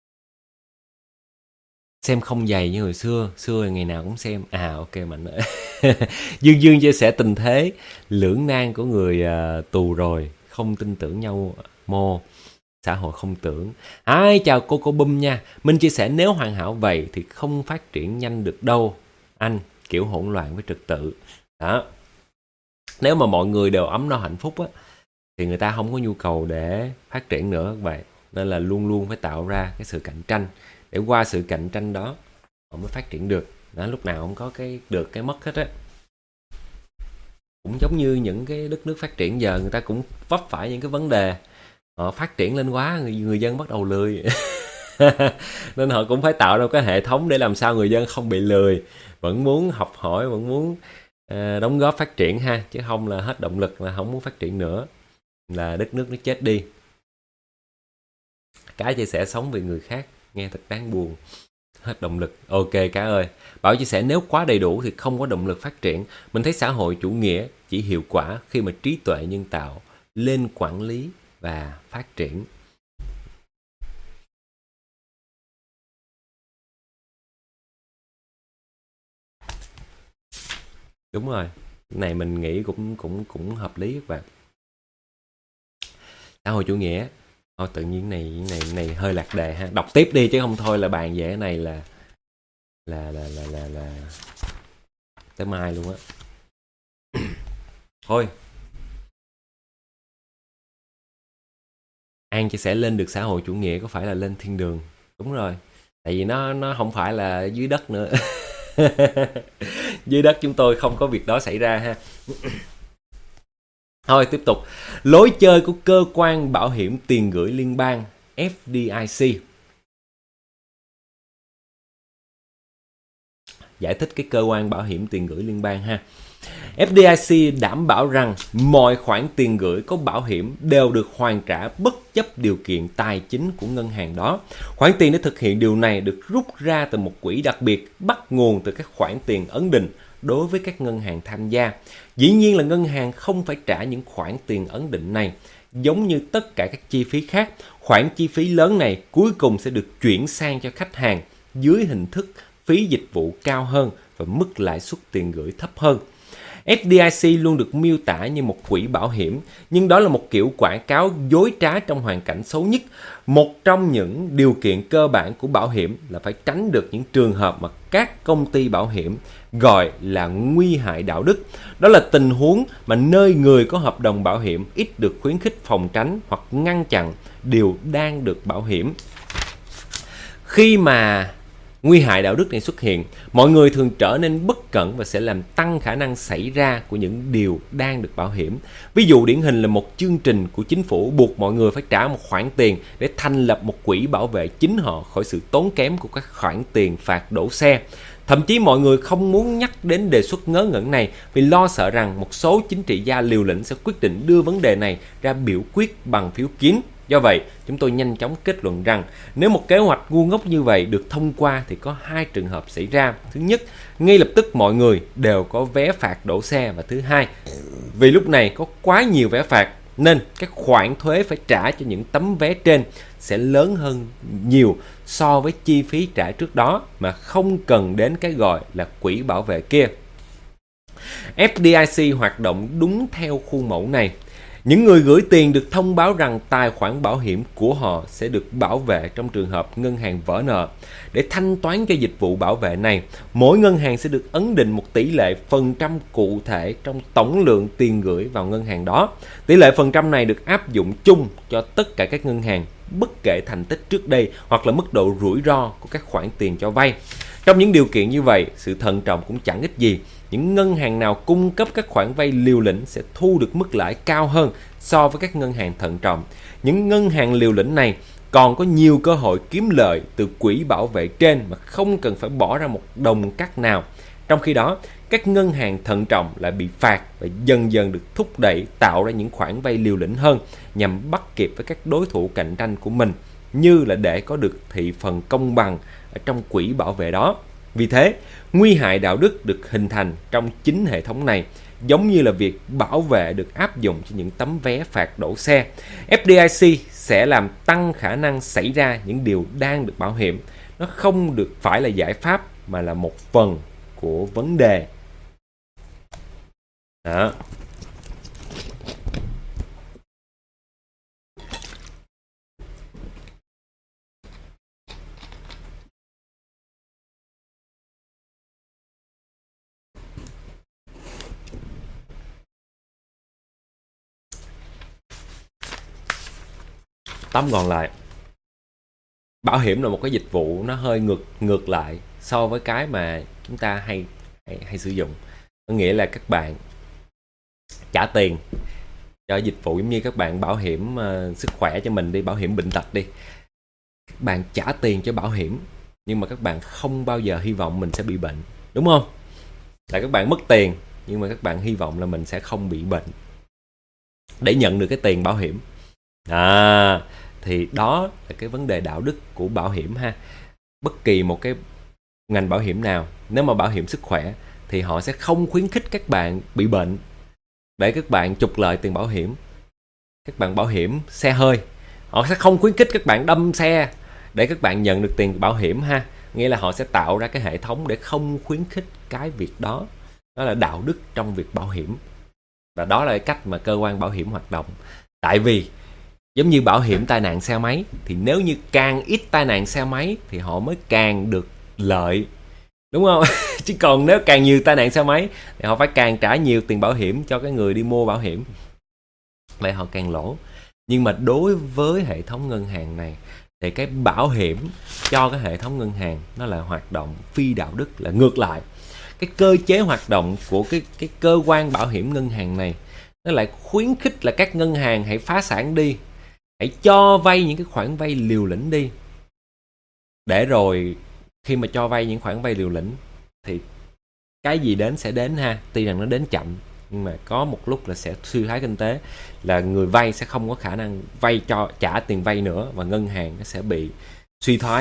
xem không dày như hồi xưa, xưa là ngày nào cũng xem. Ok Mạnh ơi. Dương Dương chia sẻ tình thế lưỡng nan của người tù rồi, không tin tưởng nhau mô, xã hội không tưởng. Chào cô Bum nha. Minh chia sẻ nếu hoàn hảo vậy thì không phát triển nhanh được đâu anh, kiểu hỗn loạn với trật tự. Đó. Nếu mà mọi người đều ấm no hạnh phúc á thì người ta không có nhu cầu để phát triển nữa các bạn. Nên là luôn luôn phải tạo ra cái sự cạnh tranh, để qua sự cạnh tranh đó họ mới phát triển được. Đó, lúc nào không có cái được cái mất hết á. Cũng giống như những cái đất nước phát triển giờ, người ta cũng vấp phải những cái vấn đề. Họ phát triển lên quá, người dân bắt đầu lười. Nên họ cũng phải tạo ra cái hệ thống để làm sao người dân không bị lười, vẫn muốn học hỏi, vẫn muốn đóng góp phát triển ha, chứ không là hết động lực là không muốn phát triển nữa, là đất nước nó chết đi. Cá chia sẻ sống vì người khác nghe thật đáng buồn, hết động lực. Ok Cá ơi. Bảo chia sẻ nếu quá đầy đủ thì không có động lực phát triển. Mình thấy xã hội chủ nghĩa chỉ hiệu quả khi mà trí tuệ nhân tạo lên quản lý và phát triển. Đúng rồi, cái này mình nghĩ cũng hợp lý các bạn. Xã hội chủ nghĩa. Thôi tự nhiên này hơi lạc đề ha. Đọc tiếp đi chứ không thôi là bàn về cái này là tới mai luôn á. Thôi. An chia sẻ lên được xã hội chủ nghĩa có phải là lên thiên đường? Đúng rồi. Tại vì nó không phải là dưới đất nữa. Dưới đất chúng tôi không có việc đó xảy ra ha. Thôi tiếp tục. Lối chơi của cơ quan bảo hiểm tiền gửi liên bang FDIC. Giải thích cái cơ quan bảo hiểm tiền gửi liên bang ha. FDIC đảm bảo rằng mọi khoản tiền gửi có bảo hiểm đều được hoàn trả bất chấp điều kiện tài chính của ngân hàng đó. Khoản tiền để thực hiện điều này được rút ra từ một quỹ đặc biệt bắt nguồn từ các khoản tiền ấn định đối với các ngân hàng tham gia. Dĩ nhiên là ngân hàng không phải trả những khoản tiền ấn định này. Giống như tất cả các chi phí khác, khoản chi phí lớn này cuối cùng sẽ được chuyển sang cho khách hàng dưới hình thức phí dịch vụ cao hơn và mức lãi suất tiền gửi thấp hơn. FDIC luôn được miêu tả như một quỹ bảo hiểm, nhưng đó là một kiểu quảng cáo dối trá trong hoàn cảnh xấu nhất. Một trong những điều kiện cơ bản của bảo hiểm là phải tránh được những trường hợp mà các công ty bảo hiểm gọi là nguy hại đạo đức. Đó là tình huống mà nơi người có hợp đồng bảo hiểm ít được khuyến khích phòng tránh hoặc ngăn chặn điều đang được bảo hiểm. Khi mà nguy hại đạo đức này xuất hiện, mọi người thường trở nên bất cẩn và sẽ làm tăng khả năng xảy ra của những điều đang được bảo hiểm. Ví dụ điển hình là một chương trình của chính phủ buộc mọi người phải trả một khoản tiền để thành lập một quỹ bảo vệ chính họ khỏi sự tốn kém của các khoản tiền phạt đổ xe. Thậm chí mọi người không muốn nhắc đến đề xuất ngớ ngẩn này vì lo sợ rằng một số chính trị gia liều lĩnh sẽ quyết định đưa vấn đề này ra biểu quyết bằng phiếu kín. Do vậy, chúng tôi nhanh chóng kết luận rằng nếu một kế hoạch ngu ngốc như vậy được thông qua thì có hai trường hợp xảy ra. Thứ nhất, ngay lập tức mọi người đều có vé phạt đổ xe. Và thứ hai, vì lúc này có quá nhiều vé phạt nên các khoản thuế phải trả cho những tấm vé trên sẽ lớn hơn nhiều so với chi phí trả trước đó mà không cần đến cái gọi là quỹ bảo vệ kia. FDIC hoạt động đúng theo khuôn mẫu này. Những người gửi tiền được thông báo rằng tài khoản bảo hiểm của họ sẽ được bảo vệ trong trường hợp ngân hàng vỡ nợ. Để thanh toán cho dịch vụ bảo vệ này, mỗi ngân hàng sẽ được ấn định một tỷ lệ phần trăm cụ thể trong tổng lượng tiền gửi vào ngân hàng đó. Tỷ lệ phần trăm này được áp dụng chung cho tất cả các ngân hàng, bất kể thành tích trước đây hoặc là mức độ rủi ro của các khoản tiền cho vay. Trong những điều kiện như vậy, sự thận trọng cũng chẳng ích gì. Những ngân hàng nào cung cấp các khoản vay liều lĩnh sẽ thu được mức lãi cao hơn so với các ngân hàng thận trọng. Những ngân hàng liều lĩnh này còn có nhiều cơ hội kiếm lợi từ quỹ bảo vệ trên mà không cần phải bỏ ra một đồng cắt nào. Trong khi đó, các ngân hàng thận trọng lại bị phạt và dần dần được thúc đẩy tạo ra những khoản vay liều lĩnh hơn nhằm bắt kịp với các đối thủ cạnh tranh của mình, như là để có được thị phần công bằng ở trong quỹ bảo vệ đó. Vì thế, nguy hại đạo đức được hình thành trong chính hệ thống này, giống như là việc bảo vệ được áp dụng cho những tấm vé phạt đổ xe. FDIC sẽ làm tăng khả năng xảy ra những điều đang được bảo hiểm. Nó không được phải là giải pháp mà là một phần của vấn đề. Đó. Tóm gọn lại, bảo hiểm là một cái dịch vụ nó hơi ngược lại so với cái mà chúng ta hay sử dụng. Có nghĩa là các bạn trả tiền cho dịch vụ, giống như các bạn bảo hiểm sức khỏe cho mình đi, bảo hiểm bệnh tật đi. Các bạn trả tiền cho bảo hiểm nhưng mà các bạn không bao giờ hy vọng mình sẽ bị bệnh, đúng không? Là các bạn mất tiền nhưng mà các bạn hy vọng là mình sẽ không bị bệnh để nhận được cái tiền bảo hiểm. Thì đó là cái vấn đề đạo đức của bảo hiểm ha. Bất kỳ một cái ngành bảo hiểm nào, nếu mà bảo hiểm sức khỏe thì họ sẽ không khuyến khích các bạn bị bệnh để các bạn trục lợi tiền bảo hiểm. Các bạn bảo hiểm xe hơi, họ sẽ không khuyến khích các bạn đâm xe để các bạn nhận được tiền bảo hiểm ha. Nghĩa là họ sẽ tạo ra cái hệ thống để không khuyến khích cái việc đó. Đó là đạo đức trong việc bảo hiểm. Và đó là cái cách mà cơ quan bảo hiểm hoạt động. Tại vì giống như bảo hiểm tai nạn xe máy, thì nếu như càng ít tai nạn xe máy thì họ mới càng được lợi, đúng không? Chứ còn nếu càng nhiều tai nạn xe máy thì họ phải càng trả nhiều tiền bảo hiểm cho cái người đi mua bảo hiểm, vậy họ càng lỗ. Nhưng mà đối với hệ thống ngân hàng này thì cái bảo hiểm cho cái hệ thống ngân hàng nó là hoạt động phi đạo đức, là ngược lại. Cái cơ chế hoạt động của cái cơ quan bảo hiểm ngân hàng này nó lại khuyến khích là các ngân hàng hãy phá sản đi, hãy cho vay những cái khoản vay liều lĩnh đi, để rồi khi mà cho vay những khoản vay liều lĩnh thì cái gì đến sẽ đến ha. Tuy rằng nó đến chậm nhưng mà có một lúc là sẽ suy thoái kinh tế, là người vay sẽ không có khả năng vay cho trả tiền vay nữa và ngân hàng nó sẽ bị suy thoái.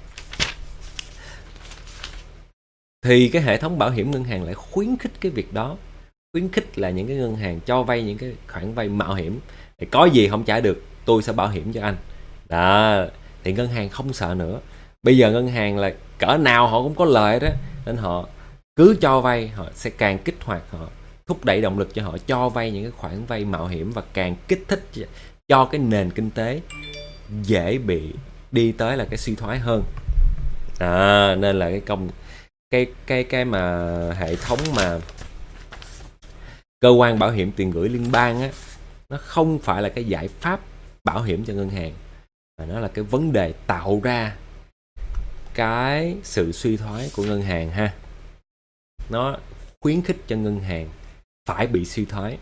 Thì cái hệ thống bảo hiểm ngân hàng lại khuyến khích cái việc đó, khuyến khích là những cái ngân hàng cho vay những cái khoản vay mạo hiểm, thì có gì không trả được tôi sẽ bảo hiểm cho anh. Đó, thì ngân hàng không sợ nữa. Bây giờ ngân hàng là cỡ nào họ cũng có lợi đó, nên họ cứ cho vay, họ sẽ càng kích hoạt, họ thúc đẩy động lực cho họ cho vay những cái khoản vay mạo hiểm và càng kích thích cho cái nền kinh tế dễ bị đi tới là cái suy thoái hơn. Nên là cái mà hệ thống mà cơ quan bảo hiểm tiền gửi liên bang á, nó không phải là cái giải pháp bảo hiểm cho ngân hàng, mà nó là cái vấn đề tạo ra cái sự suy thoái của ngân hàng ha. Nó khuyến khích cho ngân hàng phải bị suy thoái.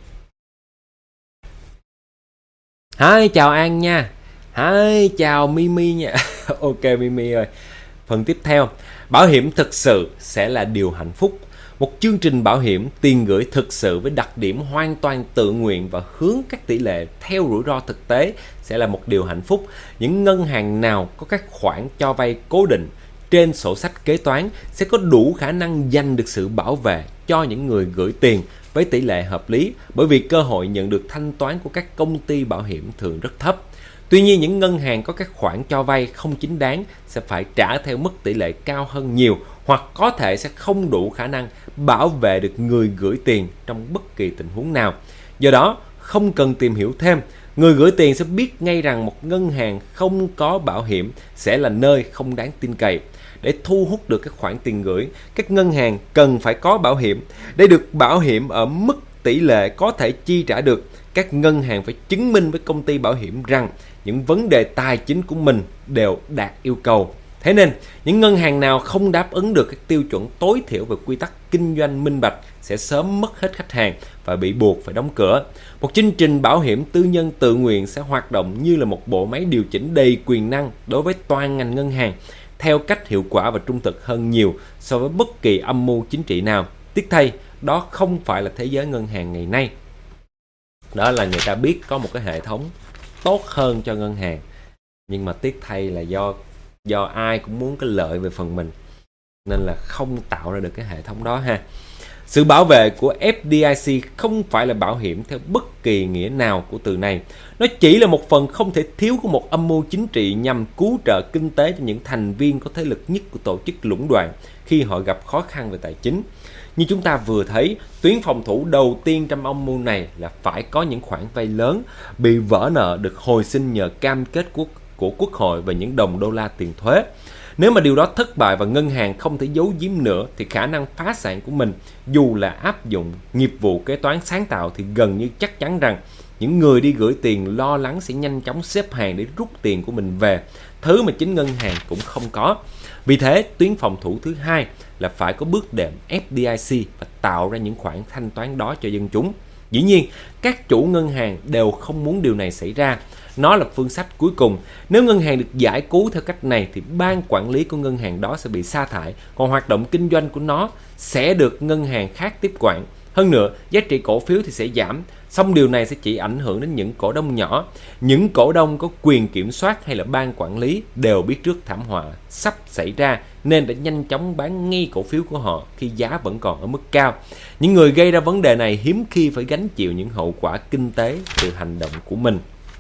Hi, chào An nha. Hi, chào Mimi nha. Ok Mimi ơi. Phần tiếp theo, bảo hiểm thực sự sẽ là điều hạnh phúc. Một chương trình bảo hiểm tiền gửi thực sự với đặc điểm hoàn toàn tự nguyện và hướng các tỷ lệ theo rủi ro thực tế sẽ là một điều hạnh phúc. Những ngân hàng nào có các khoản cho vay cố định trên sổ sách kế toán sẽ có đủ khả năng giành được sự bảo vệ cho những người gửi tiền với tỷ lệ hợp lý, bởi vì cơ hội nhận được thanh toán của các công ty bảo hiểm thường rất thấp. Tuy nhiên, những ngân hàng có các khoản cho vay không chính đáng sẽ phải trả theo mức tỷ lệ cao hơn nhiều, hoặc có thể sẽ không đủ khả năng bảo vệ được người gửi tiền trong bất kỳ tình huống nào. Do đó, không cần tìm hiểu thêm, người gửi tiền sẽ biết ngay rằng một ngân hàng không có bảo hiểm sẽ là nơi không đáng tin cậy. Để thu hút được các khoản tiền gửi, các ngân hàng cần phải có bảo hiểm. Để được bảo hiểm ở mức tỷ lệ có thể chi trả được, các ngân hàng phải chứng minh với công ty bảo hiểm rằng những vấn đề tài chính của mình đều đạt yêu cầu. Thế nên, những ngân hàng nào không đáp ứng được các tiêu chuẩn tối thiểu về quy tắc kinh doanh minh bạch sẽ sớm mất hết khách hàng và bị buộc phải đóng cửa. Một chương trình bảo hiểm tư nhân tự nguyện sẽ hoạt động như là một bộ máy điều chỉnh đầy quyền năng đối với toàn ngành ngân hàng, theo cách hiệu quả và trung thực hơn nhiều so với bất kỳ âm mưu chính trị nào. Tiếc thay, đó không phải là thế giới ngân hàng ngày nay. Đó là người ta biết có một cái hệ thống tốt hơn cho ngân hàng, nhưng mà tiếc thay là do ai cũng muốn cái lợi về phần mình, nên là không tạo ra được cái hệ thống đó ha. Sự bảo vệ của FDIC không phải là bảo hiểm theo bất kỳ nghĩa nào của từ này. Nó chỉ là một phần không thể thiếu của một âm mưu chính trị nhằm cứu trợ kinh tế cho những thành viên có thế lực nhất của tổ chức lũng đoạn khi họ gặp khó khăn về tài chính. Như chúng ta vừa thấy, tuyến phòng thủ đầu tiên trong âm mưu này là phải có những khoản vay lớn bị vỡ nợ được hồi sinh nhờ cam kết của Quốc hội về những đồng đô la tiền thuế. Nếu mà điều đó thất bại và ngân hàng không thể giấu giếm nữa thì khả năng phá sản của mình, dù là áp dụng nghiệp vụ kế toán sáng tạo, thì gần như chắc chắn rằng những người đi gửi tiền lo lắng sẽ nhanh chóng xếp hàng để rút tiền của mình về, thứ mà chính ngân hàng cũng không có. Vì thế, tuyến phòng thủ thứ hai là phải có bước đệm FDIC và tạo ra những khoản thanh toán đó cho dân chúng. Dĩ nhiên, các chủ ngân hàng đều không muốn điều này xảy ra. Nó là phương sách cuối cùng. Nếu ngân hàng được giải cứu theo cách này thì ban quản lý của ngân hàng đó sẽ bị sa thải, còn hoạt động kinh doanh của nó sẽ được ngân hàng khác tiếp quản. Hơn nữa, giá trị cổ phiếu thì sẽ giảm. Song điều này sẽ chỉ ảnh hưởng đến những cổ đông nhỏ. Những cổ đông có quyền kiểm soát hay là ban quản lý đều biết trước thảm họa sắp xảy ra nên đã nhanh chóng bán ngay cổ phiếu của họ khi giá vẫn còn ở mức cao. Những người gây ra vấn đề này hiếm khi phải gánh chịu những hậu quả kinh tế từ hành động của mình.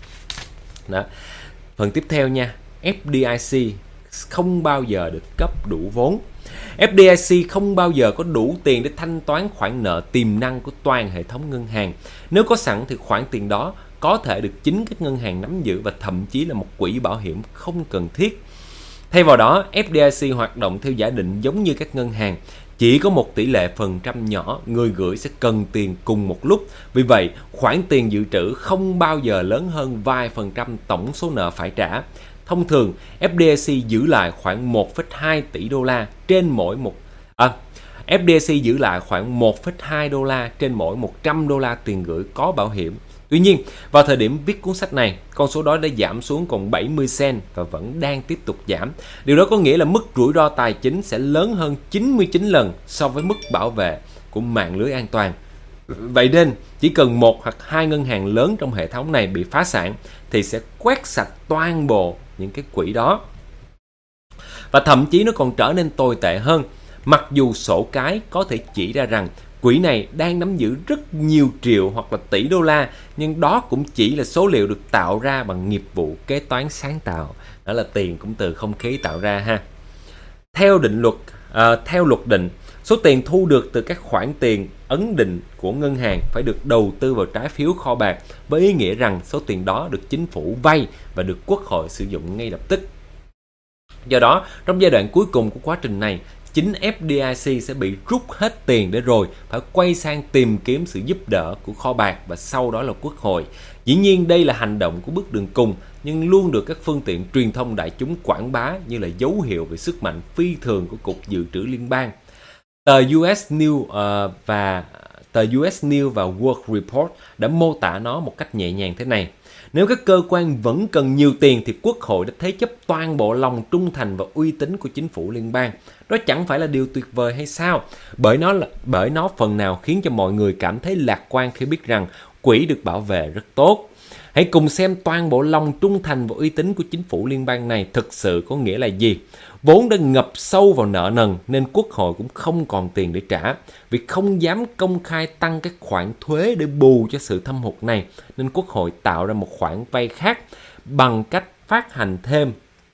Đó. Phần tiếp theo nha, FDIC không bao giờ được cấp đủ vốn. FDIC không bao giờ có đủ tiền để thanh toán khoản nợ tiềm năng của toàn hệ thống ngân hàng. Nếu có sẵn thì khoản tiền đó có thể được chính các ngân hàng nắm giữ và thậm chí là một quỹ bảo hiểm không cần thiết. Thay vào đó, FDIC hoạt động theo giả định giống như các ngân hàng. Chỉ có một tỷ lệ phần trăm nhỏ người gửi sẽ cần tiền cùng một lúc. Vì vậy, khoản tiền dự trữ không bao giờ lớn hơn vài phần trăm tổng số nợ phải trả. Thông thường, FDIC giữ lại khoảng 1,2 tỷ đô la trên mỗi FDIC giữ lại khoảng 1,2 đô la trên mỗi 100 đô la tiền gửi có bảo hiểm. Tuy nhiên, vào thời điểm viết cuốn sách này, con số đó đã giảm xuống còn 70 cent và vẫn đang tiếp tục giảm. Điều đó có nghĩa là mức rủi ro tài chính sẽ lớn hơn 99 lần so với mức bảo vệ của mạng lưới an toàn. Vậy nên, chỉ cần một hoặc hai ngân hàng lớn trong hệ thống này bị phá sản thì sẽ quét sạch toàn bộ những cái quỹ đó. Và thậm chí nó còn trở nên tồi tệ hơn. Mặc dù sổ cái có thể chỉ ra rằng quỹ này đang nắm giữ rất nhiều triệu hoặc là tỷ đô la, nhưng đó cũng chỉ là số liệu được tạo ra bằng nghiệp vụ kế toán sáng tạo. Đó là tiền cũng từ không khí tạo ra ha. Theo luật định, số tiền thu được từ các khoản tiền ấn định của ngân hàng phải được đầu tư vào trái phiếu kho bạc, với ý nghĩa rằng số tiền đó được chính phủ vay và được Quốc hội sử dụng ngay lập tức. Do đó, trong giai đoạn cuối cùng của quá trình này, chính FDIC sẽ bị rút hết tiền để rồi phải quay sang tìm kiếm sự giúp đỡ của kho bạc và sau đó là Quốc hội. Dĩ nhiên đây là hành động của bước đường cùng, nhưng luôn được các phương tiện truyền thông đại chúng quảng bá như là dấu hiệu về sức mạnh phi thường của Cục Dự trữ Liên bang. Tờ US News và World Report đã mô tả nó một cách nhẹ nhàng thế này: nếu các cơ quan vẫn cần nhiều tiền thì Quốc hội đã thế chấp toàn bộ lòng trung thành và uy tín của chính phủ liên bang. Đó chẳng phải là điều tuyệt vời hay sao? Bởi nó phần nào khiến cho mọi người cảm thấy lạc quan khi biết rằng quỹ được bảo vệ rất tốt. Hãy cùng xem toàn bộ lòng trung thành và uy tín của chính phủ liên bang này thực sự có nghĩa là gì. Vốn đã ngập sâu vào nợ nần nên Quốc hội cũng không còn tiền để trả. Vì không dám công khai tăng các khoản thuế để bù cho sự thâm hụt này, nên Quốc hội tạo ra một khoản vay khác bằng cách phát hành thêm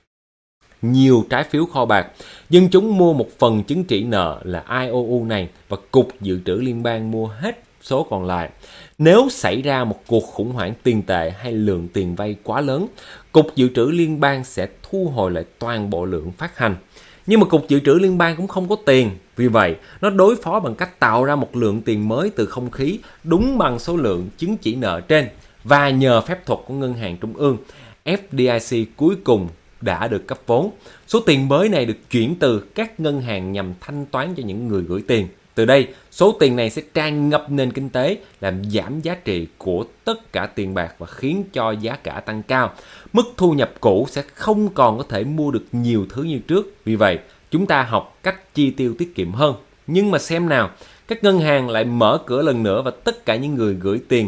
nhiều trái phiếu kho bạc. Dân chúng mua một phần chứng chỉ nợ là IOU này và Cục Dự trữ Liên bang mua hết số còn lại. Nếu xảy ra một cuộc khủng hoảng tiền tệ hay lượng tiền vay quá lớn, Cục Dự trữ Liên bang sẽ thu hồi lại toàn bộ lượng phát hành. Nhưng mà Cục Dự trữ Liên bang cũng không có tiền. Vì vậy, nó đối phó bằng cách tạo ra một lượng tiền mới từ không khí đúng bằng số lượng chứng chỉ nợ trên. Và nhờ phép thuật của Ngân hàng Trung ương, FDIC cuối cùng đã được cấp vốn. Số tiền mới này được chuyển từ các ngân hàng nhằm thanh toán cho những người gửi tiền. Từ đây, số tiền này sẽ tràn ngập nền kinh tế, làm giảm giá trị của tất cả tiền bạc và khiến cho giá cả tăng cao. Mức thu nhập cũ sẽ không còn có thể mua được nhiều thứ như trước. Vì vậy, chúng ta học cách chi tiêu tiết kiệm hơn. Nhưng mà xem nào, các ngân hàng lại mở cửa lần nữa và tất cả những người gửi tiền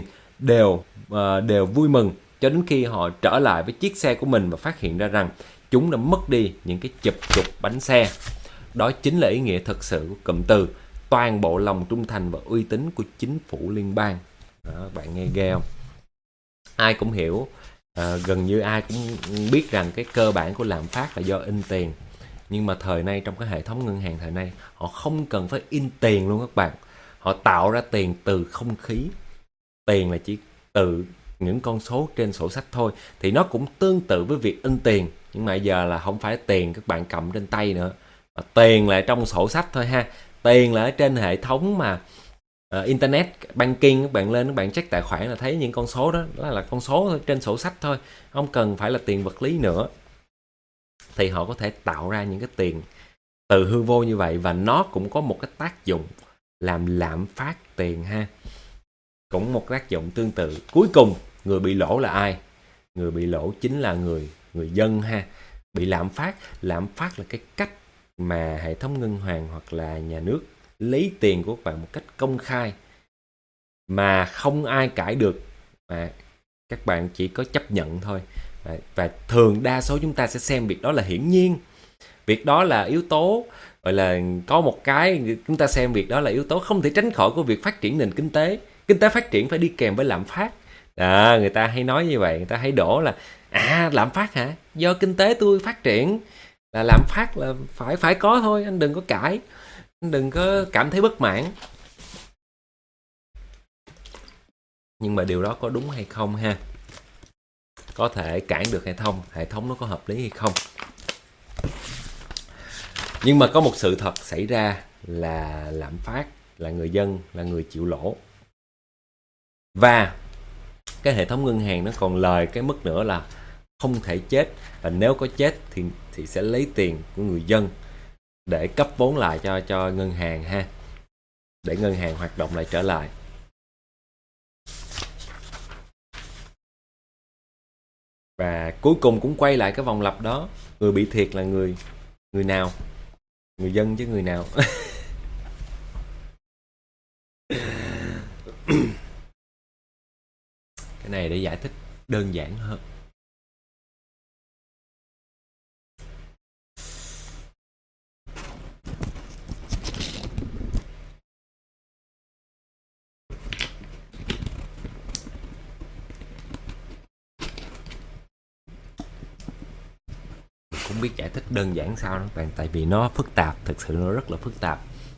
đều vui mừng cho đến khi họ trở lại với chiếc xe của mình và phát hiện ra rằng chúng đã mất đi những cái chụp bánh xe. Đó chính là ý nghĩa thật sự của cụm từ toàn bộ lòng trung thành và uy tín của chính phủ liên bang. Đó, bạn nghe ghê không? Ai cũng hiểu, gần như ai cũng biết rằng cái cơ bản của lạm phát là do in tiền. Nhưng mà thời nay, trong cái hệ thống ngân hàng thời nay, họ không cần phải in tiền luôn các bạn. Họ tạo ra tiền từ không khí. Tiền là chỉ từ những con số trên sổ sách thôi. Thì nó cũng tương tự với việc in tiền. Nhưng mà giờ là không phải tiền các bạn cầm trên tay nữa. Tiền là trong sổ sách thôi ha. Tiền là ở trên hệ thống mà internet banking, các bạn lên các bạn check tài khoản là thấy những con số đó là con số thôi, trên sổ sách thôi, không cần phải là tiền vật lý nữa. Thì họ có thể tạo ra những cái tiền từ hư vô như vậy, và nó cũng có một cái tác dụng làm lạm phát tiền ha. Cũng một tác dụng tương tự. Cuối cùng người bị lỗ là ai? Người bị lỗ chính là người dân ha. Bị lạm phát là cái cách mà hệ thống ngân hàng hoặc là nhà nước lấy tiền của các bạn một cách công khai mà không ai cãi được, mà các bạn chỉ có chấp nhận thôi. Và thường đa số chúng ta sẽ xem việc đó là hiển nhiên, việc đó là yếu tố gọi là có một cái chúng ta xem việc đó là yếu tố không thể tránh khỏi của việc phát triển nền kinh tế. Kinh tế phát triển phải đi kèm với lạm phát. Đó, người ta hay nói như vậy, người ta hay đổ là lạm phát hả? Do kinh tế tôi phát triển là lạm phát là phải có thôi, anh đừng có cãi, anh đừng có cảm thấy bất mãn. Nhưng mà điều đó có đúng hay không ha? Có thể cản được hay không? Hệ thống nó có hợp lý hay không? Nhưng mà có một sự thật xảy ra là lạm phát, là người dân, là người chịu lỗ. Và cái hệ thống ngân hàng nó còn lời cái mức nữa là không thể chết, và nếu có chết thì sẽ lấy tiền của người dân để cấp vốn lại cho ngân hàng ha, để ngân hàng hoạt động lại trở lại. Và cuối cùng cũng quay lại cái vòng lặp đó. Người bị thiệt là người nào? Người dân chứ người nào? Cái này để giải thích đơn giản hơn. Không biết giải thích đơn giản sao đó các bạn, tại vì nó phức tạp, thực sự nó rất là phức tạp.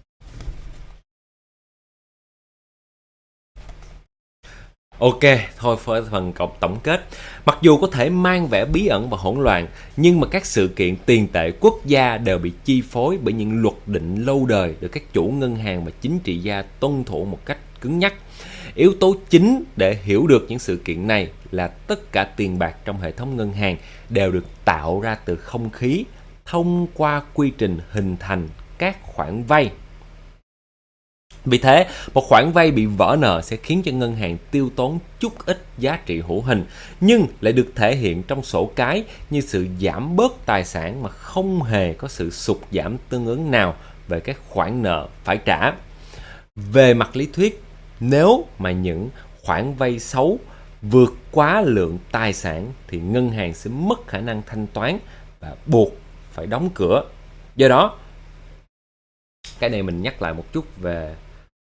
Ok, thôi phần tổng kết. Mặc dù có thể mang vẻ bí ẩn và hỗn loạn, nhưng mà các sự kiện tiền tệ quốc gia đều bị chi phối bởi những luật định lâu đời được các chủ ngân hàng và chính trị gia tuân thủ một cách cứng nhắc. Yếu tố chính để hiểu được những sự kiện này là tất cả tiền bạc trong hệ thống ngân hàng đều được tạo ra từ không khí thông qua quy trình hình thành các khoản vay. Vì thế, một khoản vay bị vỡ nợ sẽ khiến cho ngân hàng tiêu tốn chút ít giá trị hữu hình, nhưng lại được thể hiện trong sổ cái như sự giảm bớt tài sản mà không hề có sự sụt giảm tương ứng nào về các khoản nợ phải trả. Về mặt lý thuyết, nếu mà những khoản vay xấu vượt quá lượng tài sản thì ngân hàng sẽ mất khả năng thanh toán và buộc phải đóng cửa. Do đó, cái này mình nhắc lại một chút về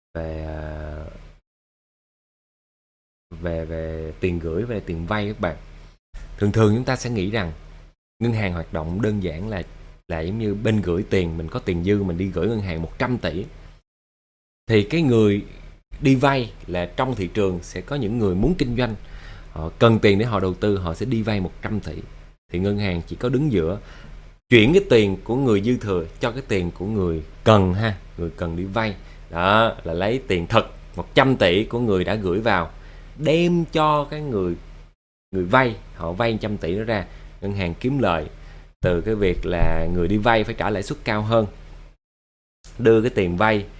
tiền gửi và tiền vay các bạn. Thường chúng ta sẽ nghĩ rằng ngân hàng hoạt động đơn giản là giống như bên gửi tiền, mình có tiền dư mình đi gửi ngân hàng 100 tỷ. Thì cái người đi vay là trong thị trường sẽ có những người muốn kinh doanh, họ cần tiền để họ đầu tư, họ sẽ đi vay 100 tỷ. Thì ngân hàng chỉ có đứng giữa, chuyển cái tiền của người dư thừa cho cái tiền của người cần ha, người cần đi vay. Đó là lấy tiền thật 100 tỷ của người đã gửi vào, đem cho cái người vay, họ vay 100 tỷ đó ra, ngân hàng kiếm lợi từ cái việc là người đi vay phải trả lãi suất cao hơn, đưa cái tiền vay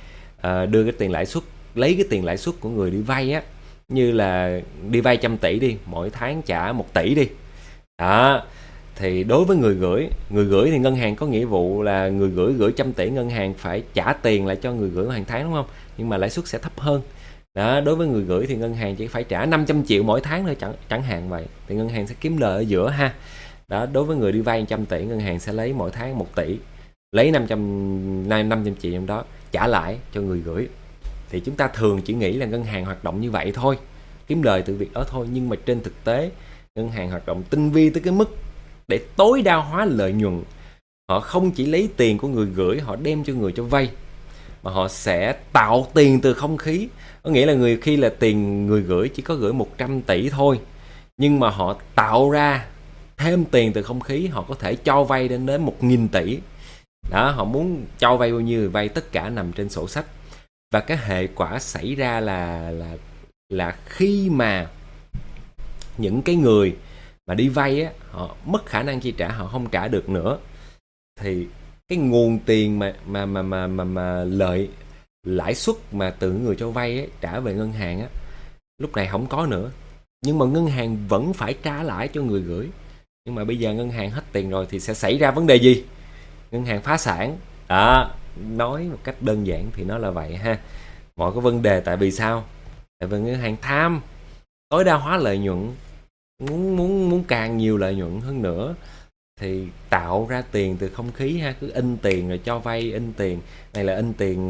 đưa cái tiền lãi suất, lấy cái tiền lãi suất của người đi vay á, như là đi vay 100 tỷ đi, mỗi tháng trả 1 tỷ đi đó, thì đối với người gửi thì ngân hàng có nghĩa vụ là người gửi 100 tỷ, ngân hàng phải trả tiền lại cho người gửi hàng tháng, đúng không? Nhưng mà lãi suất sẽ thấp hơn đó. Đối với người gửi thì ngân hàng chỉ phải trả 500 triệu mỗi tháng thôi, chẳng hạn vậy, thì ngân hàng sẽ kiếm lời ở giữa ha. Đó, đối với người đi vay 100 tỷ, ngân hàng sẽ lấy mỗi tháng 1 tỷ, lấy 500 triệu trong đó trả lại cho người gửi. Thì chúng ta thường chỉ nghĩ là ngân hàng hoạt động như vậy thôi, kiếm lời từ việc đó thôi, nhưng mà trên thực tế ngân hàng hoạt động tinh vi tới cái mức để tối đa hóa lợi nhuận. Họ không chỉ lấy tiền của người gửi, họ đem cho người cho vay, mà họ sẽ tạo tiền từ không khí. Có nghĩa là khi là tiền người gửi chỉ có gửi 100 tỷ thôi, nhưng mà họ tạo ra thêm tiền từ không khí, họ có thể cho vay đến 1.000 tỷ đó. Họ muốn cho vay bao nhiêu vay, tất cả nằm trên sổ sách. Và cái hệ quả xảy ra là khi mà những cái người mà đi vay á, họ mất khả năng chi trả, họ không trả được nữa, thì cái nguồn tiền mà lãi suất mà từ người cho vay á, trả về ngân hàng á, lúc này không có nữa. Nhưng mà ngân hàng vẫn phải trả lãi cho người gửi. Nhưng mà bây giờ ngân hàng hết tiền rồi thì sẽ xảy ra vấn đề gì? Ngân hàng phá sản đó. Nói một cách đơn giản thì nó là vậy ha. Mọi cái vấn đề tại vì sao? Tại vì ngân hàng tham tối đa hóa lợi nhuận, muốn càng nhiều lợi nhuận hơn nữa, thì tạo ra tiền từ không khí ha. Cứ in tiền rồi cho vay, in tiền này là in tiền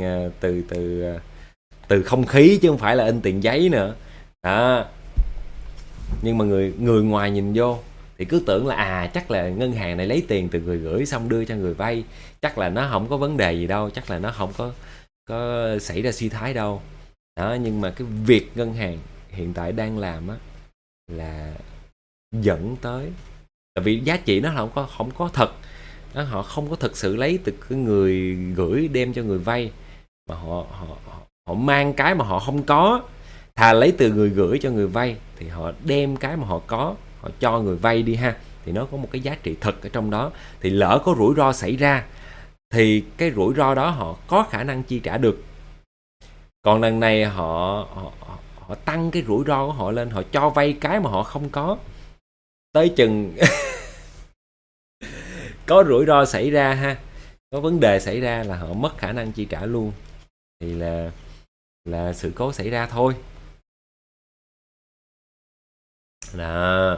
từ không khí chứ không phải là in tiền giấy nữa đó. Nhưng mà người ngoài nhìn vô thì cứ tưởng là chắc là ngân hàng này lấy tiền từ người gửi xong đưa cho người vay, chắc là nó không có vấn đề gì đâu, chắc là nó không có xảy ra suy thoái đâu đó. Nhưng mà cái việc ngân hàng hiện tại đang làm á là dẫn tới, tại vì giá trị nó không có thật đó, họ không có thực sự lấy từ cái người gửi đem cho người vay, mà họ mang cái mà họ không có. Thà lấy từ người gửi cho người vay thì họ đem cái mà họ có, họ cho người vay đi ha, thì nó có một cái giá trị thật ở trong đó. Thì lỡ có rủi ro xảy ra thì cái rủi ro đó họ có khả năng chi trả được. Còn lần này họ tăng cái rủi ro của họ lên, họ cho vay cái mà họ không có, tới chừng có rủi ro xảy ra ha, có vấn đề xảy ra là họ mất khả năng chi trả luôn, thì là sự cố xảy ra thôi đó.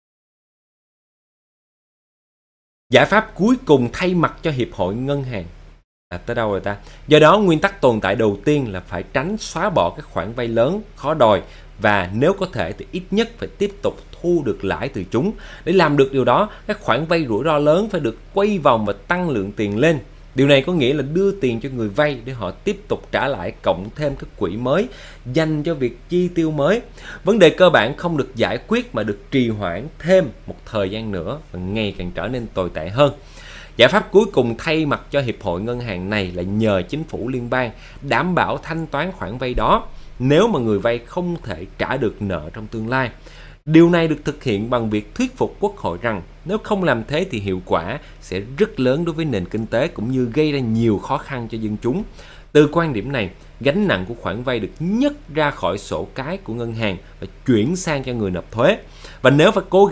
Giải pháp cuối cùng thay mặt cho Hiệp hội Ngân hàng tới đâu rồi ta? Do đó, nguyên tắc tồn tại đầu tiên là phải tránh xóa bỏ các khoản vay lớn, khó đòi, và nếu có thể thì ít nhất phải tiếp tục thu được lãi từ chúng. Để làm được điều đó, các khoản vay rủi ro lớn phải được quay vòng và tăng lượng tiền lên. Điều này có nghĩa là đưa tiền cho người vay để họ tiếp tục trả lại, cộng thêm các quỹ mới dành cho việc chi tiêu mới. Vấn đề cơ bản không được giải quyết mà được trì hoãn thêm một thời gian nữa và ngày càng trở nên tồi tệ hơn. Giải pháp cuối cùng thay mặt cho Hiệp hội Ngân hàng này là nhờ chính phủ liên bang đảm bảo thanh toán khoản vay đó nếu mà người vay không thể trả được nợ trong tương lai. Điều này được thực hiện bằng việc thuyết phục Quốc hội rằng nếu không làm thế thì hiệu quả sẽ rất lớn đối với nền kinh tế, cũng như gây ra nhiều khó khăn cho dân chúng. Từ quan điểm này, gánh nặng của khoản vay được nhấc ra khỏi sổ cái của ngân hàng và chuyển sang cho người nộp thuế. Và nếu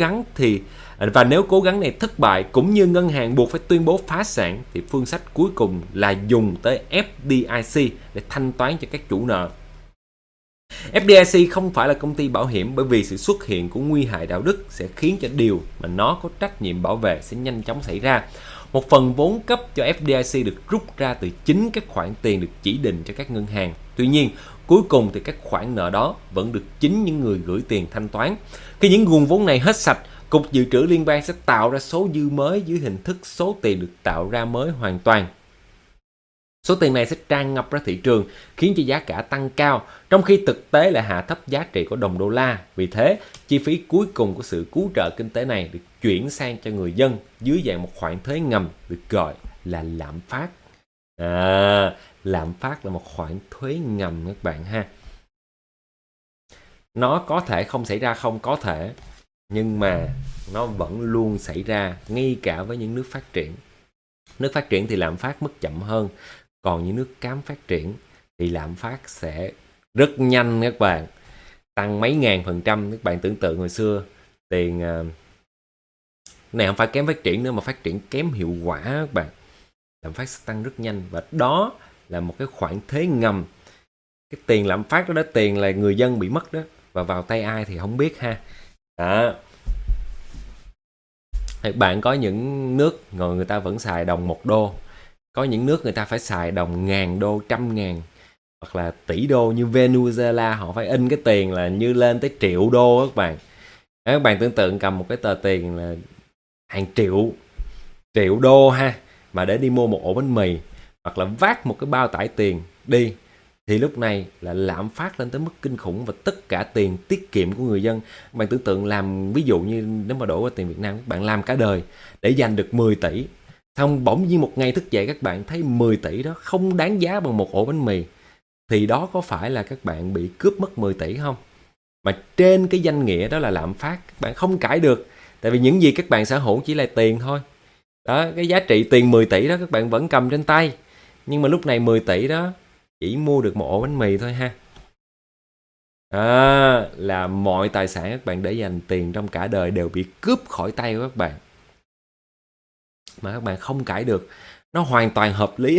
cố gắng này thất bại, cũng như ngân hàng buộc phải tuyên bố phá sản, thì phương sách cuối cùng là dùng tới FDIC để thanh toán cho các chủ nợ. FDIC không phải là công ty bảo hiểm, bởi vì sự xuất hiện của nguy hại đạo đức sẽ khiến cho điều mà nó có trách nhiệm bảo vệ sẽ nhanh chóng xảy ra. Một phần vốn cấp cho FDIC được rút ra từ chính các khoản tiền được chỉ định cho các ngân hàng. Tuy nhiên, cuối cùng thì các khoản nợ đó vẫn được chính những người gửi tiền thanh toán. Khi những nguồn vốn này hết sạch, Cục Dự trữ Liên bang sẽ tạo ra số dư mới dưới hình thức số tiền được tạo ra mới hoàn toàn. Số tiền này sẽ tràn ngập ra thị trường, khiến cho giá cả tăng cao, trong khi thực tế lại hạ thấp giá trị của đồng đô la. Vì thế, chi phí cuối cùng của sự cứu trợ kinh tế này được chuyển sang cho người dân dưới dạng một khoản thuế ngầm được gọi là lạm phát. Lạm phát là một khoản thuế ngầm các bạn ha. Nó có thể không xảy ra, không có thể, nhưng mà nó vẫn luôn xảy ra, ngay cả với những nước phát triển. Nước phát triển thì lạm phát mức chậm hơn, còn những nước kém phát triển thì lạm phát sẽ rất nhanh các bạn, tăng mấy ngàn %. Các bạn tưởng tượng hồi xưa tiền này không phải kém phát triển nữa mà phát triển kém hiệu quả các bạn, lạm phát sẽ tăng rất nhanh, và đó là một cái khoản thế ngầm. Cái tiền lạm phát đó, tiền là người dân bị mất đó, và vào tay ai thì không biết ha. Đó. Bạn có những nước người ta vẫn xài đồng 1 đô, có những nước người ta phải xài đồng 1000 đô, 100.000 hoặc là tỷ đô, như Venezuela họ phải in cái tiền là như lên tới triệu đô các bạn. Các bạn tưởng tượng cầm một cái tờ tiền là hàng triệu đô ha, mà để đi mua một ổ bánh mì hoặc là vác một cái bao tải tiền đi, thì lúc này là lạm phát lên tới mức kinh khủng, và tất cả tiền tiết kiệm của người dân, các bạn tưởng tượng làm, ví dụ như nếu mà đổ qua tiền Việt Nam, các bạn làm cả đời để giành được 10 tỷ, xong bỗng nhiên một ngày thức dậy các bạn thấy 10 tỷ đó không đáng giá bằng một ổ bánh mì, thì đó có phải là các bạn bị cướp mất 10 tỷ không? Mà trên cái danh nghĩa đó là lạm phát, các bạn không cãi được, tại vì những gì các bạn sở hữu chỉ là tiền thôi. Đó, cái giá trị tiền 10 tỷ đó các bạn vẫn cầm trên tay, nhưng mà lúc này 10 tỷ đó chỉ mua được một ổ bánh mì thôi ha. Là mọi tài sản các bạn để dành tiền trong cả đời đều bị cướp khỏi tay của các bạn, mà các bạn không cãi được, nó hoàn toàn hợp lý.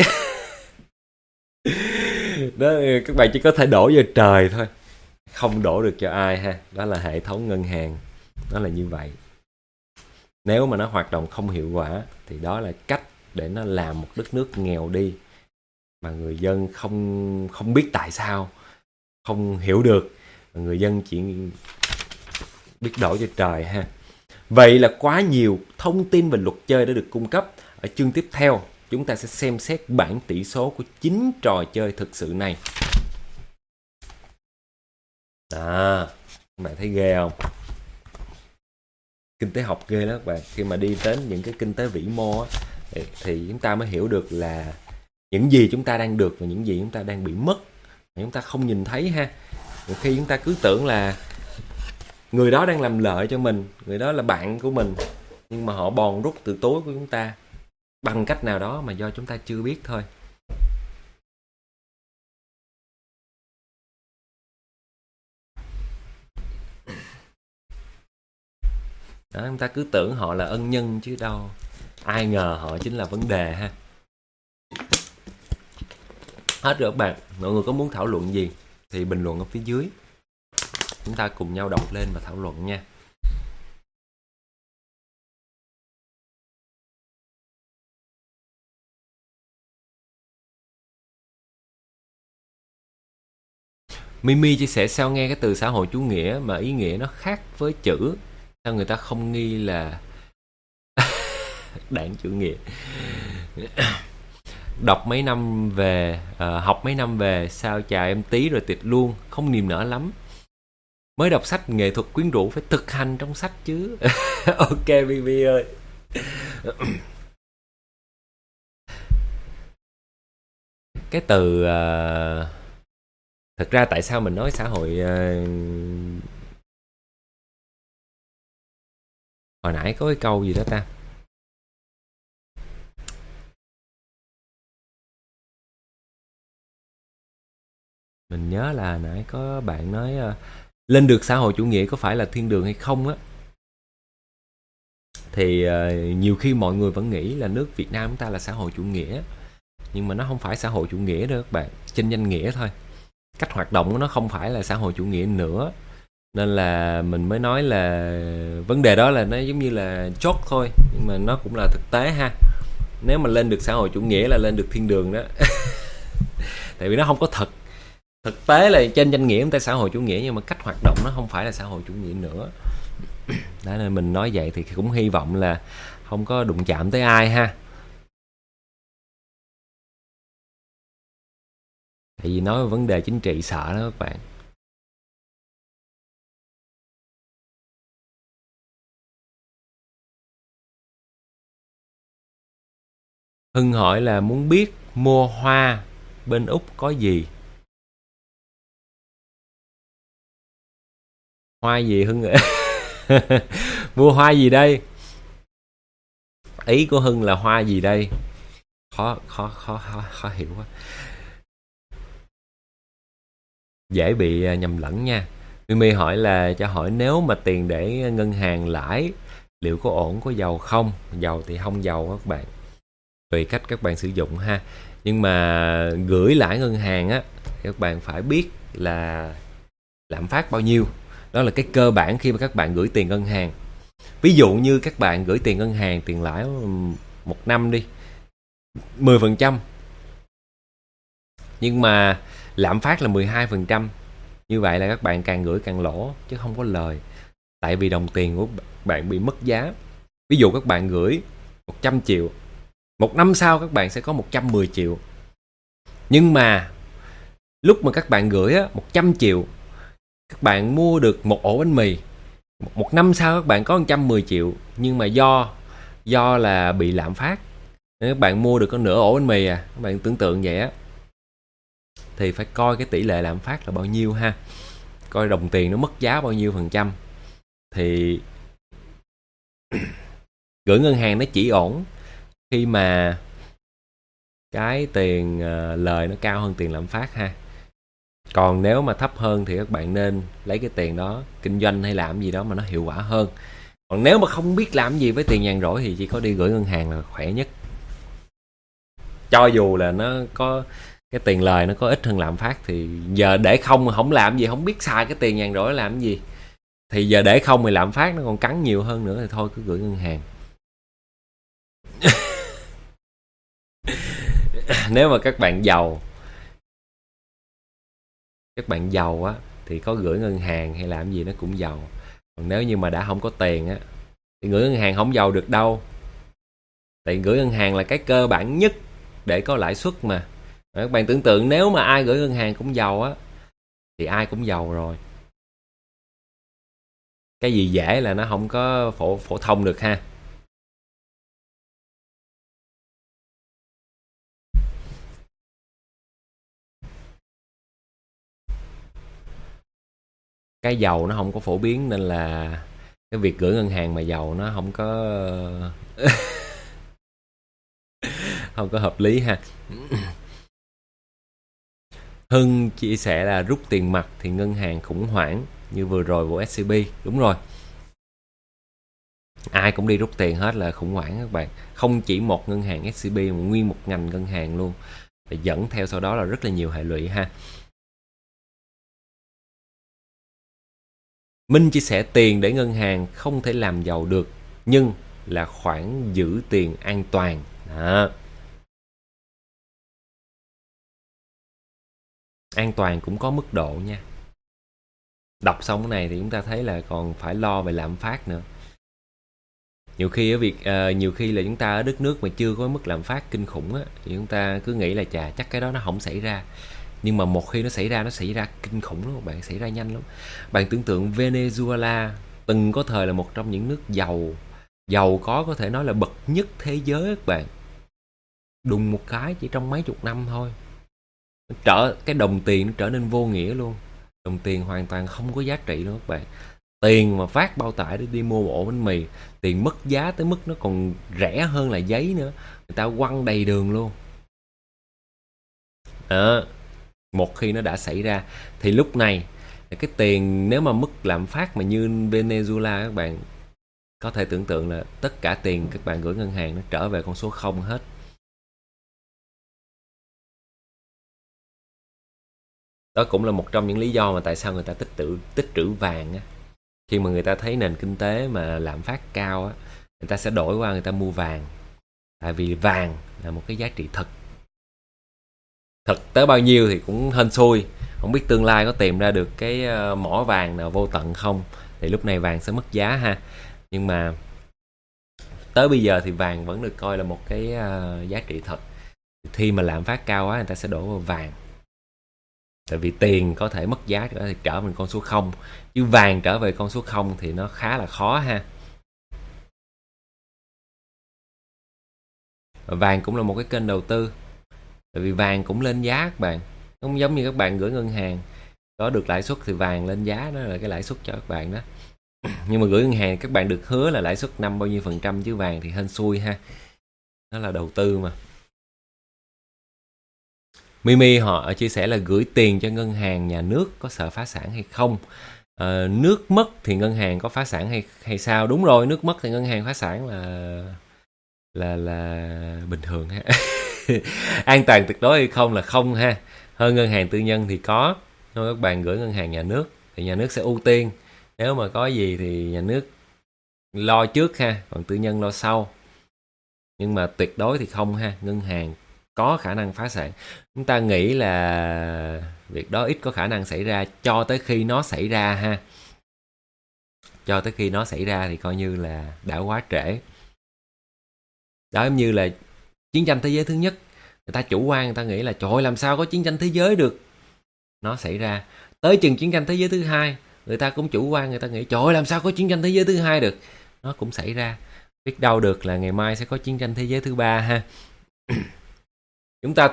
Đó, các bạn chỉ có thể đổ vào trời thôi, không đổ được cho ai ha. Đó là hệ thống ngân hàng, nó là như vậy. Nếu mà nó hoạt động không hiệu quả thì đó là cách để nó làm một đất nước nghèo đi, mà người dân không biết tại sao, không hiểu được, mà người dân chỉ biết đổ cho trời ha. Vậy là quá nhiều thông tin về luật chơi đã được cung cấp. Ở chương tiếp theo, chúng ta sẽ xem xét bảng tỷ số của 9 trò chơi thực sự này. Đó, các bạn thấy ghê không? Kinh tế học ghê lắm các bạn. Khi mà đi đến những cái kinh tế vĩ mô á, thì chúng ta mới hiểu được là những gì chúng ta đang được và những gì chúng ta đang bị mất mà chúng ta không nhìn thấy ha. Nhiều khi chúng ta cứ tưởng là người đó đang làm lợi cho mình, người đó là bạn của mình, nhưng mà họ bòn rút từ túi của chúng ta bằng cách nào đó mà do chúng ta chưa biết thôi. Đó, chúng ta cứ tưởng họ là ân nhân chứ đâu, ai ngờ họ chính là vấn đề ha. Hết rồi các bạn, mọi người có muốn thảo luận gì thì bình luận ở phía dưới, chúng ta cùng nhau đọc lên và thảo luận nha. Mimi chia sẻ sao nghe cái từ xã hội chủ nghĩa mà ý nghĩa nó khác với chữ, sao người ta không nghi là đảng chủ nghĩa. Đọc mấy năm về, học mấy năm về, sao chào em tí rồi tiệt luôn, không niềm nở lắm. Mới đọc sách nghệ thuật quyến rũ phải thực hành trong sách chứ. Ok Mimi ơi. Cái từ thật ra tại sao mình nói xã hội hồi nãy có cái câu gì đó ta, mình nhớ là hồi nãy có bạn nói lên được xã hội chủ nghĩa có phải là thiên đường hay không á, thì nhiều khi mọi người vẫn nghĩ là nước Việt Nam chúng ta là xã hội chủ nghĩa, nhưng mà nó không phải xã hội chủ nghĩa đâu các bạn, trên danh nghĩa thôi, cách hoạt động của nó không phải là xã hội chủ nghĩa nữa, nên là mình mới nói là vấn đề đó là nó giống như là chốt thôi, nhưng mà nó cũng là thực tế ha. Nếu mà lên được xã hội chủ nghĩa là lên được thiên đường đó. Tại vì nó không có thực tế là trên danh nghĩa chúng ta xã hội chủ nghĩa, nhưng mà cách hoạt động nó không phải là xã hội chủ nghĩa nữa. Đó nên mình nói vậy thì cũng hy vọng là không có đụng chạm tới ai ha. Tại vì nói về vấn đề chính trị sợ đó các bạn. Hưng hỏi là muốn biết mua hoa bên Úc có gì? Hoa gì Hưng ạ? Mua hoa gì đây? Ý của Hưng là hoa gì đây? Khó hiểu quá. dễ bị nhầm lẫn nha. Mimi hỏi là cho hỏi nếu mà tiền để ngân hàng lãi liệu có ổn, có giàu không? Giàu thì không giàu các bạn, tùy cách các bạn sử dụng ha. Nhưng mà gửi lãi ngân hàng á, các bạn phải biết là lạm phát bao nhiêu. Đó là cái cơ bản khi mà các bạn gửi tiền ngân hàng. Ví dụ như các bạn gửi tiền ngân hàng, tiền lãi một năm đi 10%, nhưng mà lạm phát là 12%, như vậy là các bạn càng gửi càng lỗ chứ không có lời. Tại vì đồng tiền của bạn bị mất giá. Ví dụ các bạn gửi 100 triệu, một năm sau các bạn sẽ có 110 triệu. Nhưng mà lúc mà các bạn gửi 100 triệu, các bạn mua được một ổ bánh mì. Một năm sau các bạn có 110 triệu, nhưng mà do là bị lạm phát nên các bạn mua được có nửa ổ bánh mì à. Các bạn tưởng tượng vậy á, thì phải coi cái tỷ lệ lạm phát là bao nhiêu ha. Coi đồng tiền nó mất giá bao nhiêu %. Thì gửi ngân hàng nó chỉ ổn khi mà cái tiền lời nó cao hơn tiền lạm phát ha. Còn nếu mà thấp hơn thì các bạn nên lấy cái tiền đó kinh doanh hay làm gì đó mà nó hiệu quả hơn. Còn nếu mà không biết làm gì với tiền nhàn rỗi thì chỉ có đi gửi ngân hàng là khỏe nhất. Cho dù là nó có cái tiền lời nó có ít hơn lạm phát, thì giờ để không mà không làm gì, không biết xài cái tiền nhàn rỗi làm gì, thì giờ để không thì lạm phát nó còn cắn nhiều hơn nữa, thì thôi cứ gửi ngân hàng. Nếu mà các bạn giàu á thì có gửi ngân hàng hay làm gì nó cũng giàu. Còn nếu như mà đã không có tiền á thì gửi ngân hàng không giàu được đâu. Tại gửi ngân hàng là cái cơ bản nhất để có lãi suất mà. Các bạn tưởng tượng nếu mà ai gửi ngân hàng cũng giàu á thì ai cũng giàu rồi. Cái gì dễ là nó không có phổ thông được ha. Cái giàu nó không có phổ biến nên là cái việc gửi ngân hàng mà giàu nó không có không có hợp lý ha. Hưng chia sẻ là rút tiền mặt thì ngân hàng khủng hoảng như vừa rồi của SCB. Đúng rồi, ai cũng đi rút tiền hết là khủng hoảng các bạn. Không chỉ một ngân hàng SCB mà nguyên một ngành ngân hàng luôn, và dẫn theo sau đó là rất là nhiều hệ lụy ha. Minh chia sẻ tiền để ngân hàng không thể làm giàu được, nhưng là khoản giữ tiền an toàn. Đó. An toàn cũng có mức độ nha. Đọc xong cái này thì chúng ta thấy là còn phải lo về lạm phát nữa. Nhiều khi là chúng ta ở đất nước mà chưa có mức lạm phát kinh khủng á, thì chúng ta cứ nghĩ là chắc cái đó nó không xảy ra. Nhưng mà một khi nó xảy ra kinh khủng lắm, bạn, xảy ra nhanh lắm. Bạn tưởng tượng Venezuela từng có thời là một trong những nước giàu có thể nói là bậc nhất thế giới các bạn. Đùng một cái chỉ trong mấy chục năm thôi, cái đồng tiền nó trở nên vô nghĩa luôn. Đồng tiền hoàn toàn không có giá trị nữa các bạn. Tiền mà phát bao tải để đi mua một ổ bánh mì, tiền mất giá tới mức nó còn rẻ hơn là giấy nữa, người ta quăng đầy đường luôn. Một khi nó đã xảy ra thì lúc này cái tiền, nếu mà mức lạm phát mà như Venezuela, các bạn có thể tưởng tượng là tất cả tiền các bạn gửi ngân hàng nó trở về con số 0 hết. Đó cũng là một trong những lý do mà tại sao người ta tích trữ vàng á. Khi mà người ta thấy nền kinh tế mà lạm phát cao á, người ta sẽ đổi qua người ta mua vàng. Tại vì vàng là một cái giá trị thật tới bao nhiêu thì cũng hên xui. Không biết tương lai có tìm ra được cái mỏ vàng nào vô tận không, thì lúc này vàng sẽ mất giá ha. Nhưng mà tới bây giờ thì vàng vẫn được coi là một cái giá trị thật. Khi mà lạm phát cao quá, người ta sẽ đổ vào vàng. Tại vì tiền có thể mất giá thì trở về con số 0, chứ vàng trở về con số 0 thì nó khá là khó ha. Vàng cũng là một cái kênh đầu tư, tại vì vàng cũng lên giá các bạn. Không giống như các bạn gửi ngân hàng có được lãi suất, thì vàng lên giá đó là cái lãi suất cho các bạn đó. Nhưng mà gửi ngân hàng các bạn được hứa là lãi suất năm bao nhiêu %, chứ vàng thì hên xui ha. Nó là đầu tư mà. Mimi họ chia sẻ là gửi tiền cho ngân hàng nhà nước có sợ phá sản hay không? Nước mất thì ngân hàng có phá sản hay sao? Đúng rồi, nước mất thì ngân hàng phá sản là bình thường ha. An toàn tuyệt đối hay không là không ha. Hơn ngân hàng tư nhân thì có. Nếu các bạn gửi ngân hàng nhà nước thì nhà nước sẽ ưu tiên. Nếu mà có gì thì nhà nước lo trước ha, còn tư nhân lo sau. Nhưng mà tuyệt đối thì không ha, ngân hàng có khả năng phá sản. Chúng ta nghĩ là việc đó ít có khả năng xảy ra cho tới khi nó xảy ra ha. Cho tới khi nó xảy ra thì coi như là đã quá trễ. Đó, giống như là chiến tranh thế giới thứ nhất, người ta chủ quan, người ta nghĩ là trời ơi, làm sao có chiến tranh thế giới được. Nó xảy ra. Tới chừng chiến tranh thế giới thứ hai, người ta cũng chủ quan, người ta nghĩ trời ơi, làm sao có chiến tranh thế giới thứ hai được. Nó cũng xảy ra. Biết đâu được là ngày mai sẽ có chiến tranh thế giới thứ ba ha. Chúng ta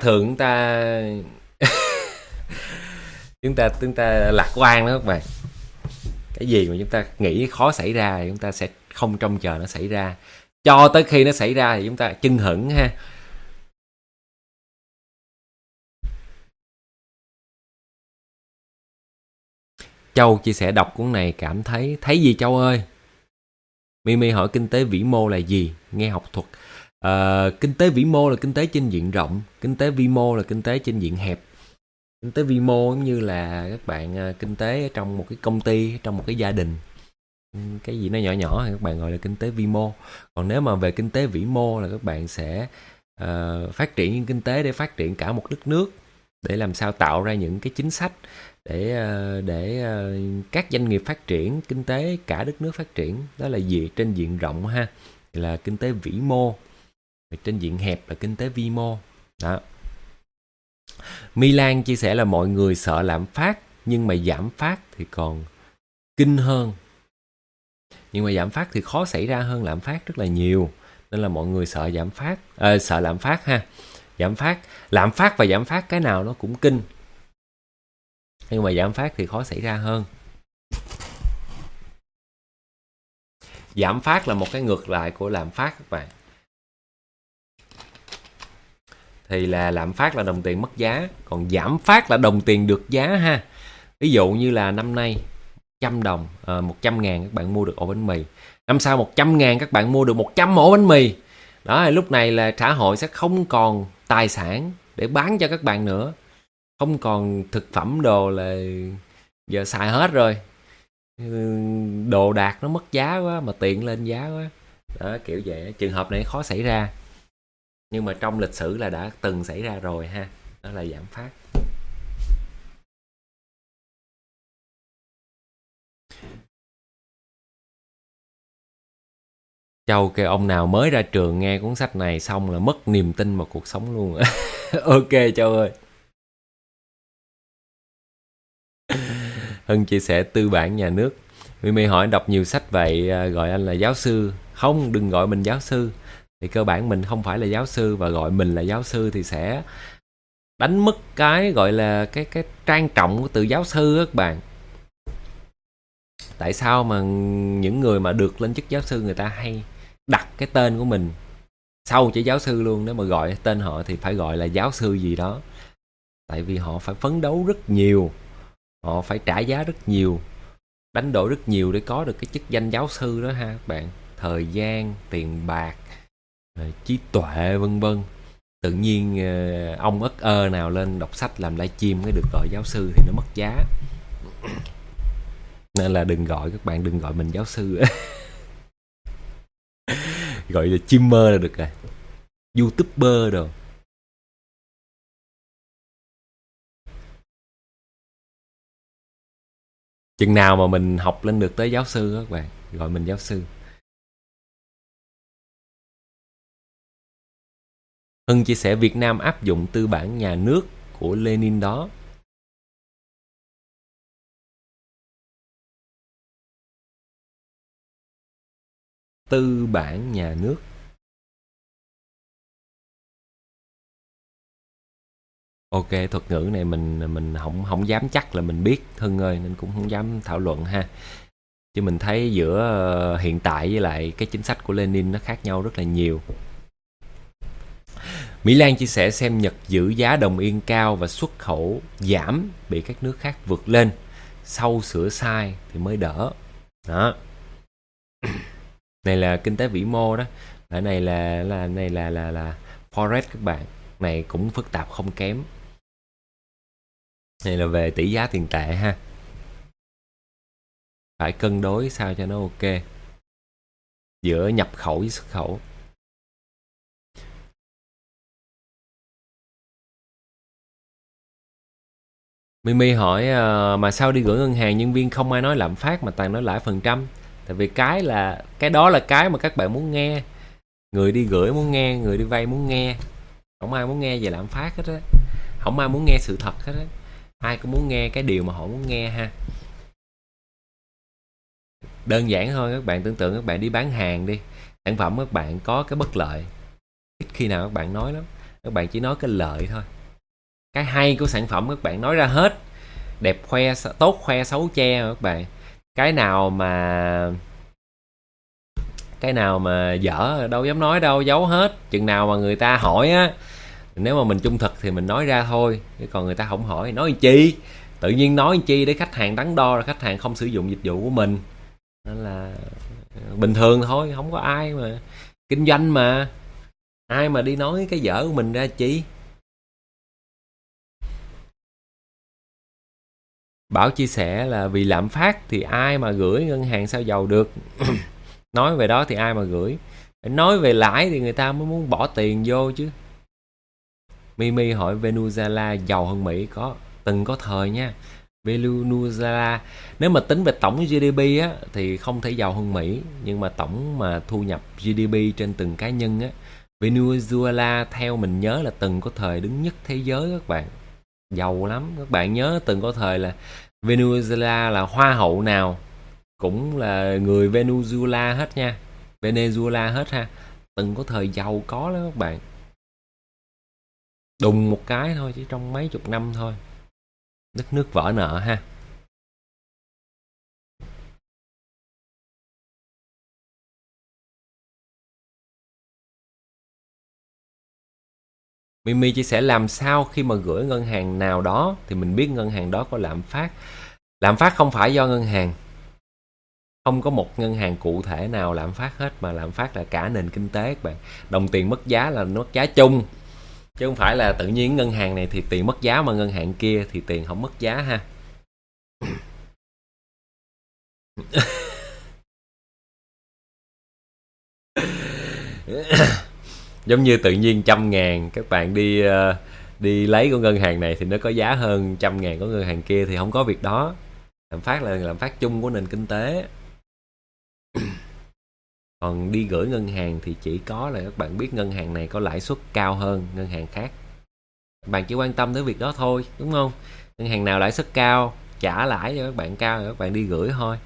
chúng ta lạc quan đó các bạn. Cái gì mà chúng ta nghĩ khó xảy ra thì chúng ta sẽ không trông chờ nó xảy ra. Cho tới khi nó xảy ra thì chúng ta chưng hửng ha. Châu chia sẻ đọc cuốn này cảm thấy gì Châu ơi? Mimi hỏi kinh tế vĩ mô là gì? Nghe học thuật. Kinh tế vĩ mô là kinh tế trên diện rộng, kinh tế vi mô là kinh tế trên diện hẹp. Kinh tế vi mô giống như là các bạn kinh tế trong một cái công ty, trong một cái gia đình, cái gì nó nhỏ nhỏ thì các bạn gọi là kinh tế vi mô. Còn nếu mà về kinh tế vĩ mô là các bạn sẽ phát triển những kinh tế để phát triển cả một đất nước, để làm sao tạo ra những cái chính sách để các doanh nghiệp phát triển, kinh tế cả đất nước phát triển. Đó là gì? Trên diện rộng ha, là kinh tế vĩ mô. Trên diện hẹp là kinh tế vi mô. Đó. Milan chia sẻ là mọi người sợ lạm phát, nhưng mà giảm phát thì còn kinh hơn. Nhưng mà giảm phát thì khó xảy ra hơn lạm phát rất là nhiều, nên là mọi người sợ sợ lạm phát ha. Lạm phát và giảm phát cái nào nó cũng kinh, nhưng mà giảm phát thì khó xảy ra hơn. Giảm phát là một cái ngược lại của lạm phát các bạn. Thì là lạm phát là đồng tiền mất giá, còn giảm phát là đồng tiền được giá ha. Ví dụ như là năm nay 100 đồng, 100.000 các bạn mua được ổ bánh mì. Năm sau 100.000 các bạn mua được 100 ổ bánh mì. Đó, lúc này là xã hội sẽ không còn tài sản để bán cho các bạn nữa. Không còn thực phẩm đồ là giờ xài hết rồi. Đồ đạc nó mất giá quá mà tiền lên giá quá. Đó, kiểu vậy. Trường hợp này khó xảy ra, nhưng mà trong lịch sử là đã từng xảy ra rồi ha. Đó là giảm phát. Châu kêu ông nào mới ra trường nghe cuốn sách này xong là mất niềm tin vào cuộc sống luôn. Ok Châu ơi. Hưng chia sẻ tư bản nhà nước. Mimi hỏi đọc nhiều sách vậy gọi anh là giáo sư. Không, đừng gọi mình giáo sư. Thì cơ bản mình không phải là giáo sư, và gọi mình là giáo sư thì sẽ đánh mất cái gọi là cái trang trọng của từ giáo sư các bạn. Tại sao mà những người mà được lên chức giáo sư người ta hay đặt cái tên của mình sau chữ giáo sư luôn? Nếu mà gọi tên họ thì phải gọi là giáo sư gì đó. Tại vì họ phải phấn đấu rất nhiều, họ phải trả giá rất nhiều, đánh đổi rất nhiều để có được cái chức danh giáo sư đó ha các bạn. Thời gian, tiền bạc, trí tuệ vân vân. Tự nhiên ông ất ơ nào lên đọc sách làm livestream mới được gọi giáo sư thì nó mất giá. Nên là đừng gọi, các bạn đừng gọi mình giáo sư. Gọi là streamer là được rồi, youtuber đồ. Chừng nào mà mình học lên được tới giáo sư các bạn, gọi mình giáo sư. Hưng chia sẻ Việt Nam áp dụng tư bản nhà nước của Lenin đó. Tư bản nhà nước. Ok, thuật ngữ này mình không dám chắc là mình biết Hưng ơi, nên cũng không dám thảo luận ha. Chứ mình thấy giữa hiện tại với lại cái chính sách của Lenin nó khác nhau rất là nhiều. Mỹ Lan chia sẻ xem Nhật giữ giá đồng yên cao và xuất khẩu giảm bị các nước khác vượt lên. Sau sửa sai thì mới đỡ. Đó. Này là kinh tế vĩ mô đó. Ở này là Forex các bạn. Này cũng phức tạp không kém. Này là về tỷ giá tiền tệ ha. Phải cân đối sao cho nó ok giữa nhập khẩu với xuất khẩu. Mimi hỏi mà sao đi gửi ngân hàng nhân viên không ai nói lạm phát mà toàn nói lãi phần trăm? Tại vì cái đó là cái mà các bạn muốn nghe. Người đi gửi muốn nghe, người đi vay muốn nghe. Không ai muốn nghe về lạm phát hết á. Không ai muốn nghe sự thật hết á. Ai cũng muốn nghe cái điều mà họ muốn nghe ha. Đơn giản thôi, các bạn tưởng tượng các bạn đi bán hàng đi, sản phẩm các bạn có cái bất lợi, ít khi nào các bạn nói lắm, các bạn chỉ nói cái lợi thôi. Cái hay của sản phẩm các bạn nói ra hết, đẹp khoe, tốt khoe, xấu che các bạn. Cái nào mà dở đâu dám nói đâu, giấu hết. Chừng nào mà người ta hỏi á, nếu mà mình trung thực thì mình nói ra thôi, chứ còn người ta không hỏi nói chi, tự nhiên nói chi để khách hàng đắn đo, rồi khách hàng không sử dụng dịch vụ của mình. Nên là bình thường thôi, không có ai mà kinh doanh mà ai mà đi nói cái dở của mình ra chi. Bảo chia sẻ là vì lạm phát thì ai mà gửi ngân hàng sao giàu được. Nói về đó thì ai mà gửi. Nói về lãi thì người ta mới muốn bỏ tiền vô chứ. Mimi hỏi Venezuela giàu hơn Mỹ từng có thời nha. Venezuela nếu mà tính về tổng GDP á thì không thể giàu hơn Mỹ, nhưng mà tổng mà thu nhập GDP trên từng cá nhân á, Venezuela theo mình nhớ là từng có thời đứng nhất thế giới các bạn, giàu lắm. Các bạn nhớ từng có thời là Venezuela là hoa hậu nào cũng là người Venezuela hết nha, Venezuela hết ha, từng có thời giàu có lắm các bạn. Đùng một cái thôi, chỉ trong mấy chục năm thôi, đất nước vỡ nợ ha. Mimi chia sẻ làm sao khi mà gửi ngân hàng nào đó thì mình biết ngân hàng đó có lạm phát. Lạm phát không phải do ngân hàng, không có một ngân hàng cụ thể nào lạm phát hết, mà lạm phát là cả nền kinh tế các bạn. Đồng tiền mất giá là mất giá chung, chứ không phải là tự nhiên ngân hàng này thì tiền mất giá mà ngân hàng kia thì tiền không mất giá ha. Giống như tự nhiên 100.000 các bạn đi lấy của ngân hàng này thì nó có giá hơn 100.000 của ngân hàng kia, thì không có việc đó. Lạm phát là lạm phát chung của nền kinh tế. Còn đi gửi ngân hàng thì chỉ có là các bạn biết ngân hàng này có lãi suất cao hơn ngân hàng khác, các bạn chỉ quan tâm tới việc đó thôi, đúng không? Ngân hàng nào lãi suất cao, trả lãi cho các bạn cao thì các bạn đi gửi thôi.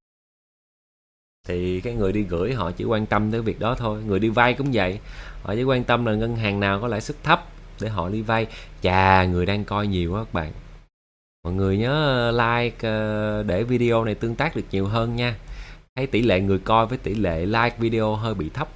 Thì cái người đi gửi họ chỉ quan tâm tới việc đó thôi. Người đi vay cũng vậy, họ chỉ quan tâm là ngân hàng nào có lãi suất thấp để họ đi vay. Chà, người đang coi nhiều quá các bạn. Mọi người nhớ like để video này tương tác được nhiều hơn nha. Thấy tỷ lệ người coi với tỷ lệ like video hơi bị thấp.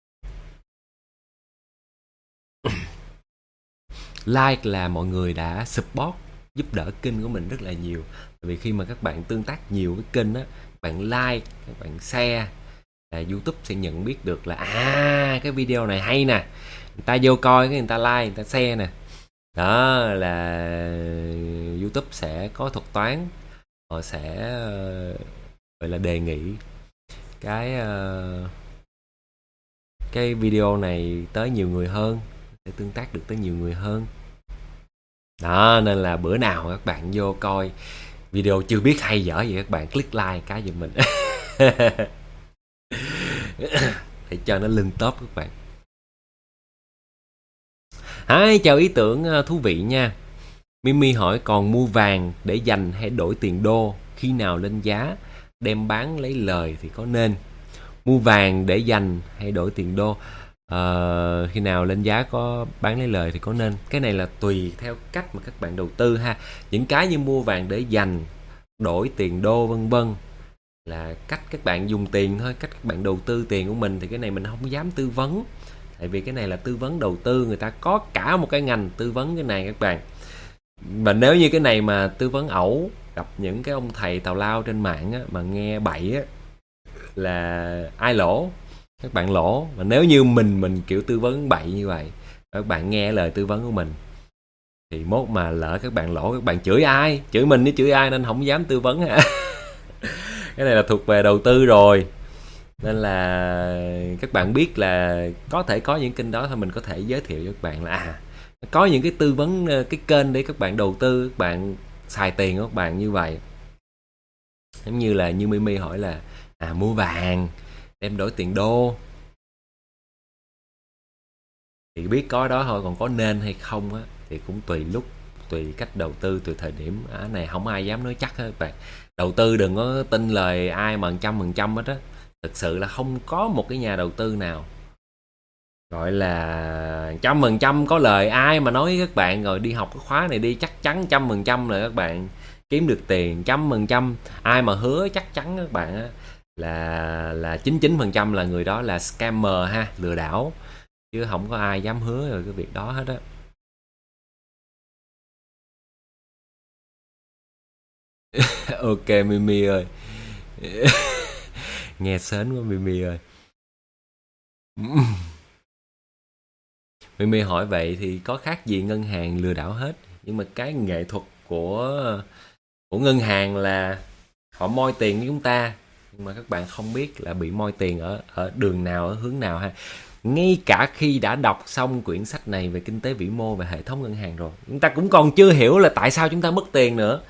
Like là mọi người đã support, giúp đỡ kênh của mình rất là nhiều. Bởi vì khi mà các bạn tương tác nhiều với kênh á, các bạn like, các bạn share, là YouTube sẽ nhận biết được là cái video này hay nè, người ta vô coi, cái người ta like, người ta share nè. Đó là YouTube sẽ có thuật toán, họ sẽ gọi là đề nghị cái video này tới nhiều người hơn, để tương tác được tới nhiều người hơn. Đó, nên là bữa nào các bạn vô coi video chưa biết hay dở gì, các bạn click like cái giùm mình để cho nó lên top các bạn. Chào ý tưởng thú vị nha. Mimi hỏi còn mua vàng để dành hay đổi tiền đô, khi nào lên giá đem bán lấy lời thì có nên? Mua vàng để dành hay đổi tiền đô, khi nào lên giá có bán lấy lời thì có nên. Cái này là tùy theo cách mà các bạn đầu tư ha. Những cái như mua vàng để dành, đổi tiền đô vân vân là cách các bạn dùng tiền thôi, cách các bạn đầu tư tiền của mình, thì cái này mình không dám tư vấn. Tại vì cái này là tư vấn đầu tư, người ta có cả một cái ngành tư vấn cái này các bạn. Mà nếu như cái này mà tư vấn ẩu, gặp những cái ông thầy tào lao trên mạng á, mà nghe bậy á, là ai lỗ? Các bạn lỗ. Mà nếu như mình kiểu tư vấn bậy như vậy, các bạn nghe lời tư vấn của mình, thì mốt mà lỡ các bạn lỗ, các bạn chửi ai? Chửi mình chứ chửi ai, nên không dám tư vấn. Cái này là thuộc về đầu tư rồi, nên là các bạn biết là có thể có những kênh đó thôi, mình có thể giới thiệu cho các bạn là có những cái tư vấn, cái kênh để các bạn đầu tư, các bạn xài tiền của các bạn như vậy. Giống như là như Mimi hỏi là mua vàng đem đổi tiền đô, thì biết có đó thôi, còn có nên hay không á thì cũng tùy lúc, tùy cách đầu tư, tùy thời điểm. Này không ai dám nói chắc hết các bạn. Đầu tư đừng có tin lời ai mà 100% hết á. Thực sự là không có một cái nhà đầu tư nào gọi là 100% có lời. Ai mà nói với các bạn rồi đi học cái khóa này đi chắc chắn 100% là các bạn kiếm được tiền 100%. Ai mà hứa chắc chắn các bạn á là 99% là người đó là scammer ha, lừa đảo, chứ không có ai dám hứa rồi cái việc đó hết á. Ok Mimi ơi. Nghe sến quá Mimi ơi. Mimi hỏi vậy thì có khác gì ngân hàng lừa đảo hết, nhưng mà cái nghệ thuật của ngân hàng là họ moi tiền của chúng ta, nhưng mà các bạn không biết là bị moi tiền ở đường nào, ở hướng nào ha. Ngay cả khi đã đọc xong quyển sách này về kinh tế vĩ mô và hệ thống ngân hàng rồi, chúng ta cũng còn chưa hiểu là tại sao chúng ta mất tiền nữa.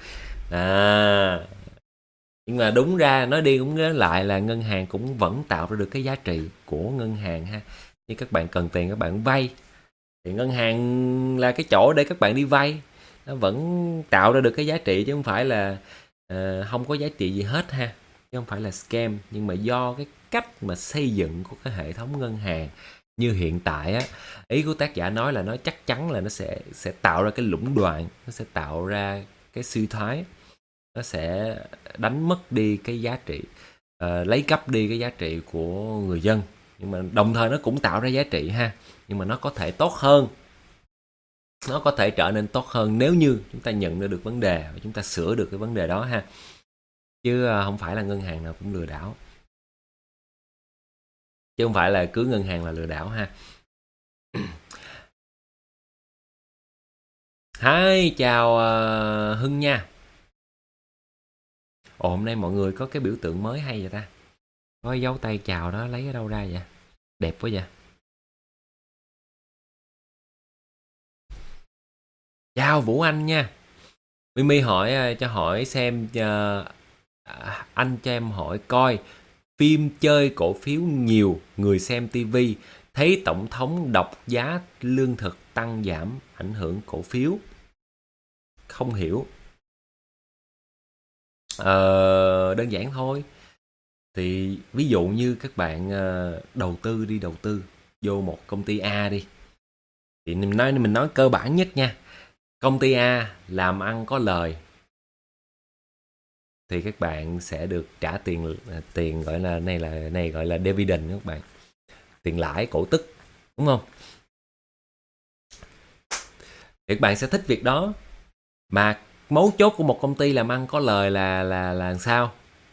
Nhưng mà đúng ra nói đi cũng nói lại là ngân hàng cũng vẫn tạo ra được cái giá trị của ngân hàng ha. Như các bạn cần tiền, các bạn vay, thì ngân hàng là cái chỗ để các bạn đi vay, nó vẫn tạo ra được cái giá trị, chứ không phải là không có giá trị gì hết ha, chứ không phải là scam. Nhưng mà do cái cách mà xây dựng của cái hệ thống ngân hàng như hiện tại á, ý của tác giả nói là nó chắc chắn là nó sẽ tạo ra cái lũng đoạn, nó sẽ tạo ra cái suy thoái, nó sẽ đánh mất đi cái giá trị, lấy cắp đi cái giá trị của người dân. Nhưng mà đồng thời nó cũng tạo ra giá trị ha, nhưng mà nó có thể tốt hơn, nó có thể trở nên tốt hơn nếu như chúng ta nhận ra được vấn đề và chúng ta sửa được cái vấn đề đó ha, chứ không phải là ngân hàng nào cũng lừa đảo, chứ không phải là cứ ngân hàng là lừa đảo ha. Hi, chào Hưng nha. Ồ, hôm nay mọi người có cái biểu tượng mới hay vậy ta, có cái dấu tay chào đó lấy ở đâu ra vậy, đẹp quá vậy. Chào Vũ Anh nha. Mimi hỏi cho hỏi xem anh cho em hỏi coi phim chơi cổ phiếu nhiều người xem tivi, thấy tổng thống đọc giá lương thực tăng giảm ảnh hưởng cổ phiếu. Không hiểu. Đơn giản thôi. Thì ví dụ như các bạn đầu tư vô một công ty A đi. Thì mình nói cơ bản nhất nha. Công ty A làm ăn có lời thì các bạn sẽ được trả tiền gọi là này gọi là dividend các bạn. Tiền lãi cổ tức, đúng không? Thì các bạn sẽ thích việc đó. Mà mấu chốt của một công ty làm ăn có lời là sao?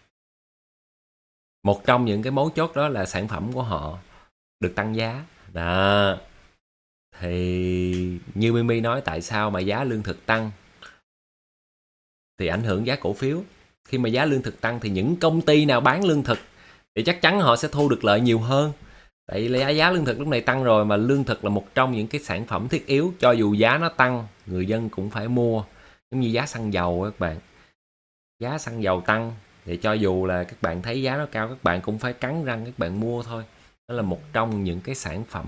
Một trong những cái mấu chốt đó là sản phẩm của họ được tăng giá. Đó. Thì như Mimi nói, tại sao mà giá lương thực tăng thì ảnh hưởng giá cổ phiếu. Khi mà giá lương thực tăng thì những công ty nào bán lương thực thì chắc chắn họ sẽ thu được lợi nhiều hơn. Tại vì giá lương thực lúc này tăng rồi, mà lương thực là một trong những cái sản phẩm thiết yếu, cho dù giá nó tăng người dân cũng phải mua. Giống như giá xăng dầu các bạn, giá xăng dầu tăng thì cho dù là các bạn thấy giá nó cao, các bạn cũng phải cắn răng các bạn mua thôi. Đó là một trong những cái sản phẩm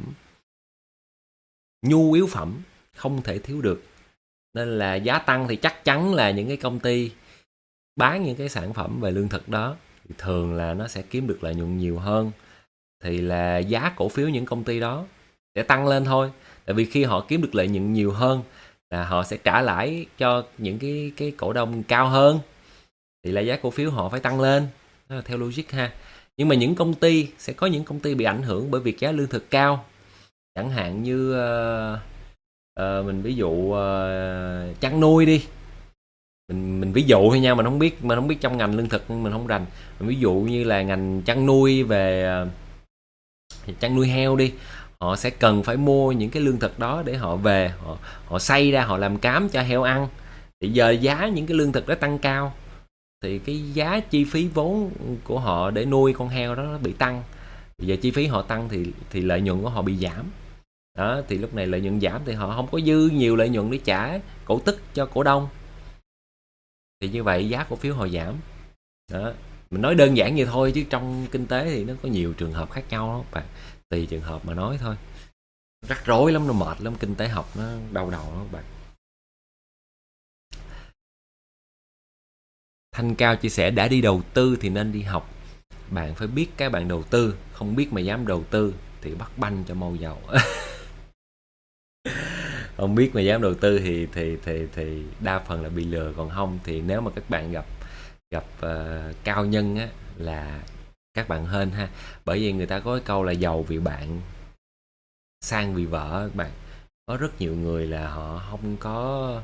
nhu yếu phẩm không thể thiếu được. Nên là giá tăng thì chắc chắn là những cái công ty bán những cái sản phẩm về lương thực đó thì thường là nó sẽ kiếm được lợi nhuận nhiều hơn. Thì là giá cổ phiếu những công ty đó sẽ tăng lên thôi. Tại vì khi họ kiếm được lợi nhuận nhiều hơn là họ sẽ trả lãi cho những cái cổ đông cao hơn. Thì là giá cổ phiếu họ phải tăng lên. Đó là theo logic ha. Nhưng mà những công ty, sẽ có những công ty bị ảnh hưởng bởi việc giá lương thực cao. Chẳng hạn như mình ví dụ chăn nuôi đi, mình ví dụ thôi nha, mình không biết trong ngành lương thực mình không rành. Mình ví dụ như là ngành chăn nuôi về chăn nuôi heo đi, họ sẽ cần phải mua những cái lương thực đó để họ về họ xay ra, họ làm cám cho heo ăn. Thì giờ giá những cái lương thực đó tăng cao, thì cái giá chi phí vốn của họ để nuôi con heo đó nó bị tăng. Bây giờ chi phí họ tăng thì lợi nhuận của họ bị giảm. Đó, thì lúc này lợi nhuận giảm thì họ không có dư nhiều lợi nhuận để trả cổ tức cho cổ đông. Thì như vậy giá cổ phiếu họ giảm. Đó, mình nói đơn giản vậy thôi, chứ trong kinh tế thì nó có nhiều trường hợp khác nhau đó các bạn. Tùy trường hợp mà nói thôi. Rắc rối lắm, nó mệt lắm, kinh tế học nó đau đầu đó các bạn. Thanh Cao chia sẻ đã đi đầu tư thì nên đi học. Bạn phải biết cái bạn đầu tư, không biết mà dám đầu tư thì bắt banh cho mau giàu. Không biết mà dám đầu tư thì đa phần là bị lừa, còn không thì nếu mà các bạn gặp cao nhân á là các bạn hên ha. Bởi vì người ta có cái câu là giàu vì bạn, sang vì vợ. Các bạn, có rất nhiều người là họ không có,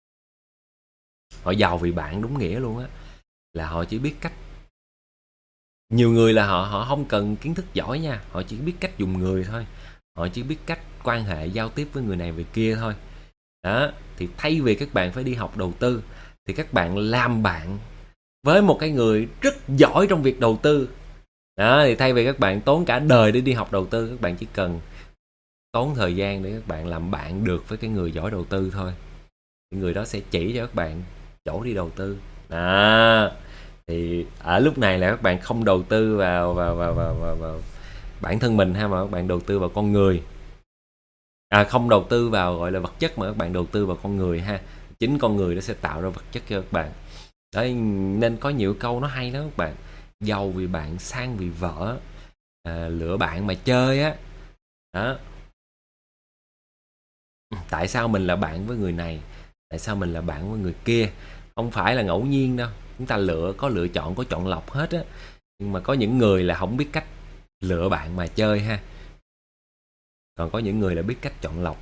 họ giàu vì bạn đúng nghĩa luôn á, là họ chỉ biết cách. Nhiều người là họ không cần kiến thức giỏi nha, họ chỉ biết cách dùng người thôi, họ chỉ biết cách quan hệ giao tiếp với người này người kia thôi. Đó, thì thay vì các bạn phải đi học đầu tư thì các bạn làm bạn với một cái người rất giỏi trong việc đầu tư. Đó, thì thay vì các bạn tốn cả đời để đi học đầu tư, các bạn chỉ cần tốn thời gian để các bạn làm bạn được với cái người giỏi đầu tư thôi. Cái người đó sẽ chỉ cho các bạn chỗ đi đầu tư. Đó, thì ở lúc này là các bạn không đầu tư vào bản thân mình ha, mà các bạn đầu tư vào con người. Không đầu tư vào gọi là vật chất, mà các bạn đầu tư vào con người ha. Chính con người nó sẽ tạo ra vật chất cho các bạn. Đấy, nên có nhiều câu nó hay lắm các bạn. Giàu vì bạn, sang vì vợ, lựa bạn mà chơi á. Đó. Tại sao mình là bạn với người này, tại sao mình là bạn với người kia, không phải là ngẫu nhiên đâu. Chúng ta có lựa chọn, có chọn lọc hết á. Nhưng mà có những người là không biết cách lựa bạn mà chơi ha. Còn có những người là biết cách chọn lọc.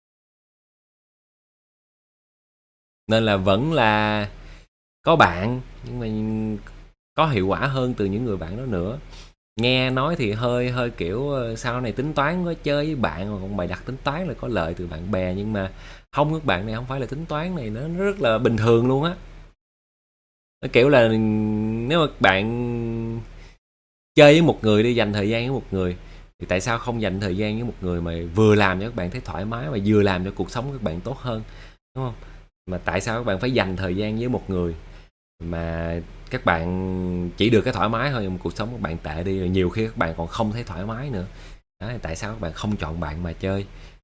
Nên là vẫn là có bạn, nhưng mà có hiệu quả hơn từ những người bạn đó nữa. Nghe nói thì hơi kiểu sau này tính toán có chơi với bạn mà còn bày đặt tính toán là có lợi từ bạn bè, nhưng mà không, các bạn này không phải là tính toán này, nó rất là bình thường luôn á. Nó kiểu là nếu mà bạn chơi với một người, đi dành thời gian với một người, thì tại sao không dành thời gian với một người mà vừa làm cho các bạn thấy thoải mái, mà vừa làm cho cuộc sống các bạn tốt hơn, đúng không? Mà tại sao các bạn phải dành thời gian với một người mà các bạn chỉ được cái thoải mái thôi, mà cuộc sống các bạn tệ đi, rồi nhiều khi các bạn còn không thấy thoải mái nữa. Đó, tại sao các bạn không chọn bạn mà chơi?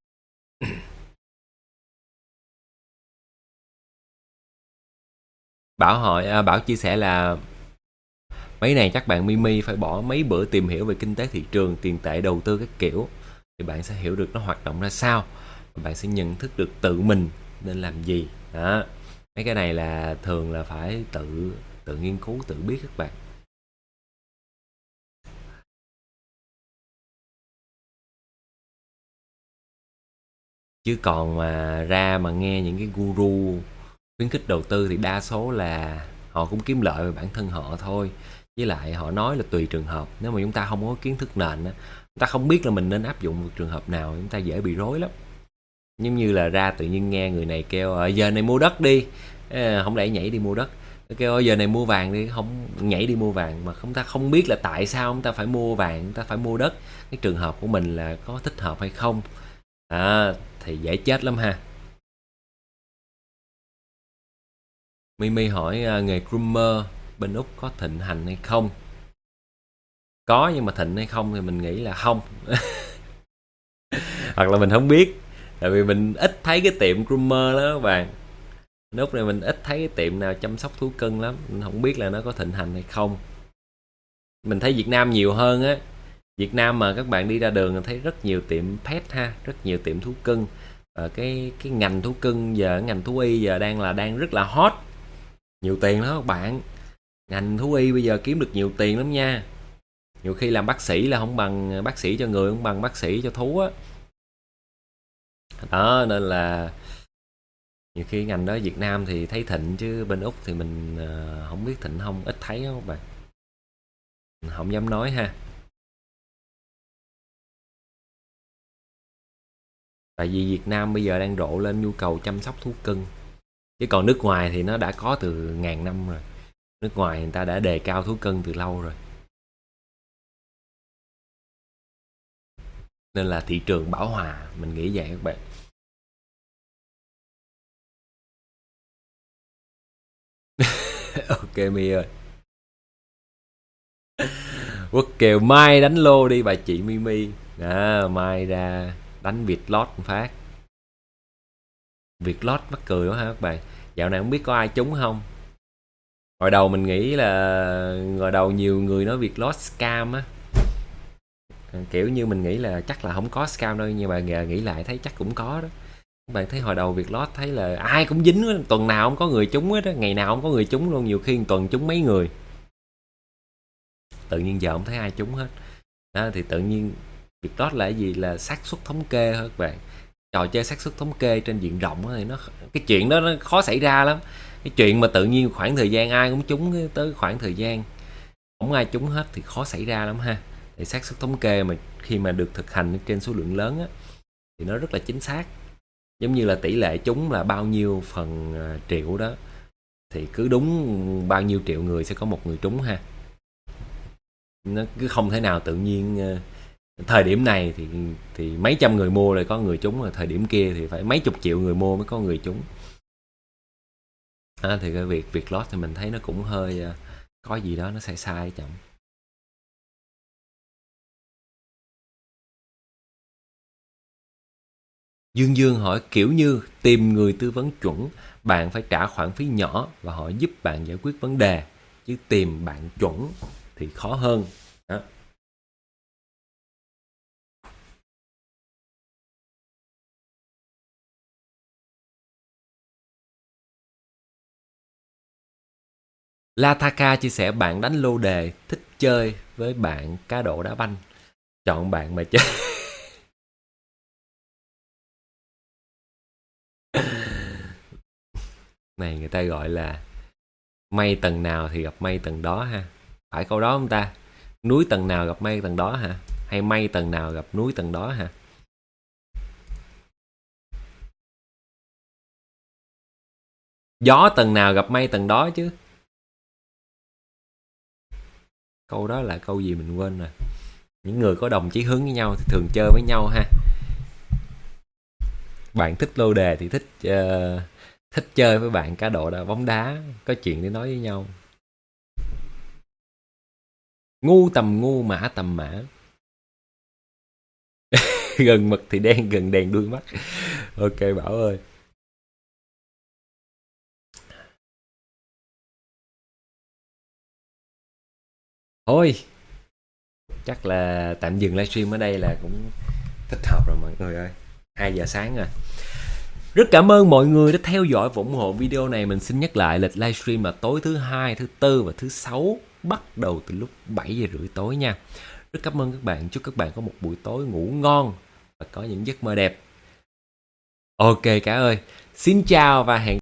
Bảo chia sẻ là mấy này chắc bạn Mimi phải bỏ mấy bữa tìm hiểu về kinh tế thị trường, tiền tệ, đầu tư các kiểu, thì bạn sẽ hiểu được nó hoạt động ra sao, và bạn sẽ nhận thức được tự mình nên làm gì. Đó, mấy cái này là thường là phải tự nghiên cứu, tự biết các bạn. Chứ còn mà ra mà nghe những cái guru khuyến khích đầu tư thì đa số là họ cũng kiếm lợi về bản thân họ thôi. Với lại họ nói là tùy trường hợp. Nếu mà chúng ta không có kiến thức nền á, chúng ta không biết là mình nên áp dụng một trường hợp nào, chúng ta dễ bị rối lắm. Giống như là ra tự nhiên nghe người này kêu giờ này mua đất đi, không lẽ nhảy đi mua đất. Kêu giờ này mua vàng đi, không nhảy đi mua vàng, mà chúng ta không biết là tại sao chúng ta phải mua vàng, chúng ta phải mua đất, cái trường hợp của mình là có thích hợp hay không. Thì dễ chết lắm ha. Mimi hỏi nghề groomer bên Úc có thịnh hành hay không? Có, nhưng mà thịnh hay không thì mình nghĩ là không. Hoặc là mình không biết. Tại vì mình ít thấy cái tiệm groomer đó các bạn. Lúc này mình ít thấy cái tiệm nào chăm sóc thú cưng lắm. Mình không biết là nó có thịnh hành hay không. Mình thấy Việt Nam nhiều hơn á. Việt Nam mà các bạn đi ra đường thấy rất nhiều tiệm pet ha, rất nhiều tiệm thú cưng. Cái ngành thú cưng giờ, ngành thú y giờ đang rất là hot. Nhiều tiền đó các bạn. Ngành thú y bây giờ kiếm được nhiều tiền lắm nha. Nhiều khi làm bác sĩ là không bằng bác sĩ cho người, không bằng bác sĩ cho thú á. Đó nên là nhiều khi ngành đó Việt Nam thì thấy thịnh, chứ bên Úc thì mình không biết thịnh không, ít thấy đó các bạn, mình không dám nói ha. Tại vì Việt Nam bây giờ đang rộ lên nhu cầu chăm sóc thú cưng, chứ còn nước ngoài thì nó đã có từ ngàn năm rồi. Nước ngoài người ta đã đề cao thú cưng từ lâu rồi, nên là thị trường bão hòa, mình nghĩ vậy các bạn. Ok Mi ơi. Quốc Kiều mai đánh lô đi bà chị Mimi. Mai ra đánh Việt lót phát. Việt lót mắc cười quá ha các bạn. Dạo này không biết có ai trúng không. Hồi đầu mình nghĩ là hồi đầu nhiều người nói Việt lót scam á, kiểu như mình nghĩ là chắc là không có scam đâu, nhưng mà nghĩ lại thấy chắc cũng có đó. Các bạn thấy hồi đầu Việt lót thấy là ai cũng dính đó, tuần nào không có người trúng hết đó, ngày nào không có người trúng luôn, nhiều khi tuần trúng mấy người. Tự nhiên giờ không thấy ai trúng hết đó, thì tự nhiên việc đó là cái gì, là xác suất thống kê thôi các bạn. Trò chơi xác suất thống kê trên diện rộng thì nó, cái chuyện đó nó khó xảy ra lắm. Cái chuyện mà tự nhiên khoảng thời gian ai cũng trúng, tới khoảng thời gian không ai trúng hết thì khó xảy ra lắm ha. Thì xác suất thống kê mà khi mà được thực hành trên số lượng lớn á, thì nó rất là chính xác. Giống như là tỷ lệ trúng là bao nhiêu phần triệu đó, thì cứ đúng bao nhiêu triệu người sẽ có một người trúng ha. Nó cứ không thể nào tự nhiên thời điểm này thì mấy trăm người mua rồi có người trúng, rồi thời điểm kia thì phải mấy chục triệu người mua mới có người trúng. Thì cái việc lót thì mình thấy nó cũng hơi có gì đó nó sai sai chậm. Dương Dương hỏi kiểu như tìm người tư vấn chuẩn, bạn phải trả khoản phí nhỏ và họ giúp bạn giải quyết vấn đề, chứ tìm bạn chuẩn thì khó hơn. Đó. Lataka chia sẻ bạn đánh lô đề, thích chơi với bạn cá độ đá banh, chọn bạn mà chơi. Này người ta gọi là mây tầng nào thì gặp mây tầng đó ha. Phải câu đó không ta? Núi tầng nào gặp mây tầng đó hả? Hay mây tầng nào gặp núi tầng đó hả? Gió tầng nào gặp mây tầng đó chứ. Câu đó là câu gì mình quên rồi. Những người có đồng chí hướng với nhau thì thường chơi với nhau ha. Bạn thích lô đề thì thích chơi với bạn cá độ bóng đá, có chuyện để nói với nhau. Ngu tầm ngu, mã tầm mã. Gần mực thì đen, gần đèn đuôi mắt. Ok Bảo ơi. Thôi chắc là tạm dừng livestream ở đây là cũng thích hợp rồi mọi người ơi. 2 giờ sáng rồi. Rất cảm ơn mọi người đã theo dõi và ủng hộ video này. Mình xin nhắc lại lịch livestream là tối thứ Hai, thứ Tư và thứ Sáu, bắt đầu từ lúc 7 giờ rưỡi tối nha. Rất cảm ơn các bạn. Chúc các bạn có một buổi tối ngủ ngon và có những giấc mơ đẹp. Ok cả ơi. Xin chào và hẹn